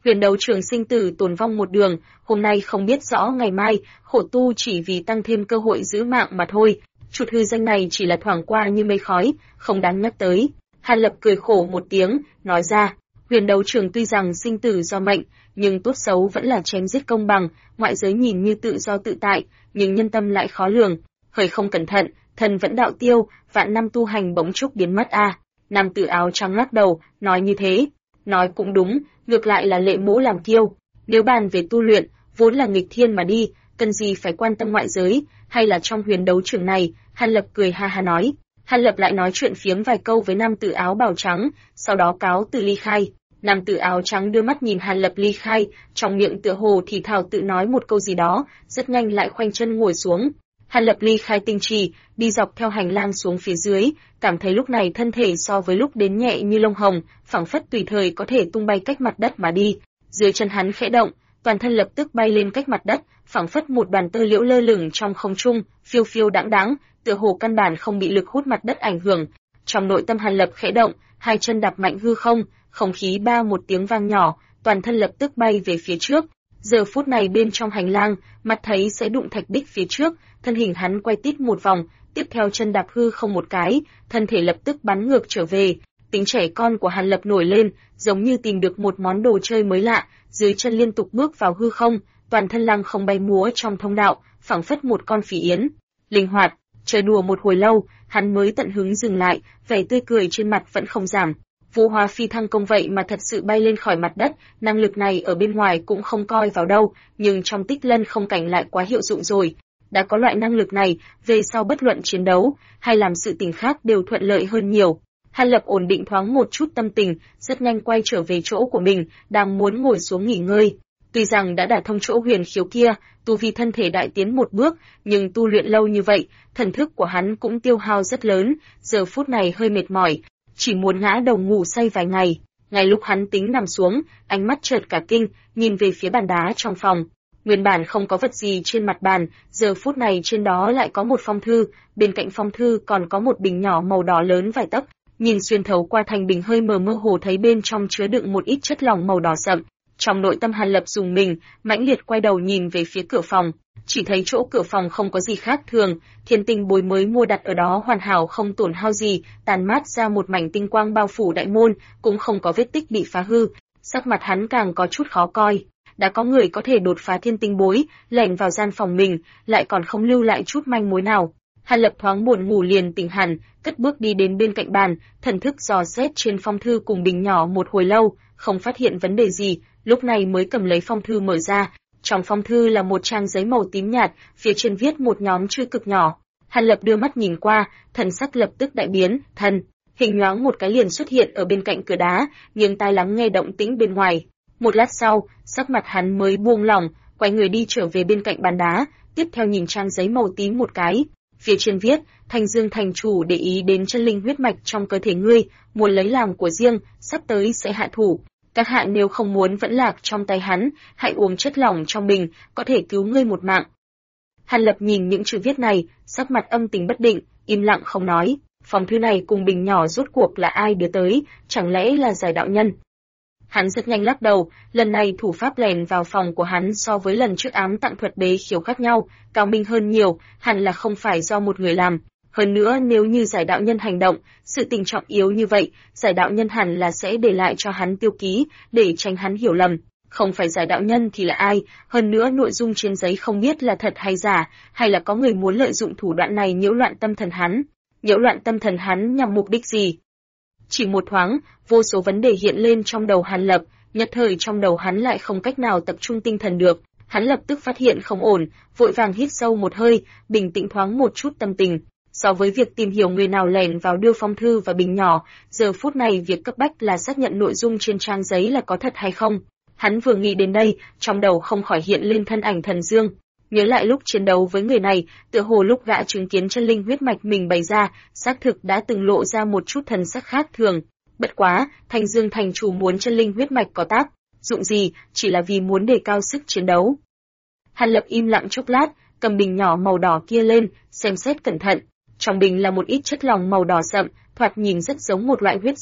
Huyền đấu trường sinh tử tồn vong một đường, hôm nay không biết rõ ngày mai, khổ tu chỉ vì tăng thêm cơ hội giữ mạng mà thôi. Chút hư danh này chỉ là thoảng qua như mây khói, không đáng nhắc tới. Hàn Lập cười khổ một tiếng, nói ra, huyền đấu trường tuy rằng sinh tử do mệnh, nhưng tốt xấu vẫn là chém giết công bằng, ngoại giới nhìn như tự do tự tại, nhưng nhân tâm lại khó lường. Hơi không cẩn thận, thần vẫn đạo tiêu, vạn năm tu hành bỗng chốc biến mất a. Nam tử áo trắng lắc đầu, nói như thế. Nói cũng đúng, ngược lại là Lệ Mỗ làm kiêu. Nếu bàn về tu luyện, vốn là nghịch thiên mà đi, cần gì phải quan tâm ngoại giới, hay là trong huyền đấu trường này, Hàn Lập cười ha ha nói. Hàn Lập lại nói chuyện phiếm vài câu với nam tử áo bào trắng, sau đó cáo từ ly khai. Nam tử áo trắng đưa mắt nhìn Hàn Lập ly khai, trong miệng tựa hồ thì thào tự nói một câu gì đó, rất nhanh lại khoanh chân ngồi xuống. Hàn Lập ly khai tinh trì, đi dọc theo hành lang xuống phía dưới, cảm thấy lúc này thân thể so với lúc đến nhẹ như lông hồng, phảng phất tùy thời có thể tung bay cách mặt đất mà đi. Dưới chân hắn khẽ động, toàn thân lập tức bay lên cách mặt đất, phảng phất một đoàn tơ liễu lơ lửng trong không trung, phiêu phiêu đãng đãng, tựa hồ căn bản không bị lực hút mặt đất ảnh hưởng. Trong nội tâm Hàn Lập khẽ động, hai chân đạp mạnh hư không, không khí ba một tiếng vang nhỏ, toàn thân lập tức bay về phía trước. Giờ phút này bên trong hành lang, mặt thấy sẽ đụng thạch bích phía trước, thân hình hắn quay tít một vòng, tiếp theo chân đạp hư không một cái, thân thể lập tức bắn ngược trở về. Tính trẻ con của Hàn Lập nổi lên, giống như tìm được một món đồ chơi mới lạ, dưới chân liên tục bước vào hư không, toàn thân lăng không bay múa trong thông đạo, phảng phất một con phỉ yến. Linh hoạt, chơi đùa một hồi lâu, hắn mới tận hứng dừng lại, vẻ tươi cười trên mặt vẫn không giảm. Vũ hóa phi thăng công vậy mà thật sự bay lên khỏi mặt đất, năng lực này ở bên ngoài cũng không coi vào đâu, nhưng trong Tích Lân không cảnh lại quá hiệu dụng rồi. Đã có loại năng lực này, về sau bất luận chiến đấu hay làm sự tình khác đều thuận lợi hơn nhiều. Hàn Lập ổn định thoáng một chút tâm tình, rất nhanh quay trở về chỗ của mình, đang muốn ngồi xuống nghỉ ngơi. Tuy rằng đã đả thông chỗ huyền khiếu kia, tu vi thân thể đại tiến một bước, nhưng tu luyện lâu như vậy, thần thức của hắn cũng tiêu hao rất lớn, giờ phút này hơi mệt mỏi, chỉ muốn ngã đầu ngủ say vài ngày. Ngay lúc hắn tính nằm xuống, ánh mắt chợt cả kinh, nhìn về phía bàn đá trong phòng. Nguyên bản không có vật gì trên mặt bàn, giờ phút này trên đó lại có một phong thư, bên cạnh phong thư còn có một bình nhỏ màu đỏ lớn vài tấc. Nhìn xuyên thấu qua thành bình hơi mờ mơ hồ thấy bên trong chứa đựng một ít chất lỏng màu đỏ sậm. Trong nội tâm Hàn Lập dùng mình, mãnh liệt quay đầu nhìn về phía cửa phòng, chỉ thấy chỗ cửa phòng không có gì khác thường, thiên tinh bối mới mua đặt ở đó hoàn hảo không tổn hao gì, tàn mát ra một mảnh tinh quang bao phủ đại môn, cũng không có vết tích bị phá hư. Sắc mặt hắn càng có chút khó coi. Đã có người có thể đột phá thiên tinh bối, lẻn vào gian phòng mình, lại còn không lưu lại chút manh mối nào. Hàn Lập thoáng buồn ngủ liền tỉnh hẳn, cất bước đi đến bên cạnh bàn, thần thức dò xét trên phong thư cùng bình nhỏ một hồi lâu, không phát hiện vấn đề gì, lúc này mới cầm lấy phong thư mở ra. Trong phong thư là một trang giấy màu tím nhạt, phía trên viết một nhóm chữ cực nhỏ. Hàn Lập đưa mắt nhìn qua, thần sắc lập tức đại biến, thần, hình nhoáng một cái liền xuất hiện ở bên cạnh cửa đá, nghiêng tai lắng nghe động tĩnh bên ngoài. Một lát sau, sắc mặt hắn mới buông lỏng, quay người đi trở về bên cạnh bàn đá, tiếp theo nhìn trang giấy màu tím một cái. Phía trên viết, Thanh Dương thành chủ để ý đến chân linh huyết mạch trong cơ thể ngươi, muốn lấy làm của riêng, sắp tới sẽ hạ thủ. Các hạ nếu không muốn vẫn lạc trong tay hắn, hãy uống chất lỏng trong bình, có thể cứu ngươi một mạng. Hàn Lập nhìn những chữ viết này, sắc mặt âm tình bất định, im lặng không nói. Phòng thư này cùng bình nhỏ rốt cuộc là ai đưa tới, chẳng lẽ là Giải đạo nhân? Hắn rất nhanh lắc đầu, lần này thủ pháp lèn vào phòng của hắn so với lần trước ám tặng thuật bế khiếu khác nhau, cao minh hơn nhiều, hẳn là không phải do một người làm. Hơn nữa nếu như Giải đạo nhân hành động, sự tình trọng yếu như vậy, Giải đạo nhân hẳn là sẽ để lại cho hắn tiêu ký, để tránh hắn hiểu lầm. Không phải Giải đạo nhân thì là ai, hơn nữa nội dung trên giấy không biết là thật hay giả, hay là có người muốn lợi dụng thủ đoạn này nhiễu loạn tâm thần hắn. Nhiễu loạn tâm thần hắn nhằm mục đích gì? Chỉ một thoáng, vô số vấn đề hiện lên trong đầu Hàn Lập, nhất thời trong đầu hắn lại không cách nào tập trung tinh thần được. Hắn lập tức phát hiện không ổn, vội vàng hít sâu một hơi, bình tĩnh thoáng một chút tâm tình. So với việc tìm hiểu người nào lẻn vào đưa phong thư và bình nhỏ, giờ phút này việc cấp bách là xác nhận nội dung trên trang giấy là có thật hay không. Hắn vừa nghĩ đến đây, trong đầu không khỏi hiện lên thân ảnh Thần Dương. Nhớ lại lúc chiến đấu với người này, tựa hồ lúc gã chứng kiến chân linh huyết mạch mình bày ra, xác thực đã từng lộ ra một chút thần sắc khác thường. Bất quá, Thanh Dương thành chủ muốn chân linh huyết mạch có tác dụng gì, chỉ là vì muốn đề cao sức chiến đấu. Hàn Lập im lặng chốc lát, cầm bình nhỏ màu đỏ kia lên, xem xét cẩn thận. Trong bình là một ít chất lỏng màu đỏ sậm, thoạt nhìn rất giống một loại huyết dịch,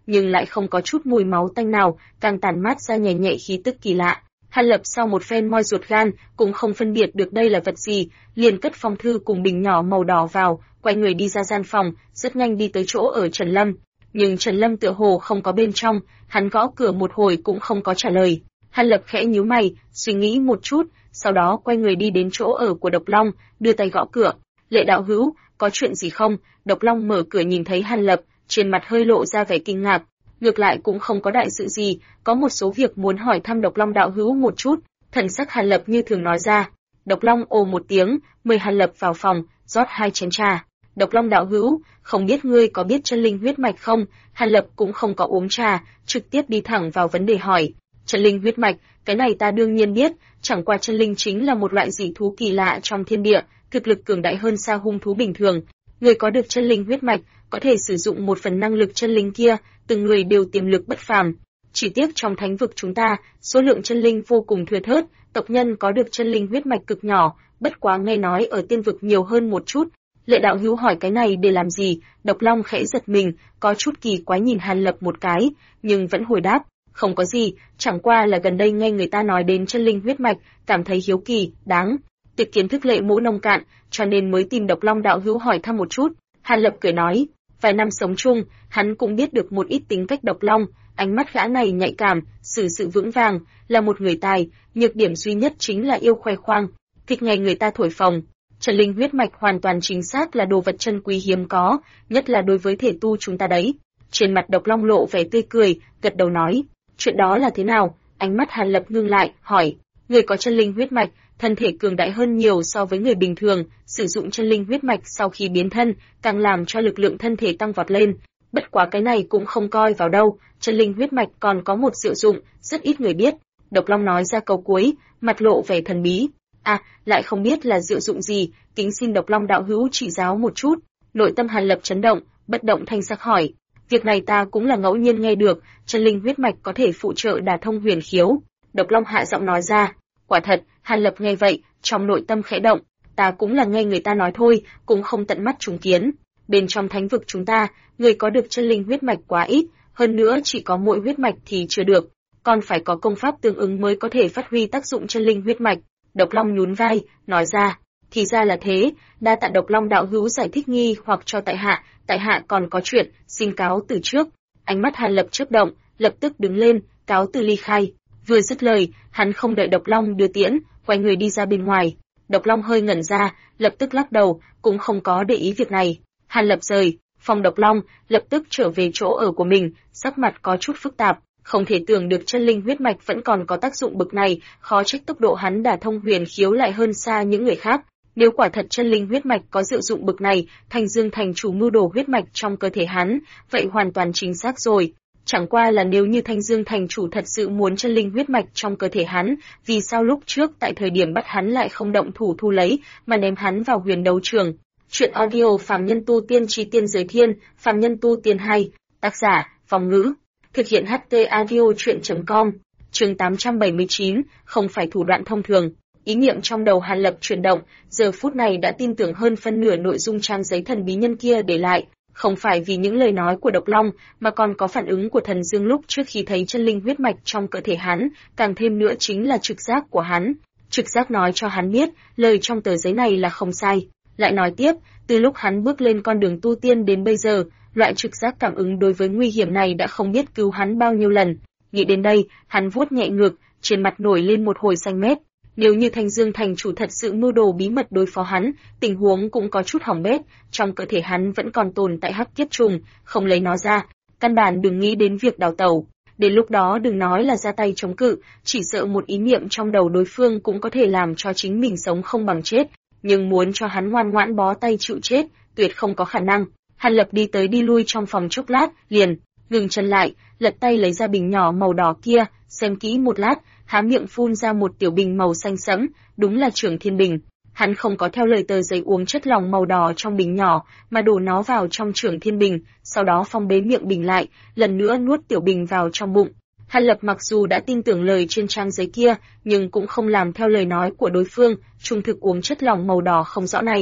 nhưng lại không có chút mùi máu tanh nào, càng tản mát ra nhẹ nhẹ khí tức kỳ lạ. Hàn Lập sau một phen moi ruột gan, cũng không phân biệt được đây là vật gì, liền cất phong thư cùng bình nhỏ màu đỏ vào, quay người đi ra gian phòng, rất nhanh đi tới chỗ ở Trần Lâm. Nhưng Trần Lâm tựa hồ không có bên trong, hắn gõ cửa một hồi cũng không có trả lời. Hàn Lập khẽ nhíu mày, suy nghĩ một chút, sau đó quay người đi đến chỗ ở của Độc Long, đưa tay gõ cửa. Lệ đạo hữu, có chuyện gì không? Độc Long mở cửa nhìn thấy Hàn Lập, trên mặt hơi lộ ra vẻ kinh ngạc. Ngược lại cũng không có đại sự gì, có một số việc muốn hỏi thăm Độc Long đạo hữu một chút. Thần sắc Hàn Lập như thường nói ra. Độc Long ồ một tiếng, mời Hàn Lập vào phòng, rót 2 chén trà. Độc Long đạo hữu, không biết ngươi có biết chân linh huyết mạch không? Hàn Lập cũng không có uống trà, trực tiếp đi thẳng vào vấn đề hỏi. Chân linh huyết mạch, cái này ta đương nhiên biết, chẳng qua chân linh chính là một loại dị thú kỳ lạ trong thiên địa, thực lực cường đại hơn xa hung thú bình thường. Người có được chân linh huyết mạch, có thể sử dụng một phần năng lực chân linh kia, từng người đều tiềm lực bất phàm. Chỉ tiếc trong thánh vực chúng ta, số lượng chân linh vô cùng thưa thớt, tộc nhân có được chân linh huyết mạch cực nhỏ, bất quá nghe nói ở tiên vực nhiều hơn một chút. Lệ đạo hữu hỏi cái này để làm gì? Độc Long khẽ giật mình, có chút kỳ quái nhìn Hàn Lập một cái, nhưng vẫn hồi đáp, không có gì, chẳng qua là gần đây nghe người ta nói đến chân linh huyết mạch, cảm thấy hiếu kỳ, đáng tiếc kiến thức Lệ mỗ nông cạn, cho nên mới tìm Độc Long đạo hữu hỏi thăm một chút. Hàn Lập cười nói, vài năm sống chung, hắn cũng biết được một ít tính cách Độc Long, ánh mắt gã này nhạy cảm, xử sự vững vàng, là một người tài, nhược điểm duy nhất chính là yêu khoe khoang, thích ngày người ta thổi phồng. Chân linh huyết mạch hoàn toàn chính xác là đồ vật chân quý hiếm có, nhất là đối với thể tu chúng ta đấy. Trên mặt Độc Long lộ vẻ tươi cười, gật đầu nói, chuyện đó là thế nào? Ánh mắt Hàn Lập ngưng lại, hỏi, người có chân linh huyết mạch, thân thể cường đại hơn nhiều so với người bình thường, sử dụng chân linh huyết mạch sau khi biến thân, càng làm cho lực lượng thân thể tăng vọt lên. Bất quá cái này cũng không coi vào đâu, chân linh huyết mạch còn có một diệu dụng, rất ít người biết. Độc Long nói ra câu cuối, mặt lộ vẻ thần bí. À, lại không biết là diệu dụng gì, kính xin Độc Long đạo hữu chỉ giáo một chút. Nội tâm Hàn Lập chấn động, bất động thanh sắc hỏi. Việc này ta cũng là ngẫu nhiên nghe được, chân linh huyết mạch có thể phụ trợ đả thông huyền khiếu. Độc Long hạ giọng nói ra. Quả thật, Hàn Lập nghe vậy, trong nội tâm khẽ động. Ta cũng là nghe người ta nói thôi, cũng không tận mắt chứng kiến. Bên trong thánh vực chúng ta, người có được chân linh huyết mạch quá ít, hơn nữa chỉ có mỗi huyết mạch thì chưa được, còn phải có công pháp tương ứng mới có thể phát huy tác dụng chân linh huyết mạch. Độc Long nhún vai, nói ra, thì ra là thế, đa tạ Độc Long đạo hữu giải thích nghi hoặc cho tại hạ còn có chuyện, xin cáo từ trước. Ánh mắt Hàn Lập chớp động, lập tức đứng lên, cáo từ ly khai. Vừa dứt lời, hắn không đợi Độc Long đưa tiễn, quay người đi ra bên ngoài. Độc Long hơi ngẩn ra, lập tức lắc đầu, cũng không có để ý việc này. Hàn Lập rời phòng Độc Long, lập tức trở về chỗ ở của mình, sắc mặt có chút phức tạp. Không thể tưởng được chân linh huyết mạch vẫn còn có tác dụng bực này, khó trách tốc độ hắn đả thông huyền khiếu lại hơn xa những người khác. Nếu quả thật chân linh huyết mạch có diệu dụng bực này, Thanh Dương thành chủ mưu đồ huyết mạch trong cơ thể hắn, vậy hoàn toàn chính xác rồi. Chẳng qua là nếu như Thanh Dương thành chủ thật sự muốn chân linh huyết mạch trong cơ thể hắn, vì sao lúc trước tại thời điểm bắt hắn lại không động thủ thu lấy, mà ném hắn vào huyền đấu trường. Chuyện audio Phàm Nhân Tu Tiên Chi Tiên Giới Thiên, Phàm Nhân Tu Tiên 2, tác giả, Phong Ngữ. Thực hiện HT Audio Chuyện.com. Chương 879, không phải thủ đoạn thông thường. Ý niệm trong đầu Hàn Lập chuyển động, giờ phút này đã tin tưởng hơn phân nửa nội dung trang giấy thần bí nhân kia để lại, không phải vì những lời nói của Độc Long, mà còn có phản ứng của Thần Dương lúc trước khi thấy chân linh huyết mạch trong cơ thể hắn, càng thêm nữa chính là trực giác của hắn. Trực giác nói cho hắn biết, lời trong tờ giấy này là không sai. Lại nói tiếp, từ lúc hắn bước lên con đường tu tiên đến bây giờ, loại trực giác cảm ứng đối với nguy hiểm này đã không biết cứu hắn bao nhiêu lần. Nghĩ đến đây, hắn vuốt nhẹ ngực, trên mặt nổi lên một hồi xanh mét. Nếu như Thanh Dương thành chủ thật sự mưu đồ bí mật đối phó hắn, tình huống cũng có chút hỏng bét, trong cơ thể hắn vẫn còn tồn tại hắc kiếp trùng, không lấy nó ra, căn bản đừng nghĩ đến việc đào tẩu. Đến lúc đó đừng nói là ra tay chống cự, chỉ sợ một ý niệm trong đầu đối phương cũng có thể làm cho chính mình sống không bằng chết, nhưng muốn cho hắn ngoan ngoãn bó tay chịu chết, tuyệt không có khả năng. Hàn Lập đi tới đi lui trong phòng chốc lát, liền ngừng chân lại, lật tay lấy ra bình nhỏ màu đỏ kia, xem kỹ một lát, há miệng phun ra một tiểu bình màu xanh sẫm, đúng là Trường Thiên Bình. Hắn không có theo lời tờ giấy uống chất lỏng màu đỏ trong bình nhỏ, mà đổ nó vào trong Trường Thiên Bình, sau đó phong bế miệng bình lại, lần nữa nuốt tiểu bình vào trong bụng. Hàn Lập mặc dù đã tin tưởng lời trên trang giấy kia, nhưng cũng không làm theo lời nói của đối phương, trung thực uống chất lỏng màu đỏ không rõ này.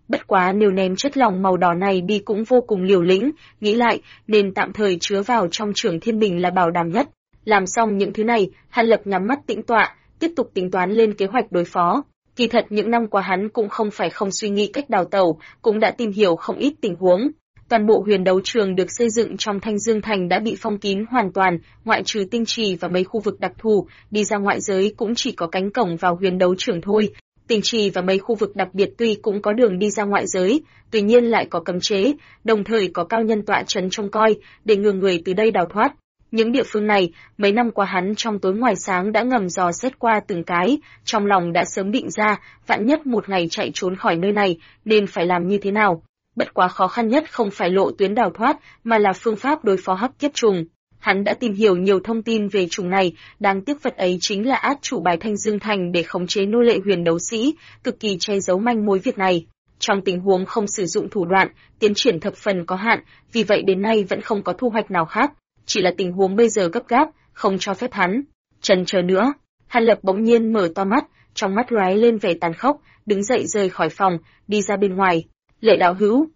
Bất quá nếu ném chất lỏng màu đỏ này đi cũng vô cùng liều lĩnh, nghĩ lại, nên tạm thời chứa vào trong Trường Thiên Bình là bảo đảm nhất. Làm xong những thứ này, Hàn Lập nhắm mắt tĩnh tọa, tiếp tục tính toán lên kế hoạch đối phó. Kỳ thật những năm qua hắn cũng không phải không suy nghĩ cách đào tẩu, cũng đã tìm hiểu không ít tình huống. Toàn bộ huyền đấu trường được xây dựng trong Thanh Dương Thành đã bị phong kín hoàn toàn, ngoại trừ tinh trì và mấy khu vực đặc thù, đi ra ngoại giới cũng chỉ có cánh cổng vào huyền đấu trường thôi. Tinh trì và mấy khu vực đặc biệt tuy cũng có đường đi ra ngoại giới, tuy nhiên lại có cấm chế, đồng thời có cao nhân tọa trấn trông coi, để ngừa người từ đây đào thoát. Những địa phương này, mấy năm qua hắn trong tối ngoài sáng đã ngầm dò xét qua từng cái, trong lòng đã sớm định ra, vạn nhất một ngày chạy trốn khỏi nơi này, nên phải làm như thế nào. Bất quá khó khăn nhất không phải lộ tuyến đào thoát, mà là phương pháp đối phó hắc kiếp trùng. Hắn đã tìm hiểu nhiều thông tin về trùng này, đáng tiếc vật ấy chính là át chủ bài Thanh Dương Thành để khống chế nô lệ huyền đấu sĩ, cực kỳ che giấu manh mối việc này. Trong tình huống không sử dụng thủ đoạn, tiến triển thập phần có hạn, vì vậy đến nay vẫn không có thu hoạch nào khác. Chỉ là tình huống bây giờ gấp gáp, không cho phép hắn chần chờ nữa. Hàn Lập bỗng nhiên mở to mắt, trong mắt lóe lên vẻ tàn khốc, đứng dậy rời khỏi phòng, đi ra bên ngoài. Lệ đạo hữu,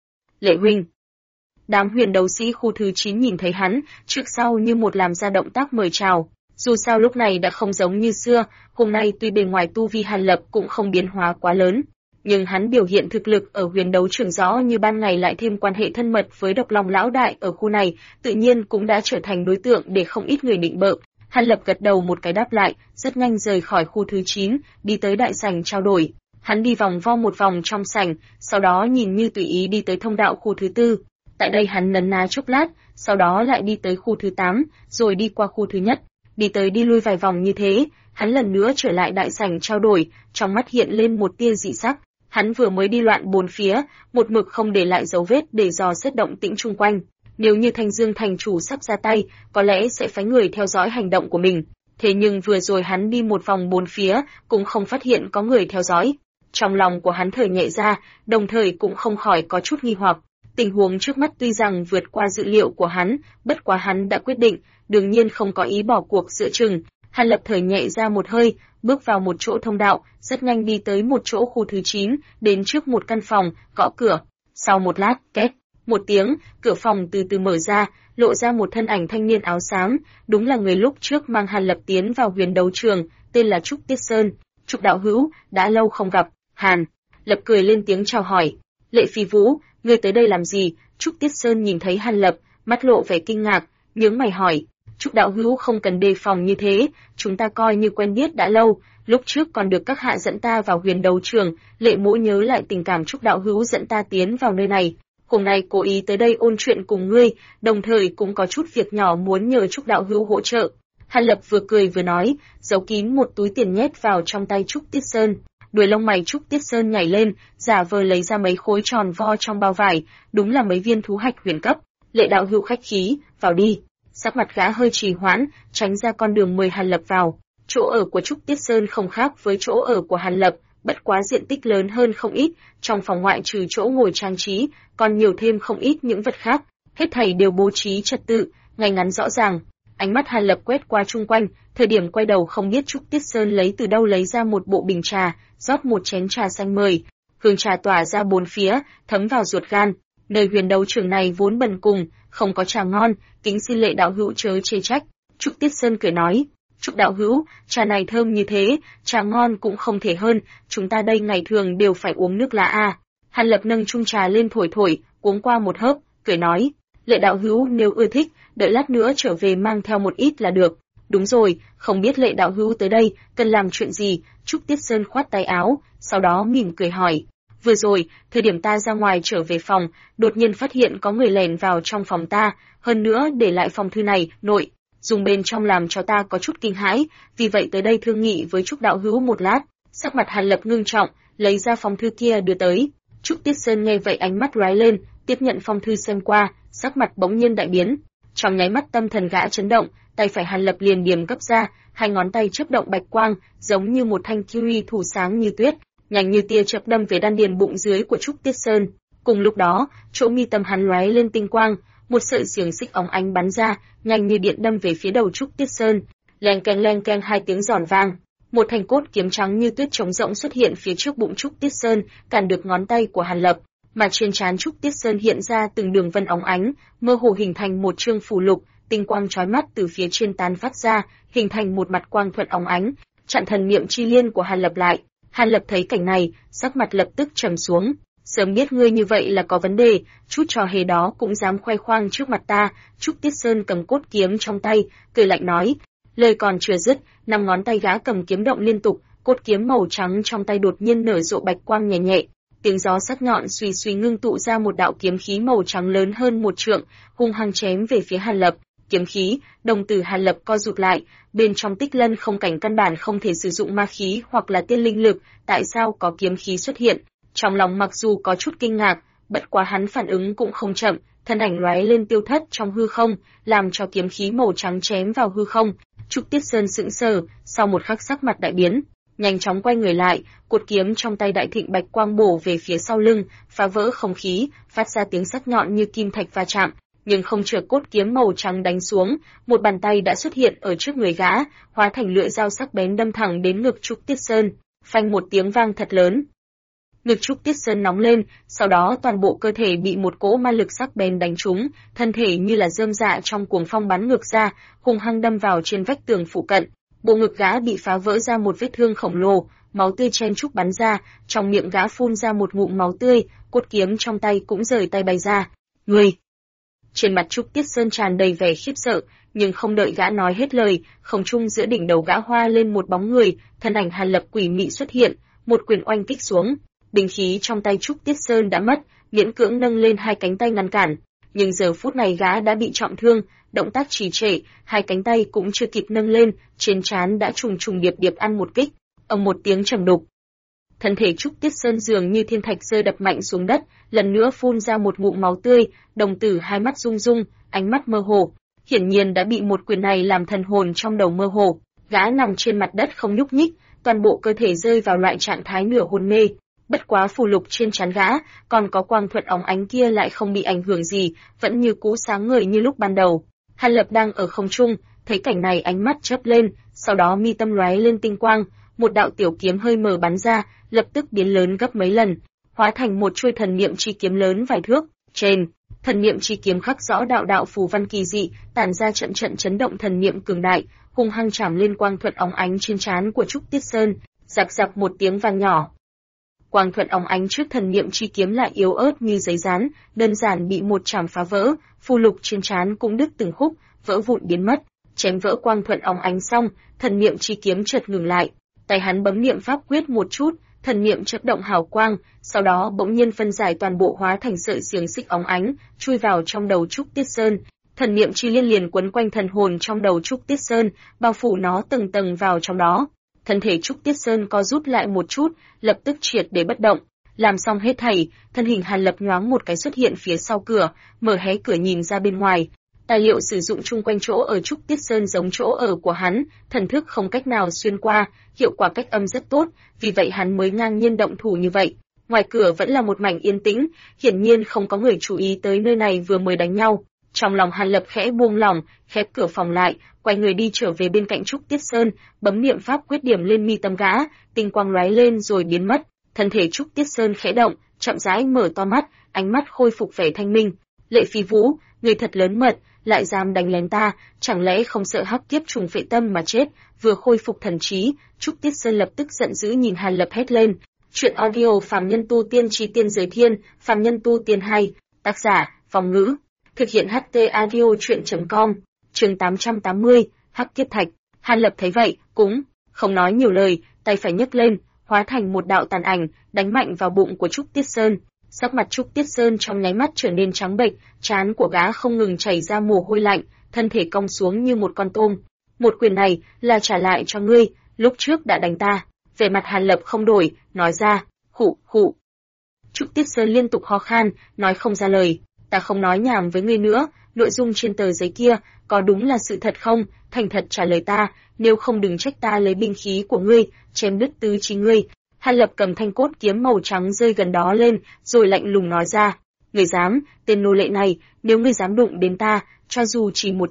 Lệ huynh. Đám huyền đấu sĩ khu thứ 9 nhìn thấy hắn, trước sau như một làm ra động tác mời chào. Dù sao lúc này đã không giống như xưa, hôm nay tuy bề ngoài tu vi Hàn Lập cũng không biến hóa quá lớn, nhưng hắn biểu hiện thực lực ở huyền đấu trường rõ như ban ngày, lại thêm quan hệ thân mật với Độc Long lão đại ở khu này, tự nhiên cũng đã trở thành đối tượng để không ít người định bợ. Hàn Lập gật đầu một cái đáp lại, rất nhanh rời khỏi khu thứ 9, đi tới đại sảnh trao đổi. Hắn đi vòng vo một vòng trong sảnh, sau đó nhìn như tùy ý đi tới thông đạo khu thứ 4. Tại đây hắn nấn ná chốc lát, sau đó lại đi tới khu thứ 8, rồi đi qua khu thứ nhất. Đi tới đi lui vài vòng như thế, hắn lần nữa trở lại đại sảnh trao đổi, trong mắt hiện lên một tia dị sắc. Hắn vừa mới đi loạn bốn phía, một mực không để lại dấu vết để dò xét động tĩnh chung quanh. Nếu như Thanh Dương thành chủ sắp ra tay, có lẽ sẽ phái người theo dõi hành động của mình. Thế nhưng vừa rồi hắn đi một vòng bốn phía, cũng không phát hiện có người theo dõi. Trong lòng của hắn thở nhẹ ra, đồng thời cũng không khỏi có chút nghi hoặc. Tình huống trước mắt tuy rằng vượt qua dự liệu của hắn, bất quá hắn đã quyết định, đương nhiên không có ý bỏ cuộc giữa chừng. Hàn Lập thở nhẹ ra một hơi, bước vào một chỗ thông đạo, rất nhanh đi tới một chỗ khu thứ 9, đến trước một căn phòng, gõ cửa. Sau một lát, két một tiếng, cửa phòng từ từ mở ra, lộ ra một thân ảnh thanh niên áo xám, đúng là người lúc trước mang Hàn Lập tiến vào huyền đấu trường, tên là Trúc Tiết Sơn. Trúc đạo hữu, đã lâu không gặp. Hàn Lập cười lên tiếng chào hỏi. Lệ Phi Vũ, ngươi tới đây làm gì? Trúc Tiết Sơn nhìn thấy Hàn Lập, mắt lộ vẻ kinh ngạc, nhướng mày hỏi. Trúc đạo hữu không cần đề phòng như thế, chúng ta coi như quen biết đã lâu, lúc trước còn được các hạ dẫn ta vào huyền đấu trường, Lệ mỗ nhớ lại tình cảm Trúc đạo hữu dẫn ta tiến vào nơi này. Hôm nay cố ý tới đây ôn chuyện cùng ngươi, đồng thời cũng có chút việc nhỏ muốn nhờ Trúc đạo hữu hỗ trợ. Hàn Lập vừa cười vừa nói, giấu kín một túi tiền nhét vào trong tay Trúc Tiết Sơn. Đuôi lông mày Trúc Tiết Sơn nhảy lên, giả vờ lấy ra mấy khối tròn vo trong bao vải, đúng là mấy viên thú hạch huyền cấp. Lệ đạo hữu khách khí, vào đi. Sắc mặt gã hơi trì hoãn, tránh ra con đường mời Hàn Lập vào. Chỗ ở của Trúc Tiết Sơn không khác với chỗ ở của Hàn Lập, bất quá diện tích lớn hơn không ít, trong phòng ngoại trừ chỗ ngồi trang trí, còn nhiều thêm không ít những vật khác, hết thảy đều bố trí trật tự, ngay ngắn rõ ràng. Ánh mắt Hàn Lập quét qua chung quanh, thời điểm quay đầu không biết Trúc Tiết Sơn lấy từ đâu lấy ra một bộ bình trà, rót một chén trà xanh mời. Hương trà tỏa ra bốn phía, thấm vào ruột gan. Nơi huyền đấu trường này vốn bần cùng, không có trà ngon, kính xin Lệ đạo hữu chớ chê trách. Trúc Tiết Sơn cười nói, Trúc đạo hữu, trà này thơm như thế, trà ngon cũng không thể hơn, chúng ta đây ngày thường đều phải uống nước lá a. Hàn Lập nâng chung trà lên thổi thổi, uống qua một hớp, cười nói, Lệ đạo hữu nếu ưa thích, đợi lát nữa trở về mang theo một ít là được. Đúng rồi, không biết Lệ đạo hữu tới đây, cần làm chuyện gì? Trúc Tiết Sơn khoát tay áo, sau đó mỉm cười hỏi. Vừa rồi, thời điểm ta ra ngoài trở về phòng, đột nhiên phát hiện có người lẻn vào trong phòng ta, hơn nữa để lại phong thư này, nội dùng bên trong làm cho ta có chút kinh hãi, vì vậy tới đây thương nghị với Trúc đạo hữu một lát. Sắc mặt Hàn Lập ngưng trọng, lấy ra phong thư kia đưa tới. Trúc Tiết Sơn nghe vậy ánh mắt lóe lên, tiếp nhận phong thư xem qua, sắc mặt bỗng nhiên đại biến. Trong nháy mắt tâm thần gã chấn động, tay phải Hàn Lập liền điểm gấp ra, hai ngón tay chớp động bạch quang, giống như một thanh kiwi thủ sáng như tuyết, nhanh như tia chớp đâm về đan điền bụng dưới của Trúc Tiết Sơn. Cùng lúc đó, chỗ mi tâm hắn lóe lên tinh quang, một sợi xiềng xích óng ánh bắn ra, nhanh như điện đâm về phía đầu Trúc Tiết Sơn. Leng keng hai tiếng giòn vang. Một thanh cốt kiếm trắng như tuyết trống rỗng xuất hiện phía trước bụng Trúc Tiết Sơn, cản được ngón tay của Hàn Lập, mà trên trán Trúc Tiết Sơn hiện ra từng đường vân óng ánh, mơ hồ hình thành một chương phù lục, tinh quang chói mắt từ phía trên tán phát ra, hình thành một mặt quang thuận óng ánh, chặn thần niệm chi liên của Hàn Lập lại. Hàn Lập thấy cảnh này, sắc mặt lập tức trầm xuống. Sớm biết ngươi như vậy là có vấn đề, chút trò hề đó cũng dám khoe khoang trước mặt ta. Trúc Tiết Sơn cầm cốt kiếm trong tay, cười lạnh nói. Lời còn chưa dứt, năm ngón tay gã cầm kiếm động liên tục, cốt kiếm màu trắng trong tay đột nhiên nở rộ bạch quang nhẹ nhẹ. Tiếng gió sắc nhọn suy suy ngưng tụ ra một đạo kiếm khí màu trắng lớn hơn một trượng, hung hăng chém về phía Hàn Lập. Kiếm khí, đồng tử Hàn Lập co rụt lại, bên trong Tích Lân không cảnh căn bản không thể sử dụng ma khí hoặc là tiên linh lực, tại sao có kiếm khí xuất hiện? Trong lòng mặc dù có chút kinh ngạc, bất quá hắn phản ứng cũng không chậm, thân ảnh lóe lên tiêu thất trong hư không, làm cho kiếm khí màu trắng chém vào hư không. Trúc Tiết Sơn sững sờ, sau một khắc sắc mặt đại biến, nhanh chóng quay người lại, cột kiếm trong tay đại thịnh bạch quang bổ về phía sau lưng, phá vỡ không khí, phát ra tiếng sắc nhọn như kim thạch va chạm, nhưng không chờ cốt kiếm màu trắng đánh xuống, một bàn tay đã xuất hiện ở trước người gã, hóa thành lưỡi dao sắc bén đâm thẳng đến ngực Trúc Tiết Sơn, phanh một tiếng vang thật lớn. Ngực Trúc Tiết Sơn nóng lên, sau đó toàn bộ cơ thể bị một cỗ ma lực sắc bén đánh trúng, thân thể như là rơm rạ trong cuồng phong bắn ngược ra, hung hăng đâm vào trên vách tường phụ cận. Bộ ngực gã bị phá vỡ ra một vết thương khổng lồ, máu tươi chen chúc bắn ra, trong miệng gã phun ra một ngụm máu tươi, cốt kiếm trong tay cũng rời tay bay ra. Người! Trên mặt Trúc Tiết Sơn tràn đầy vẻ khiếp sợ, nhưng không đợi gã nói hết lời, không trung giữa đỉnh đầu gã hoa lên một bóng người, thân ảnh Hàn Lập quỷ mị xuất hiện, một quyền oanh kích xuống. Binh khí trong tay Trúc Tiết Sơn đã mất, miễn cưỡng nâng lên hai cánh tay ngăn cản, nhưng giờ phút này gã đã bị trọng thương, động tác trì trệ, hai cánh tay cũng chưa kịp nâng lên, trên trán đã trùng trùng điệp điệp ăn một kích, ầm một tiếng trầm đục. Thân thể Trúc Tiết Sơn dường như thiên thạch rơi đập mạnh xuống đất, lần nữa phun ra một ngụm máu tươi, đồng tử hai mắt rung rung, ánh mắt mơ hồ, hiển nhiên đã bị một quyền này làm thần hồn trong đầu mơ hồ. Gã nằm trên mặt đất không nhúc nhích, toàn bộ cơ thể rơi vào loại trạng thái nửa hôn mê. Bất quá phù lục trên trán gã, còn có quang thuận óng ánh kia lại không bị ảnh hưởng gì, vẫn như cũ sáng ngời như lúc ban đầu. Hàn Lập đang ở không trung, thấy cảnh này ánh mắt chớp lên, sau đó mi tâm lóe lên tinh quang, một đạo tiểu kiếm hơi mờ bắn ra, lập tức biến lớn gấp mấy lần, hóa thành một chuôi thần niệm chi kiếm lớn vài thước. Trên thần niệm chi kiếm khắc rõ đạo đạo phù văn kỳ dị, tản ra trận trận chấn động thần niệm cường đại, hung hăng chạm lên quang thuận óng ánh trên trán của Trúc Tiết Sơn, rạc rạc một tiếng vang nhỏ. Quang thuận óng ánh trước thần niệm chi kiếm lại yếu ớt như giấy dán, đơn giản bị một chảm phá vỡ, phù lục trên trán cũng đứt từng khúc, vỡ vụn biến mất. Chém vỡ quang thuận óng ánh xong, thần niệm chi kiếm chợt ngừng lại, tay hắn bấm niệm pháp quyết một chút, thần niệm chớp động hào quang, sau đó bỗng nhiên phân giải toàn bộ hóa thành sợi xiềng xích óng ánh, chui vào trong đầu Trúc Tiết Sơn. Thần niệm chi liên liền quấn quanh thần hồn trong đầu Trúc Tiết Sơn, bao phủ nó từng tầng vào trong đó. Thân thể Trúc Tiết Sơn co rút lại một chút, lập tức triệt để bất động. Làm xong hết thảy, thân hình Hàn Lập nhoáng một cái xuất hiện phía sau cửa, mở hé cửa nhìn ra bên ngoài. Tài liệu sử dụng chung quanh chỗ ở Trúc Tiết Sơn giống chỗ ở của hắn, thần thức không cách nào xuyên qua, hiệu quả cách âm rất tốt, vì vậy hắn mới ngang nhiên động thủ như vậy. Ngoài cửa vẫn là một mảnh yên tĩnh, hiển nhiên không có người chú ý tới nơi này vừa mới đánh nhau. Trong lòng Hàn Lập khẽ buông lỏng, khép cửa phòng lại, quay người đi trở về bên cạnh Trúc Tiết Sơn, bấm niệm pháp quyết điểm lên mi tâm gã, tinh quang lóe lên rồi biến mất. Thân thể Trúc Tiết Sơn khẽ động, chậm rãi mở to mắt, ánh mắt khôi phục vẻ thanh minh. Lệ Phi Vũ, người thật lớn mật, lại dám đánh lén ta, chẳng lẽ không sợ hắc kiếp trùng phệ tâm mà chết? Vừa khôi phục thần trí, Trúc Tiết Sơn lập tức giận dữ nhìn Hàn Lập hét lên. Chuyện audio Phàm Nhân Tu Tiên Chí Tiên Giới Thiên, Phàm Nhân Tu Tiên 2, tác giả, Phong Ngữ. Thực hiện HT Audio Chuyện.com, chương 880, Hắc Kiếp Thạch. Hàn Lập thấy vậy, cũng không nói nhiều lời, tay phải nhấc lên, hóa thành một đạo tàn ảnh, đánh mạnh vào bụng của Trúc Tiết Sơn. Sắc mặt Trúc Tiết Sơn trong nháy mắt trở nên trắng bệch, trán của gã không ngừng chảy ra mồ hôi lạnh, thân thể cong xuống như một con tôm. Một quyền này là trả lại cho ngươi, lúc trước đã đánh ta. Vẻ mặt Hàn Lập không đổi, nói ra, hụ hụ. Trúc Tiết Sơn liên tục ho khan, nói không ra lời. Ta không nói nhảm với ngươi nữa, nội dung trên tờ giấy kia, có đúng là sự thật không? Thành thật trả lời ta, nếu không đừng trách ta lấy binh khí của ngươi, chém đứt tứ chi ngươi. Hàn Lập cầm thanh cốt kiếm màu trắng rơi gần đó lên, rồi lạnh lùng nói ra, ngươi dám, tên nô lệ này, nếu ngươi dám đụng đến ta, cho dù chỉ một chút,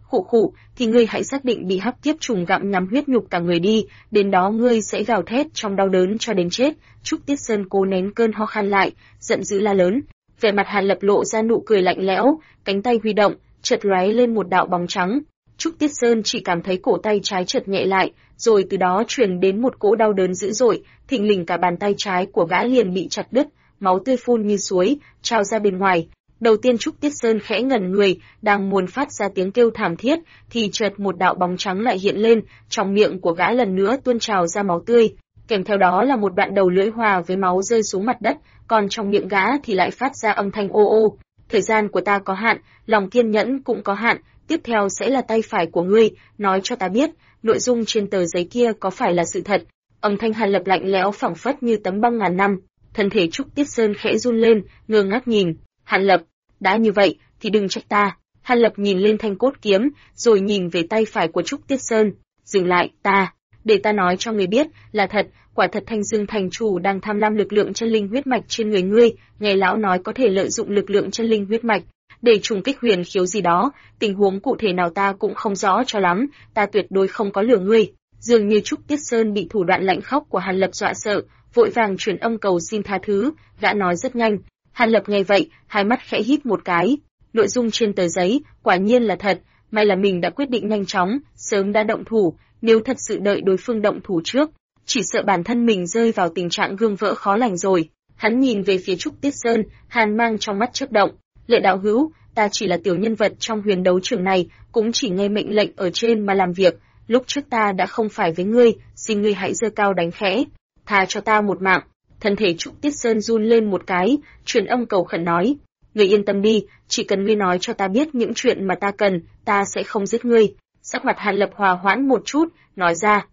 Khụ khụ, thì ngươi hãy xác định bị hắc kiếp trùng gặm nhắm huyết nhục cả người đi, đến đó ngươi sẽ gào thét trong đau đớn cho đến chết. Trúc Tiết Sơn cố nén cơn ho khan lại, giận dữ la lớn. Vẻ mặt Hàn Lập lộ ra nụ cười lạnh lẽo, cánh tay huy động, chợt lóe lên một đạo bóng trắng. Trúc Tiết Sơn chỉ cảm thấy cổ tay trái chợt nhẹ lại, rồi từ đó truyền đến một cỗ đau đớn dữ dội, thình lình cả bàn tay trái của gã liền bị chặt đứt, máu tươi phun như suối, trào ra bên ngoài. Đầu tiên Trúc Tiết Sơn khẽ ngẩn người, đang muốn phát ra tiếng kêu thảm thiết, thì chợt một đạo bóng trắng lại hiện lên, trong miệng của gã lần nữa tuôn trào ra máu tươi, kèm theo đó là một đoạn đầu lưỡi hòa với máu rơi xuống mặt đất, còn trong miệng gã thì lại phát ra âm thanh ô ô. Thời gian của ta có hạn, lòng kiên nhẫn cũng có hạn, tiếp theo sẽ là tay phải của ngươi, nói cho ta biết, nội dung trên tờ giấy kia có phải là sự thật. Âm thanh Hàn Lập lạnh lẽo phảng phất như tấm băng ngàn năm. Thân thể Trúc Tiết Sơn khẽ run lên, ngơ ngác nhìn. Hàn Lập, đã như vậy thì đừng trách ta. Hàn Lập nhìn lên thanh cốt kiếm, rồi nhìn về tay phải của Trúc Tiết Sơn. Dừng lại, để ta nói cho ngươi biết, là thật, quả thật Thanh Dương thành chủ đang tham lam lực lượng chân linh huyết mạch trên người ngươi, nghe lão nói có thể lợi dụng lực lượng chân linh huyết mạch để trùng kích huyền khiếu gì đó, tình huống cụ thể nào ta cũng không rõ cho lắm, ta tuyệt đối không có lừa ngươi. Dường như Trúc Tiết Sơn bị thủ đoạn lạnh khốc của Hàn Lập dọa sợ, vội vàng truyền âm cầu xin tha thứ, gã nói rất nhanh. Hàn Lập nghe vậy, hai mắt khẽ híp một cái, nội dung trên tờ giấy quả nhiên là thật, may là mình đã quyết định nhanh chóng, sớm đã động thủ, nếu thật sự đợi đối phương động thủ trước, chỉ sợ bản thân mình rơi vào tình trạng gương vỡ khó lành rồi. Hắn nhìn về phía Trúc Tiết Sơn, hàn mang trong mắt chớp động. Lệ đạo hữu, ta chỉ là tiểu nhân vật trong huyền đấu trường này, cũng chỉ nghe mệnh lệnh ở trên mà làm việc. Lúc trước ta đã không phải với ngươi, xin ngươi hãy giơ cao đánh khẽ, tha cho ta một mạng. Thân thể Trúc Tiết Sơn run lên một cái, truyền âm cầu khẩn nói: ngươi yên tâm đi, chỉ cần ngươi nói cho ta biết những chuyện mà ta cần, ta sẽ không giết ngươi. Sắc mặt Hàn Lập hòa hoãn một chút, nói ra: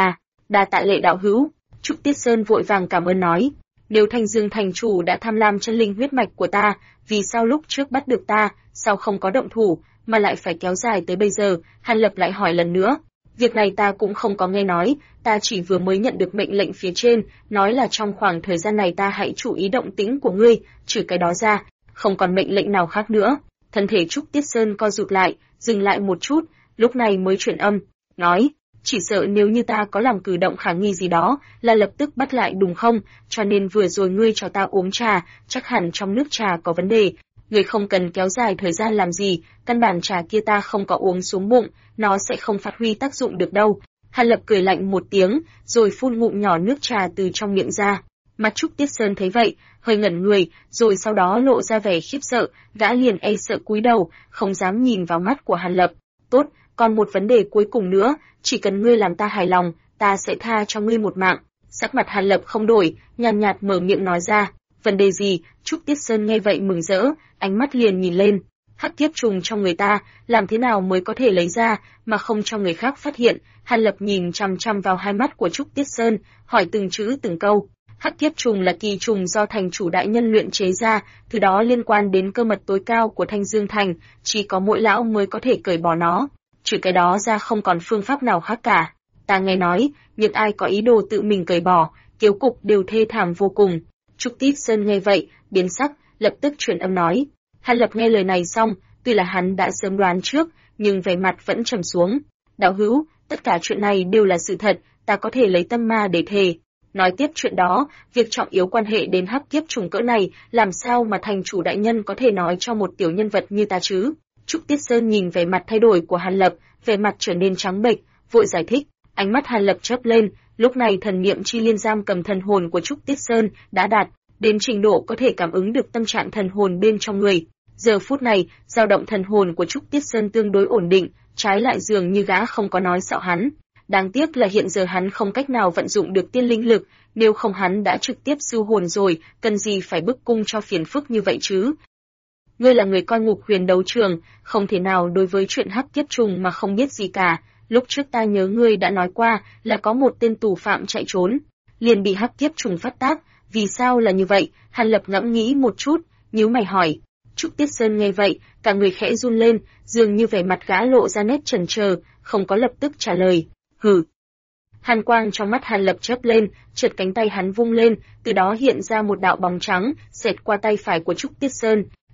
đa tạ Lệ đạo hữu. Trúc Tiết Sơn vội vàng cảm ơn nói: nếu Thanh Dương thành chủ đã tham lam chân linh huyết mạch của ta, vì sao lúc trước bắt được ta, sao không có động thủ, mà lại phải kéo dài tới bây giờ? Hàn Lập lại hỏi lần nữa. Việc này ta cũng không có nghe nói, ta chỉ vừa mới nhận được mệnh lệnh phía trên, nói là trong khoảng thời gian này ta hãy chú ý động tĩnh của ngươi, trừ cái đó ra, không còn mệnh lệnh nào khác nữa. Thân thể Trúc Tiết Sơn co rụt lại, dừng lại một chút, lúc này mới chuyển âm, nói: chỉ sợ nếu như ta có làm cử động khả nghi gì đó, là lập tức bắt lại đúng không? Cho nên vừa rồi ngươi cho ta uống trà, chắc hẳn trong nước trà có vấn đề. Ngươi không cần kéo dài thời gian làm gì, căn bản trà kia ta không có uống xuống bụng, nó sẽ không phát huy tác dụng được đâu. Hàn Lập cười lạnh một tiếng, rồi phun ngụm nhỏ nước trà từ trong miệng ra. Mặt Trúc Tiết Sơn thấy vậy, hơi ngẩn người, rồi sau đó lộ ra vẻ khiếp sợ, gã liền e sợ cúi đầu, không dám nhìn vào mắt của Hàn Lập. Tốt, còn một vấn đề cuối cùng nữa, chỉ cần ngươi làm ta hài lòng, ta sẽ tha cho ngươi một mạng. Sắc mặt Hàn Lập không đổi, nhàn nhạt mở miệng nói ra. Vấn đề gì? Trúc Tiết Sơn nghe vậy mừng rỡ, ánh mắt liền nhìn lên. Hắc kiếp trùng trong người ta, làm thế nào mới có thể lấy ra, mà không cho người khác phát hiện? Hàn Lập nhìn chằm chằm vào hai mắt của Trúc Tiết Sơn, hỏi từng chữ từng câu. Hắc kiếp trùng là kỳ trùng do thành chủ đại nhân luyện chế ra, thứ đó liên quan đến cơ mật tối cao của Thanh Dương thành, chỉ có mỗi lão mới có thể cởi bỏ nó. Trừ cái đó ra không còn phương pháp nào khác cả. Ta nghe nói, những ai có ý đồ tự mình cởi bỏ, kết cục đều thê thảm vô cùng. Trúc Tiết Sơn nghe vậy, biến sắc, lập tức truyền âm nói. Hàn Lập nghe lời này xong, tuy là hắn đã sớm đoán trước, nhưng vẻ mặt vẫn trầm xuống. Đạo hữu, tất cả chuyện này đều là sự thật, ta có thể lấy tâm ma để thề. Nói tiếp chuyện đó, việc trọng yếu quan hệ đến hắc kiếp trùng cỡ này, làm sao mà thành chủ đại nhân có thể nói cho một tiểu nhân vật như ta chứ? Trúc Tiết Sơn nhìn vẻ mặt thay đổi của Hàn Lập, vẻ mặt trở nên trắng bệch, vội giải thích. Ánh mắt Hàn Lập chớp lên, lúc này thần niệm chi liên giam cầm thần hồn của Trúc Tiết Sơn đã đạt đến trình độ có thể cảm ứng được tâm trạng thần hồn bên trong người. Giờ phút này, dao động thần hồn của Trúc Tiết Sơn tương đối ổn định, trái lại dường như gã không có nói xạo hắn. Đáng tiếc là hiện giờ hắn không cách nào vận dụng được tiên linh lực, nếu không hắn đã trực tiếp siêu hồn rồi, cần gì phải bức cung cho phiền phức như vậy chứ? Ngươi là người coi ngục huyền đấu trường, không thể nào đối với chuyện hắc kiếp trùng mà không biết gì cả. Lúc trước ta nhớ ngươi đã nói qua là có một tên tù phạm chạy trốn, liền bị hắc kiếp trùng phát tác. Vì sao là như vậy? Hàn Lập ngẫm nghĩ một chút, nhíu mày hỏi. Trúc Tiết Sơn nghe vậy, cả người khẽ run lên, dường như vẻ mặt gã lộ ra nét chần chờ, không có lập tức trả lời. Hừ. Hàn quang trong mắt Hàn Lập chớp lên, chợt cánh tay hắn vung lên, từ đó hiện ra một đạo bóng trắng, xẹt qua tay phải của Trúc Tiết Sơn.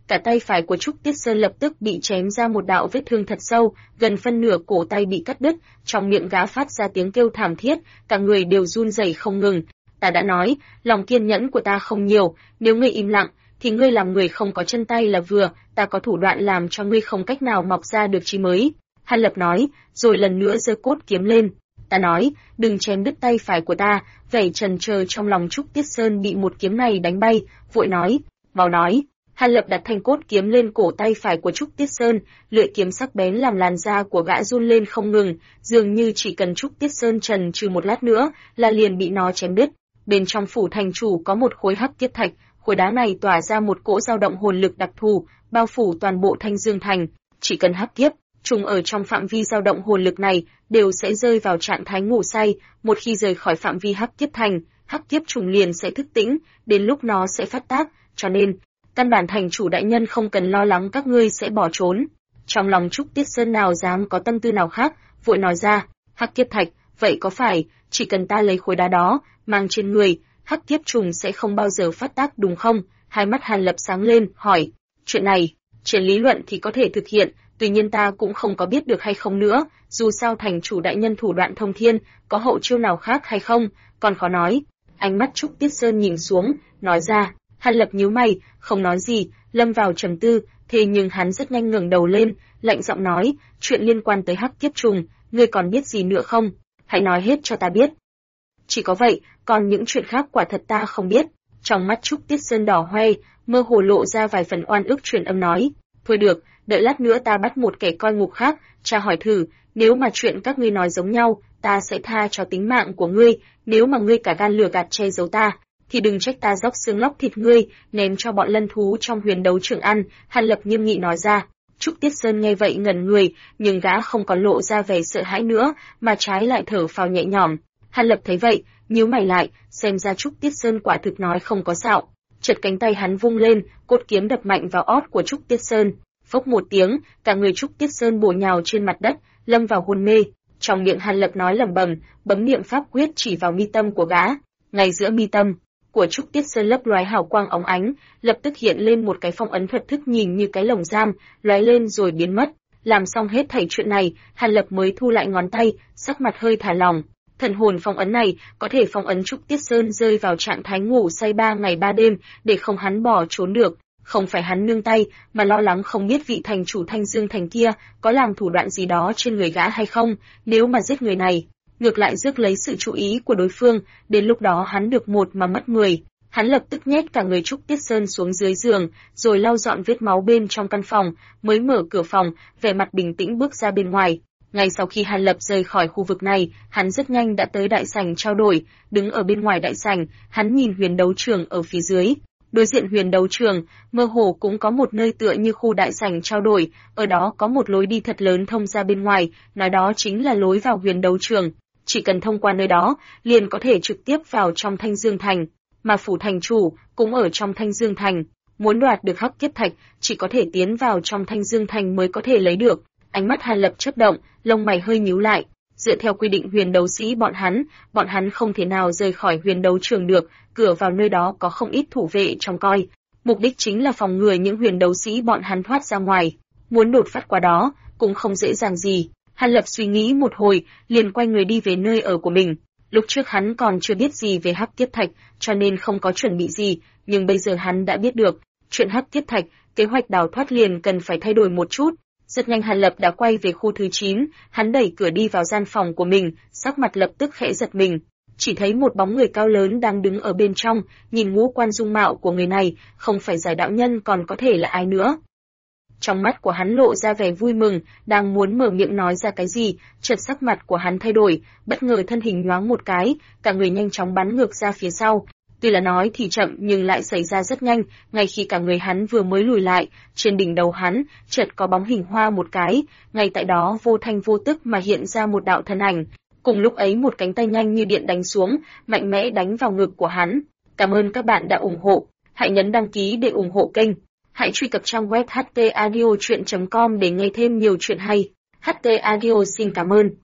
cả tay phải của Trúc Tiết Sơn lập tức bị chém ra một đạo vết thương thật sâu, gần phân nửa cổ tay bị cắt đứt, trong miệng gã phát ra tiếng kêu thảm thiết, cả người đều run rẩy không ngừng. Ta đã nói, lòng kiên nhẫn của ta không nhiều, nếu ngươi im lặng, thì ngươi làm người không có chân tay là vừa, ta có thủ đoạn làm cho ngươi không cách nào mọc ra được chí mới. Hàn Lập nói, rồi lần nữa giơ cốt kiếm lên. Ta nói, đừng chém đứt tay phải của ta, vẻ chần chờ trong lòng Trúc Tiết Sơn bị một kiếm này đánh bay, vội nói, mau nói. Hàn Lập đặt thanh cốt kiếm lên cổ tay phải của Trúc Tiết Sơn, lưỡi kiếm sắc bén làm làn da của gã run lên không ngừng, dường như chỉ cần Trúc Tiết Sơn chần chừ một lát nữa là liền bị nó chém đứt. Bên trong phủ thành chủ có một khối hắc kiếp thạch, khối đá này tỏa ra một cỗ dao động hồn lực đặc thù, bao phủ toàn bộ Thanh Dương thành. Chỉ cần hắc kiếp trùng ở trong phạm vi dao động hồn lực này đều sẽ rơi vào trạng thái ngủ say, một khi rời khỏi phạm vi hắc kiếp thành, hắc kiếp trùng liền sẽ thức tỉnh, đến lúc nó sẽ phát tác, cho nên căn bản thành chủ đại nhân không cần lo lắng các ngươi sẽ bỏ trốn. Trong lòng Trúc Tiết Sơn nào dám có tâm tư nào khác, vội nói ra, hắc kiếp thạch, vậy có phải, chỉ cần ta lấy khối đá đó, mang trên người, hắc kiếp trùng sẽ không bao giờ phát tác đúng không? Hai mắt Hàn Lập sáng lên, hỏi, chuyện này, trên lý luận thì có thể thực hiện, tuy nhiên ta cũng không có biết được hay không nữa, dù sao thành chủ đại nhân thủ đoạn thông thiên, có hậu chiêu nào khác hay không, còn khó nói. Ánh mắt Trúc Tiết Sơn nhìn xuống, nói ra. Hàn Lập nhíu mày, không nói gì, lâm vào trầm tư, thế nhưng hắn rất nhanh ngẩng đầu lên, lạnh giọng nói, chuyện liên quan tới hắc kiếp trùng, ngươi còn biết gì nữa không? Hãy nói hết cho ta biết. Chỉ có vậy, còn những chuyện khác quả thật ta không biết. Trong mắt Trúc Tiết Sơn đỏ hoe, mơ hồ lộ ra vài phần oan ức truyền âm nói, thôi được, đợi lát nữa ta bắt một kẻ coi ngục khác, tra hỏi thử, nếu mà chuyện các ngươi nói giống nhau, ta sẽ tha cho tính mạng của ngươi, nếu mà ngươi cả gan lừa gạt che giấu ta, thì đừng trách ta róc xương lóc thịt ngươi, ném cho bọn lân thú trong huyền đấu trường ăn. Hàn Lập nghiêm nghị nói ra. Trúc Tiết Sơn nghe vậy ngẩn người, nhưng gã không còn lộ ra vẻ sợ hãi nữa, mà trái lại thở phào nhẹ nhõm. Hàn Lập thấy vậy, nhíu mày lại, xem ra Trúc Tiết Sơn quả thực nói không có xạo. Chợt cánh tay hắn vung lên, cốt kiếm đập mạnh vào ót của Trúc Tiết Sơn. Phốc một tiếng, cả người Trúc Tiết Sơn bổ nhào trên mặt đất, lâm vào hôn mê. Trong miệng Hàn Lập nói lẩm bẩm, bấm niệm pháp quyết chỉ vào mi tâm của gã. Ngay giữa mi tâm của Trúc Tiết Sơn lấp lóe hào quang óng ánh, lập tức hiện lên một cái phong ấn thuật thức nhìn như cái lồng giam, lóe lên rồi biến mất. Làm xong hết thảy chuyện này, Hàn Lập mới thu lại ngón tay, sắc mặt hơi thả lỏng. Thần hồn phong ấn này có thể phong ấn Trúc Tiết Sơn rơi vào trạng thái ngủ say 3 ngày 3 đêm, để không hắn bỏ trốn được. Không phải hắn nương tay, mà lo lắng không biết vị thành chủ Thanh Dương thành kia có làm thủ đoạn gì đó trên người gã hay không, nếu mà giết người này, ngược lại rước lấy sự chú ý của đối phương, đến lúc đó hắn được một mà mất 10. Hắn lập tức nhét cả người Trúc Tiết Sơn xuống dưới giường, rồi lau dọn vết máu bên trong căn phòng, mới mở cửa phòng, vẻ mặt bình tĩnh bước ra bên ngoài. Ngay sau khi Hàn Lập rời khỏi khu vực này, hắn rất nhanh đã tới đại sảnh trao đổi, đứng ở bên ngoài đại sảnh, hắn nhìn huyền đấu trường ở phía dưới. Đối diện huyền đấu trường, mơ hồ cũng có một nơi tựa như khu đại sảnh trao đổi, ở đó có một lối đi thật lớn thông ra bên ngoài, nói đó chính là lối vào huyền đấu trường. Chỉ cần thông qua nơi đó, liền có thể trực tiếp vào trong Thanh Dương thành, mà phủ thành chủ cũng ở trong Thanh Dương thành. Muốn đoạt được hắc kiếp thạch, chỉ có thể tiến vào trong Thanh Dương thành mới có thể lấy được. Ánh mắt Hàn Lập chớp động, lông mày hơi nhíu lại. Dựa theo quy định huyền đấu sĩ bọn hắn không thể nào rời khỏi huyền đấu trường được, cửa vào nơi đó có không ít thủ vệ trông coi. Mục đích chính là phòng ngừa những huyền đấu sĩ bọn hắn thoát ra ngoài. Muốn đột phát qua đó, cũng không dễ dàng gì. Hàn Lập suy nghĩ một hồi, liền quay người đi về nơi ở của mình. Lúc trước hắn còn chưa biết gì về hắc kiếp thạch, cho nên không có chuẩn bị gì, nhưng bây giờ hắn đã biết được. Chuyện hắc kiếp thạch, kế hoạch đào thoát liền cần phải thay đổi một chút. Rất nhanh Hàn Lập đã quay về khu thứ 9, hắn đẩy cửa đi vào gian phòng của mình, sắc mặt lập tức khẽ giật mình. Chỉ thấy một bóng người cao lớn đang đứng ở bên trong, nhìn ngũ quan dung mạo của người này, không phải Giải đạo nhân còn có thể là ai nữa. Trong mắt của hắn lộ ra vẻ vui mừng, đang muốn mở miệng nói ra cái gì, chợt sắc mặt của hắn thay đổi, bất ngờ thân hình nhoáng một cái, cả người nhanh chóng bắn ngược ra phía sau. Tuy là nói thì chậm nhưng lại xảy ra rất nhanh, ngay khi cả người hắn vừa mới lùi lại, trên đỉnh đầu hắn, chợt có bóng hình hoa một cái, ngay tại đó vô thanh vô tức mà hiện ra một đạo thân ảnh. Cùng lúc ấy một cánh tay nhanh như điện đánh xuống, mạnh mẽ đánh vào ngực của hắn. Cảm ơn các bạn đã ủng hộ, hãy nhấn đăng ký để ủng hộ kênh. Hãy truy cập trang web htaudio.com để nghe thêm nhiều chuyện hay. HT Audio xin cảm ơn.